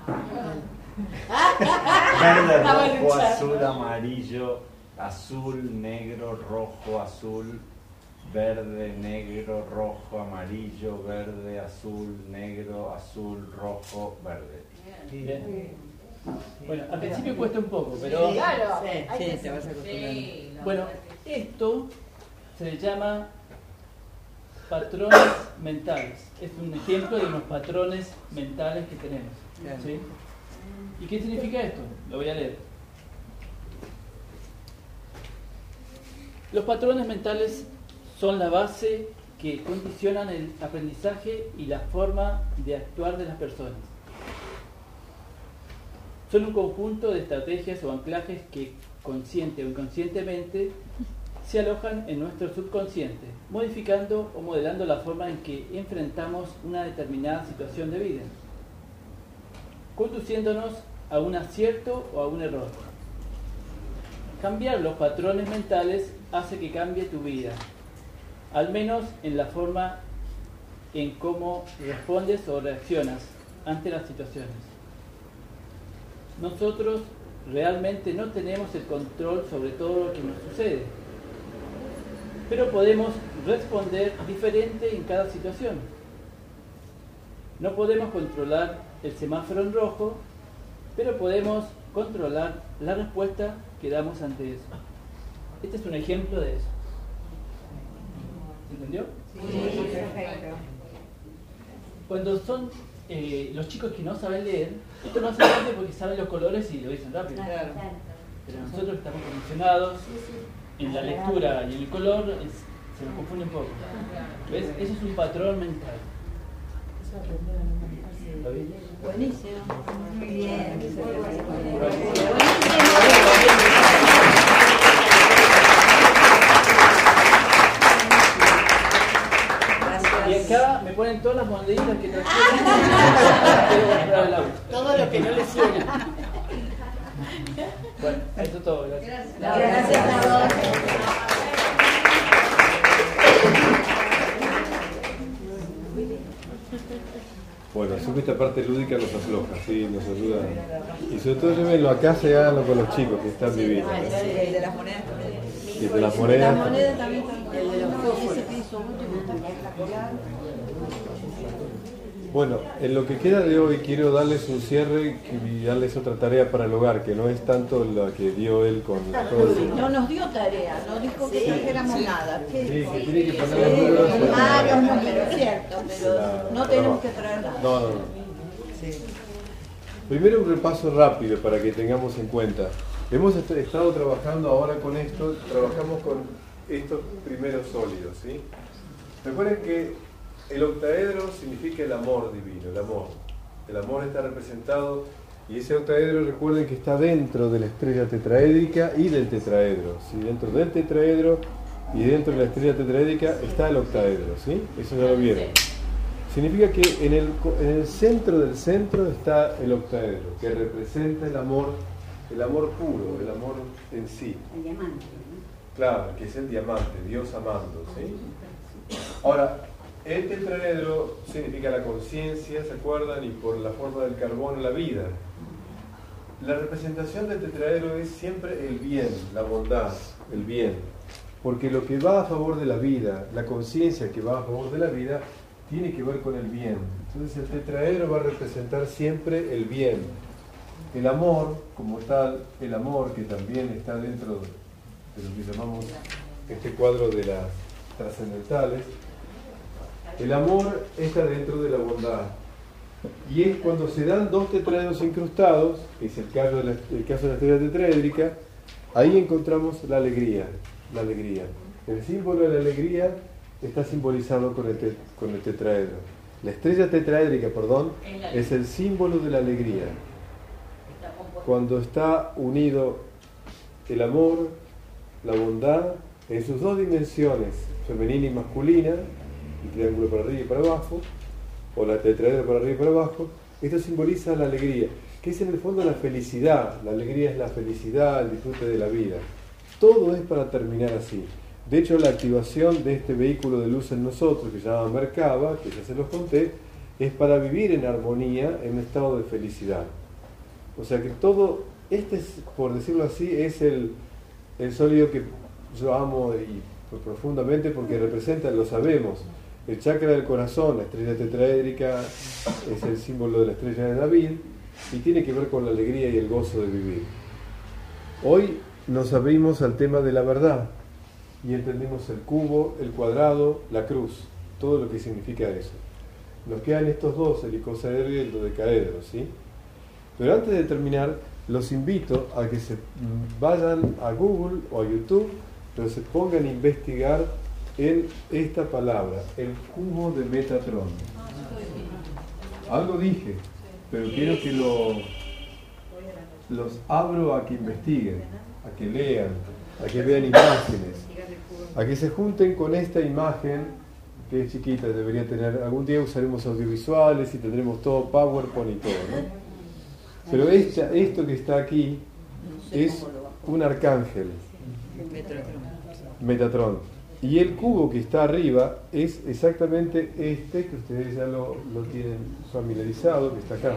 Verde, rojo, azul, amarillo, azul, negro, rojo, azul, verde, negro, rojo, amarillo, verde, azul, negro, azul, rojo, verde. Bien. Bueno, al principio cuesta un poco, pero Claro. Sí, sí, te vas acostumbrando. bueno, esto se le llama patrones mentales. Es un ejemplo de unos patrones mentales que tenemos. ¿Sí? ¿Y qué significa esto? Lo voy a leer. Los patrones mentales son la base que condicionan el aprendizaje y la forma de actuar de las personas. Son un conjunto de estrategias o anclajes que consciente o inconscientemente se alojan en nuestro subconsciente, modificando o modelando la forma en que enfrentamos una determinada situación de vida, conduciéndonos a un acierto o a un error. Cambiar los patrones mentales hace que cambie tu vida, al menos en la forma en cómo respondes o reaccionas ante las situaciones. Nosotros realmente no tenemos el control sobre todo lo que nos sucede, pero podemos responder diferente en cada situación. No podemos controlar el semáforo en rojo, pero podemos controlar la respuesta que damos ante eso. Este es un ejemplo de eso. ¿Se entendió? Sí, perfecto. Cuando son eh, los chicos que no saben leer, esto no hace gracia porque saben los colores y lo dicen rápido. Claro. Pero nosotros estamos condicionados en la lectura y en el color, es- se nos confunde un poco. ¿Ves? Eso es un patrón mental. ¿Lo vi? Buenísimo. Muy bien. Y acá me pone ponen todas las moneditas que trajeron. Todo lo que no les suena. Bueno, eso es todo. Gracias. Gracias a todos. Bueno, así que esta parte lúdica nos afloja, sí, nos ayuda. Y sobre todo llévenlo a casa y háganlo con los chicos que están divinos. El de las monedas también. Y de las monedas. La moneda también. El de los fósforos. Ese piso último está espectacular. Bueno, en lo que queda de hoy quiero darles un cierre y darles otra tarea para el hogar, que no es tanto la que dio él con todo el... No nos dio tarea, no dijo que trajéramos sí. nada. Sí, que tiene que poner los números. Varios números, cierto, pero la, no tenemos que traer nada. No, no, no. Sí. Primero un repaso rápido para que tengamos en cuenta. Hemos est estado trabajando ahora con esto, trabajamos con estos primeros sólidos, ¿sí? Recuerden que el octaedro significa el amor divino, el amor. El amor está representado, y ese octaedro recuerden que está dentro de la estrella tetraédrica y del tetraedro. ¿Sí? Dentro del tetraedro y dentro de la estrella tetraédrica está el octaedro, ¿sí? Eso ya lo vieron. Significa que en el, en el centro del centro está el octaedro, que representa el amor, el amor puro, el amor en sí. El diamante, ¿no? Claro, que es el diamante, Dios amando, ¿sí? Ahora, el tetraedro significa la conciencia, ¿se acuerdan? Y por la forma del carbono, la vida. La representación del tetraedro es siempre el bien, la bondad, el bien. Porque lo que va a favor de la vida, la conciencia que va a favor de la vida, tiene que ver con el bien. Entonces el tetraedro va a representar siempre el bien. El amor, como tal, el amor que también está dentro de lo que llamamos este cuadro de las trascendentales. El amor está dentro de la bondad. Y es cuando se dan dos tetraedros incrustados, que es el caso de la, el caso de la estrella tetraédrica, ahí encontramos la alegría. La alegría. El símbolo de la alegría está simbolizado con el, te, con el tetraedro. La estrella tetraédrica, perdón, es el símbolo de la alegría. Cuando está unido el amor, la bondad, en sus dos dimensiones, femenina y masculina, el triángulo para arriba y para abajo, o la tetraedro para arriba y para abajo, esto simboliza la alegría, que es en el fondo la felicidad. La alegría es la felicidad, el disfrute de la vida. Todo es para terminar así. De hecho, la activación de este vehículo de luz en nosotros, que se llama Merkaba, que ya se los conté, es para vivir en armonía, en un estado de felicidad. O sea que todo, este, es, por decirlo así, es el, el sólido que yo amo y profundamente porque representa, lo sabemos, el chakra del corazón, la estrella tetraédrica es el símbolo de la estrella de David y tiene que ver con la alegría y el gozo de vivir. Hoy nos abrimos al tema de la verdad y entendimos el cubo, el cuadrado, la cruz, todo lo que significa eso. Nos quedan estos dos, el icosaedro y el dodecaedro, ¿sí? Pero antes de terminar, los invito a que se vayan a Google o a YouTube, pero se pongan a investigar en esta palabra, el cubo de Metatron. Algo dije, pero quiero que lo, los abro a que investiguen, a que lean, a que vean imágenes, a que se junten con esta imagen que es chiquita, debería tener, algún día usaremos audiovisuales y tendremos todo PowerPoint y todo, ¿no? Pero esta, esto que está aquí es un arcángel, Metatron. Y el cubo que está arriba es exactamente este, que ustedes ya lo, lo tienen familiarizado, que está acá.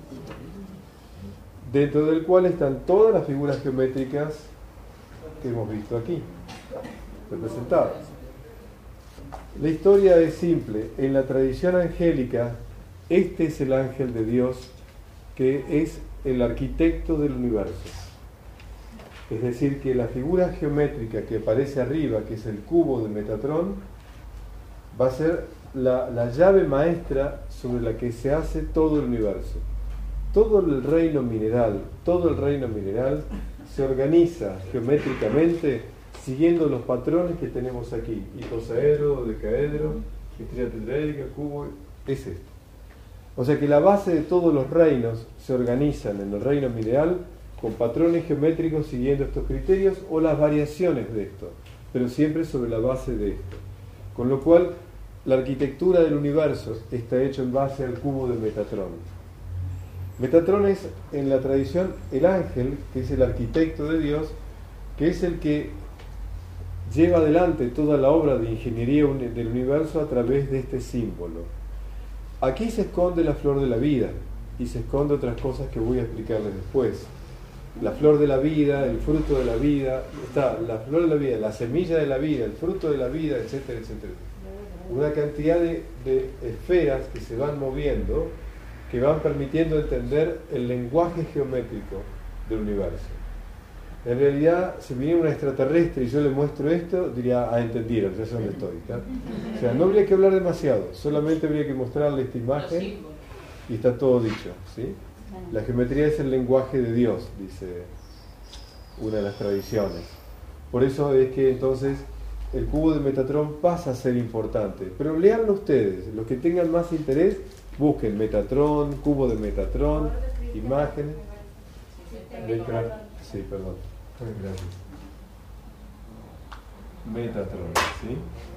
Dentro del cual están todas las figuras geométricas que hemos visto aquí, representadas. La historia es simple. En la tradición angélica, este es el ángel de Dios que es el arquitecto del universo. Es decir, que la figura geométrica que aparece arriba, que es el cubo de Metatron, va a ser la, la llave maestra sobre la que se hace todo el universo. Todo el reino mineral, todo el reino mineral se organiza geométricamente siguiendo los patrones que tenemos aquí. Icosaedro, dodecaedro, estrella tetraédrica, cubo, es esto. O sea que la base de todos los reinos se organizan en el reino mineral con patrones geométricos siguiendo estos criterios o las variaciones de esto, pero siempre sobre la base de esto. Con lo cual, la arquitectura del universo está hecha en base al cubo de Metatrón. Metatrón es, en la tradición, el ángel, que es el arquitecto de Dios, que es el que lleva adelante toda la obra de ingeniería del universo a través de este símbolo. Aquí se esconde la flor de la vida y se esconde otras cosas que voy a explicarles después. La flor de la vida, el fruto de la vida, está la flor de la vida, la semilla de la vida, el fruto de la vida, etcétera, etcétera. Una cantidad de, de esferas que se van moviendo, que van permitiendo entender el lenguaje geométrico del universo. En realidad, si viniera un extraterrestre y yo le muestro esto, diría, ah, entendieron, ya sé dónde estoy, ¿tá? O sea, no habría que hablar demasiado, solamente habría que mostrarle esta imagen y está todo dicho, ¿sí? La geometría es el lenguaje de Dios, dice una de las tradiciones. Por eso es que entonces el cubo de Metatrón pasa a ser importante. Pero léanlo ustedes, los que tengan más interés, busquen Metatrón, cubo de Metatrón, imágenes. Sí, perdón. Gracias. Metatrón, ¿sí?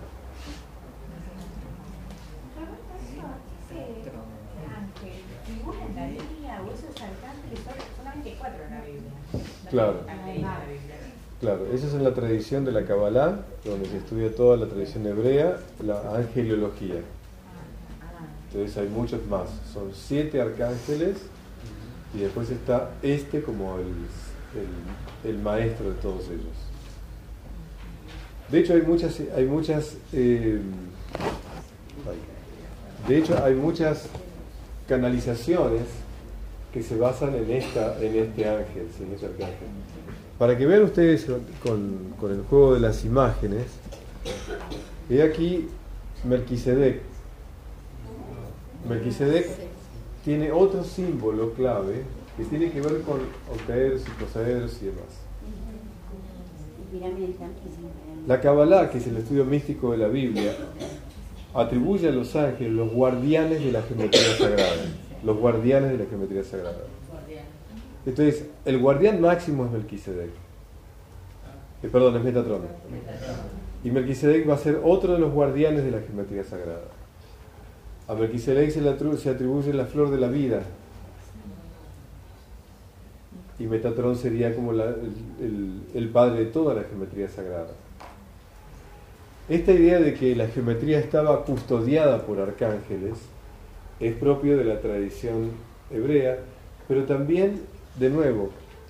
¿Figura en la Biblia o esos arcángeles son solamente cuatro en la Biblia? Claro. Claro, eso es en la tradición de la Kabbalah, donde se estudia toda la tradición hebrea, la angeliología. Entonces hay muchos más. Son siete arcángeles y después está este como el, el, el maestro de todos ellos. De hecho hay muchas, hay muchas, eh, de hecho hay muchas canalizaciones que se basan en esta, en este ángel, en este arcángel. Para que vean ustedes con, con el juego de las imágenes, he aquí Melquisedec. Melquisedec tiene otro símbolo clave que tiene que ver con octaedros y cosaedros y demás. La Kabbalah, que es el estudio místico de la Biblia, atribuye a los ángeles los guardianes de la geometría sagrada. Los guardianes de la geometría sagrada. Entonces, el guardián máximo es Melquisedec. Eh, perdón, es Metatrón. Y Melquisedec va a ser otro de los guardianes de la geometría sagrada. A Melquisedec se le atribuye, se atribuye la flor de la vida. Y Metatrón sería como la, el, el, el padre de toda la geometría sagrada. Esta idea de que la geometría estaba custodiada por arcángeles es propio de la tradición hebrea, pero también, de nuevo,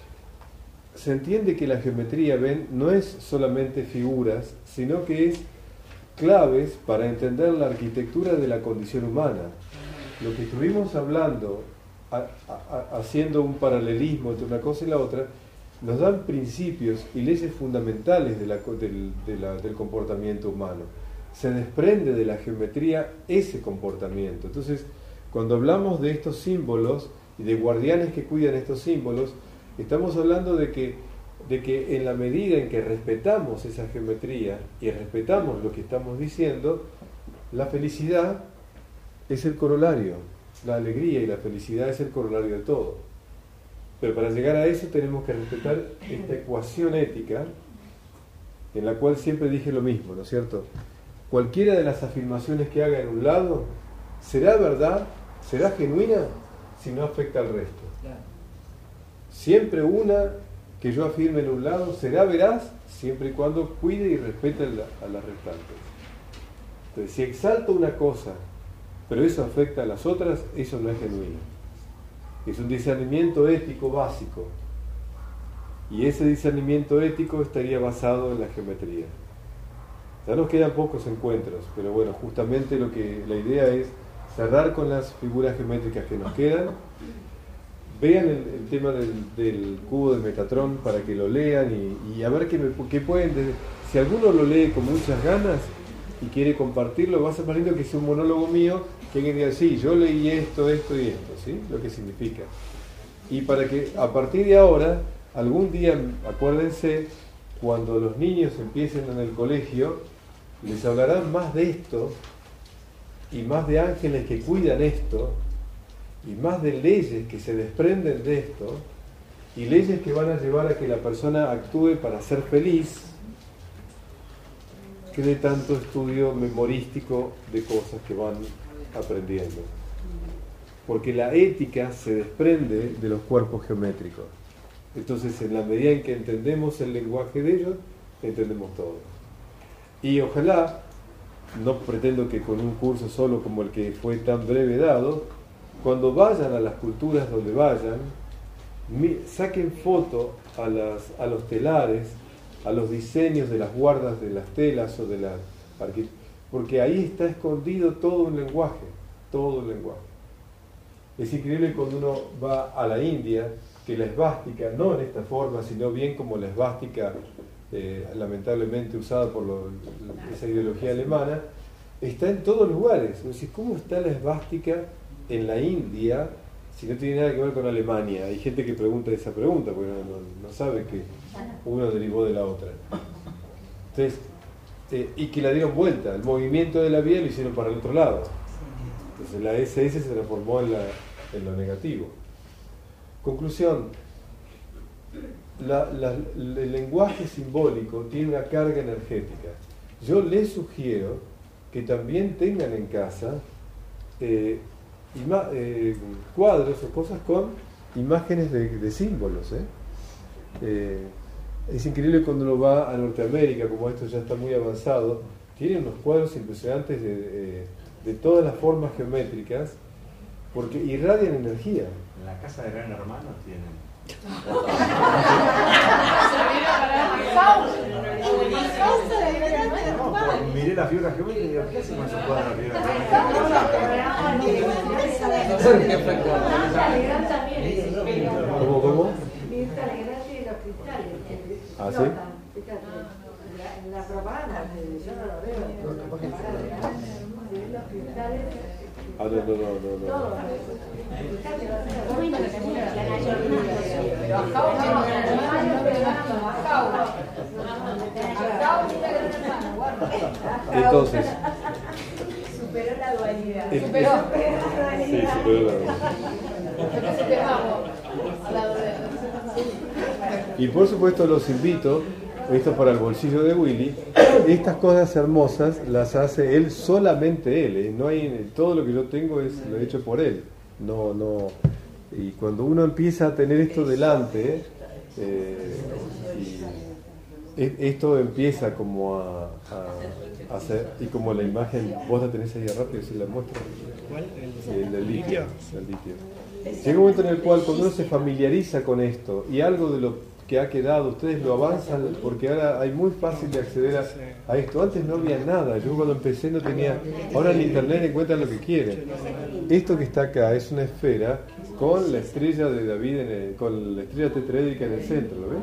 se entiende que la geometría, ven, no es solamente figuras, sino que es claves para entender la arquitectura de la condición humana. Lo que estuvimos hablando, a, a, haciendo un paralelismo entre una cosa y la otra, nos dan principios y leyes fundamentales de la, del, de la, del comportamiento humano. Se desprende de la geometría ese comportamiento. Entonces, cuando hablamos de estos símbolos y de guardianes que cuidan estos símbolos, estamos hablando de que, de que en la medida en que respetamos esa geometría y respetamos lo que estamos diciendo, la felicidad es el corolario, la alegría y la felicidad es el corolario de todo. Pero para llegar a eso tenemos que respetar esta ecuación ética en la cual siempre dije lo mismo, ¿no es cierto? Cualquiera de las afirmaciones que haga en un lado será verdad, será genuina si no afecta al resto. Siempre una que yo afirme en un lado será veraz siempre y cuando cuide y respete a las restantes. Entonces, si exalto una cosa, pero eso afecta a las otras, eso no es genuino. Es un discernimiento ético básico. Y ese discernimiento ético estaría basado en la geometría. Ya nos quedan pocos encuentros, pero bueno, justamente lo que la idea es cerrar con las figuras geométricas que nos quedan. Vean el, el tema del, del cubo de Metatrón para que lo lean y, y a ver qué, me, qué pueden... De, si alguno lo lee con muchas ganas y quiere compartirlo, va a ser más lindo que sea un monólogo mío que alguien diga, sí, yo leí esto, esto y esto, ¿sí? Lo que significa. Y para que a partir de ahora, algún día, acuérdense, cuando los niños empiecen en el colegio, les hablarán más de esto y más de ángeles que cuidan esto y más de leyes que se desprenden de esto y leyes que van a llevar a que la persona actúe para ser feliz que de tanto estudio memorístico de cosas que van aprendiendo. Porque la ética se desprende de los cuerpos geométricos. Entonces, en la medida en que entendemos el lenguaje de ellos, entendemos todo. Y ojalá, no pretendo que con un curso solo como el que fue tan breve dado, cuando vayan a las culturas donde vayan, saquen foto a, las, a los telares, a los diseños de las guardas de las telas o de las arquitecturas, porque ahí está escondido todo un lenguaje, todo el lenguaje. Es increíble cuando uno va a la India, que la esvástica, no en esta forma, sino bien como la esvástica eh, lamentablemente usada por lo, esa ideología alemana, está en todos lugares. Entonces, ¿cómo está la esvástica en la India si no tiene nada que ver con Alemania? Hay gente que pregunta esa pregunta porque no, no, no sabe que uno derivó de la otra. Entonces, eh, y que la dieron vuelta, el movimiento de la vía lo hicieron para el otro lado. Entonces la ese ese se transformó en, la, en lo negativo. Conclusión, la, la, el lenguaje simbólico tiene una carga energética. Yo les sugiero que también tengan en casa eh, ima, eh, cuadros o cosas con imágenes de, de símbolos. ¿eh? Eh, es increíble cuando uno va a Norteamérica, como esto ya está muy avanzado, tienen unos cuadros impresionantes de, de, de todas las formas geométricas, porque irradian energía. En la casa de Gran Hermano tienen. No, pues miré la figura geométrica y digo, ¿qué hace con esos cuadros de figura geométrica? ¿Cómo, cómo? ¿Ah, sí? La propaganda, yo no lo veo. Los cristales. Ah, no, no, no, no, no. Entonces, superó la dualidad. Es, superó, es, superó la dualidad. Sí, superó la dualidad. Y por supuesto los invito, esto para el bolsillo de Willy, estas cosas hermosas las hace él, solamente él, ¿eh? No hay, todo lo que yo tengo es lo he hecho por él. No, no. Y cuando uno empieza a tener esto delante, eh, y esto empieza como a, a hacer, y como la imagen, vos la tenés ahí rápido, si la muestro. ¿Cuál? El, el del litio. El litio. Llega un momento en el cual cuando uno se familiariza con esto y algo de lo que ha quedado, ustedes lo avanzan porque ahora hay muy fácil de acceder a, a esto. Antes no había nada, yo cuando empecé no tenía, ahora en internet encuentran lo que quieren. Esto que está acá es una esfera con la estrella de David, en el, con la estrella tetraédrica en el centro, ¿lo ven?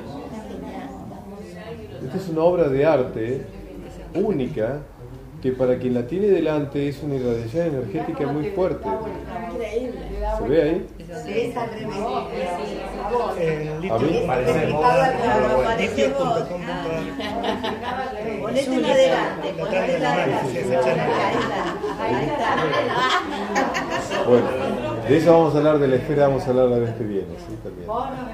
Esta es una obra de arte única que para quien la tiene delante es una irradiación energética muy fuerte. ¿Se ve ahí? Sí, está al revés. En A mí parece litio punto com punto ar. Ponételo adelante, Lo traen ponételo en la mano, adelante. sí, se echan en la Ahí mano. está, ahí está. Bueno, de eso vamos a hablar, de la esfera vamos a hablar la vez que viene, ¿sí? También.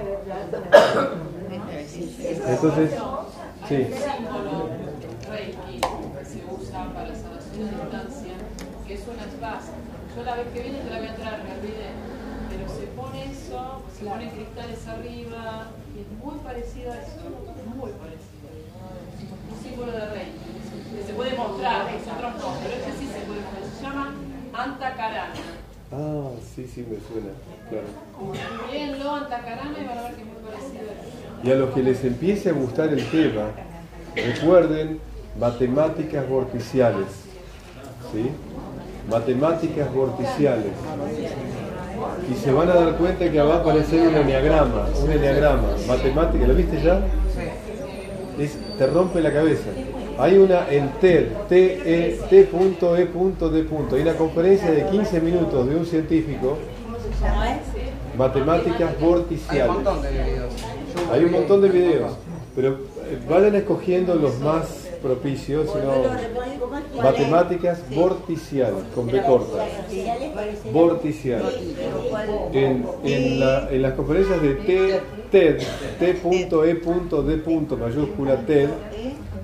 Entonces, sí. Reiki se usa para la sanación de distancia, que es una base. Yo la vez que viene te la voy a traer, me olvidé. Pero se pone eso, se ponen cristales arriba, y es muy parecido a eso, muy parecido. Un símbolo de Reiki, que se puede mostrar, nosotros no, pero este sí se puede mostrar. Se llama Antakarana. Ah, sí, sí, me suena, claro. Mírenlo, Antakarana, y van a ver que es muy parecido a eso. Y a los que les empiece a gustar el tema, recuerden matemáticas vorticiales, ¿sí? Matemáticas vorticiales. Y se van a dar cuenta que va a aparecer un enneagrama, un enneagrama, matemática, ¿lo viste ya? Es, te rompe la cabeza. Hay una en TED, T E D. Hay una conferencia de quince minutos de un científico, matemáticas vorticiales. Hay un montón de videos. Hay un montón de videos, pero vayan escogiendo los más propicios, sino matemáticas vorticiales, con B corta. Vorticiales. En, en, la, en las conferencias de TED, T E D, T E D, mayúscula TED,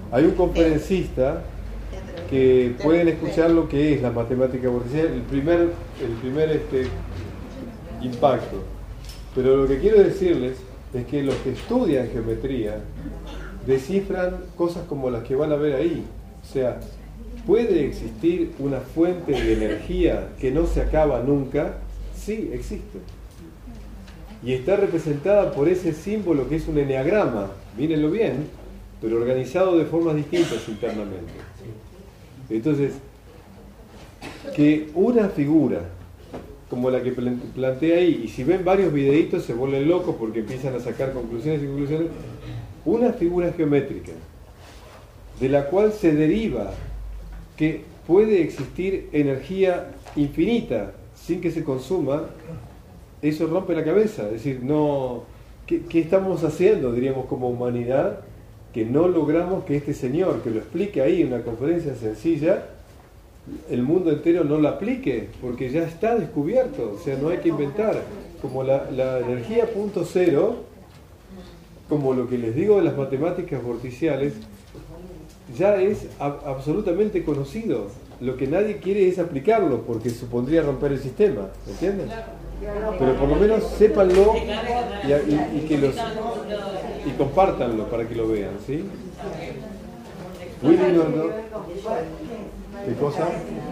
Hay un conferencista que pueden escuchar lo que es la matemática vorticial, el primer, el primer este, impacto. Pero lo que quiero decirles es que los que estudian geometría descifran cosas como las que van a ver ahí. O sea, ¿puede existir una fuente de energía que no se acaba nunca? Sí, existe. Y está representada por ese símbolo que es un eneagrama, mírenlo bien, pero organizado de formas distintas internamente. Entonces, que una figura como la que plantea ahí, y si ven varios videitos se vuelven locos porque empiezan a sacar conclusiones y conclusiones, una figura geométrica de la cual se deriva que puede existir energía infinita sin que se consuma, eso rompe la cabeza. Es decir, no, ¿qué, qué estamos haciendo, diríamos, como humanidad, que no logramos que este señor, que lo explique ahí en una conferencia sencilla, el mundo entero no lo aplique, porque ya está descubierto? O sea, no hay que inventar. Como la, la energía punto cero, como lo que les digo de las matemáticas vorticiales, ya es a, absolutamente conocido. Lo que nadie quiere es aplicarlo, porque supondría romper el sistema, ¿entienden? Pero por lo menos sépanlo y, y, y que los y compártanlo para que lo vean, ¿sí? Willy, no, no. ¿Qué cosa?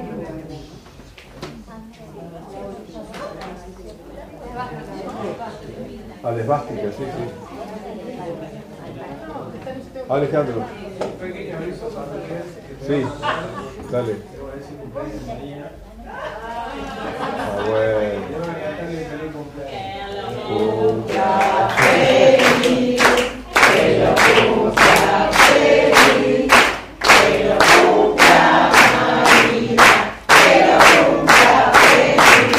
Ah, la esvástica, sí, sí. Alejandro. Sí, dale. Ah, bueno. Un café feliz, que lo cumpla feliz, que lo cumpla María, que lo cumpla feliz.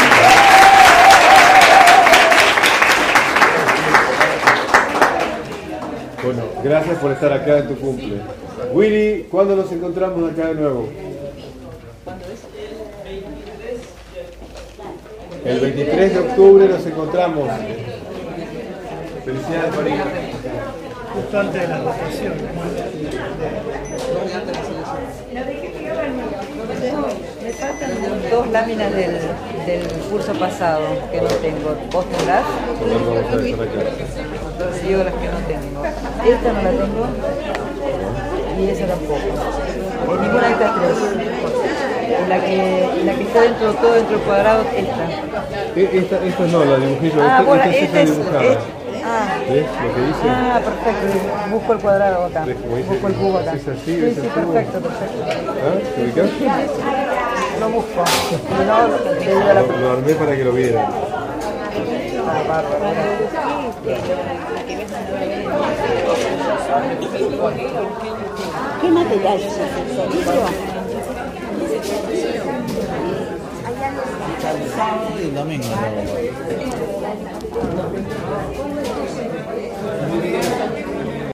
Bueno, gracias por estar acá en tu cumple. Willy, ¿cuándo nos encontramos acá de nuevo? El veintitrés de octubre nos encontramos. Felicidades, Marina. Bastante de la rotación. Me faltan dos láminas del, del curso pasado que no tengo. ¿Vos tendrás? Digo las que no tengo. Esta no la tengo y esa tampoco. En ninguna de estas tres. La que, la que está dentro, todo dentro del cuadrado, esta. Esta, esta no, la dibujé yo. Ah, esta, bueno, esta, esta es. dibujada. Es, ah, ¿Ves lo que dice? Ah, perfecto. Busco el cuadrado acá. Busco el cubo acá. Es así, sí, es sí, así. perfecto, perfecto. ¿Ah? ¿Te ubicás? Lo busco. No, lo, lo, lo armé para que lo vieran. Ah, bárbaro. ¿Qué material es ese? Sábado y domingo.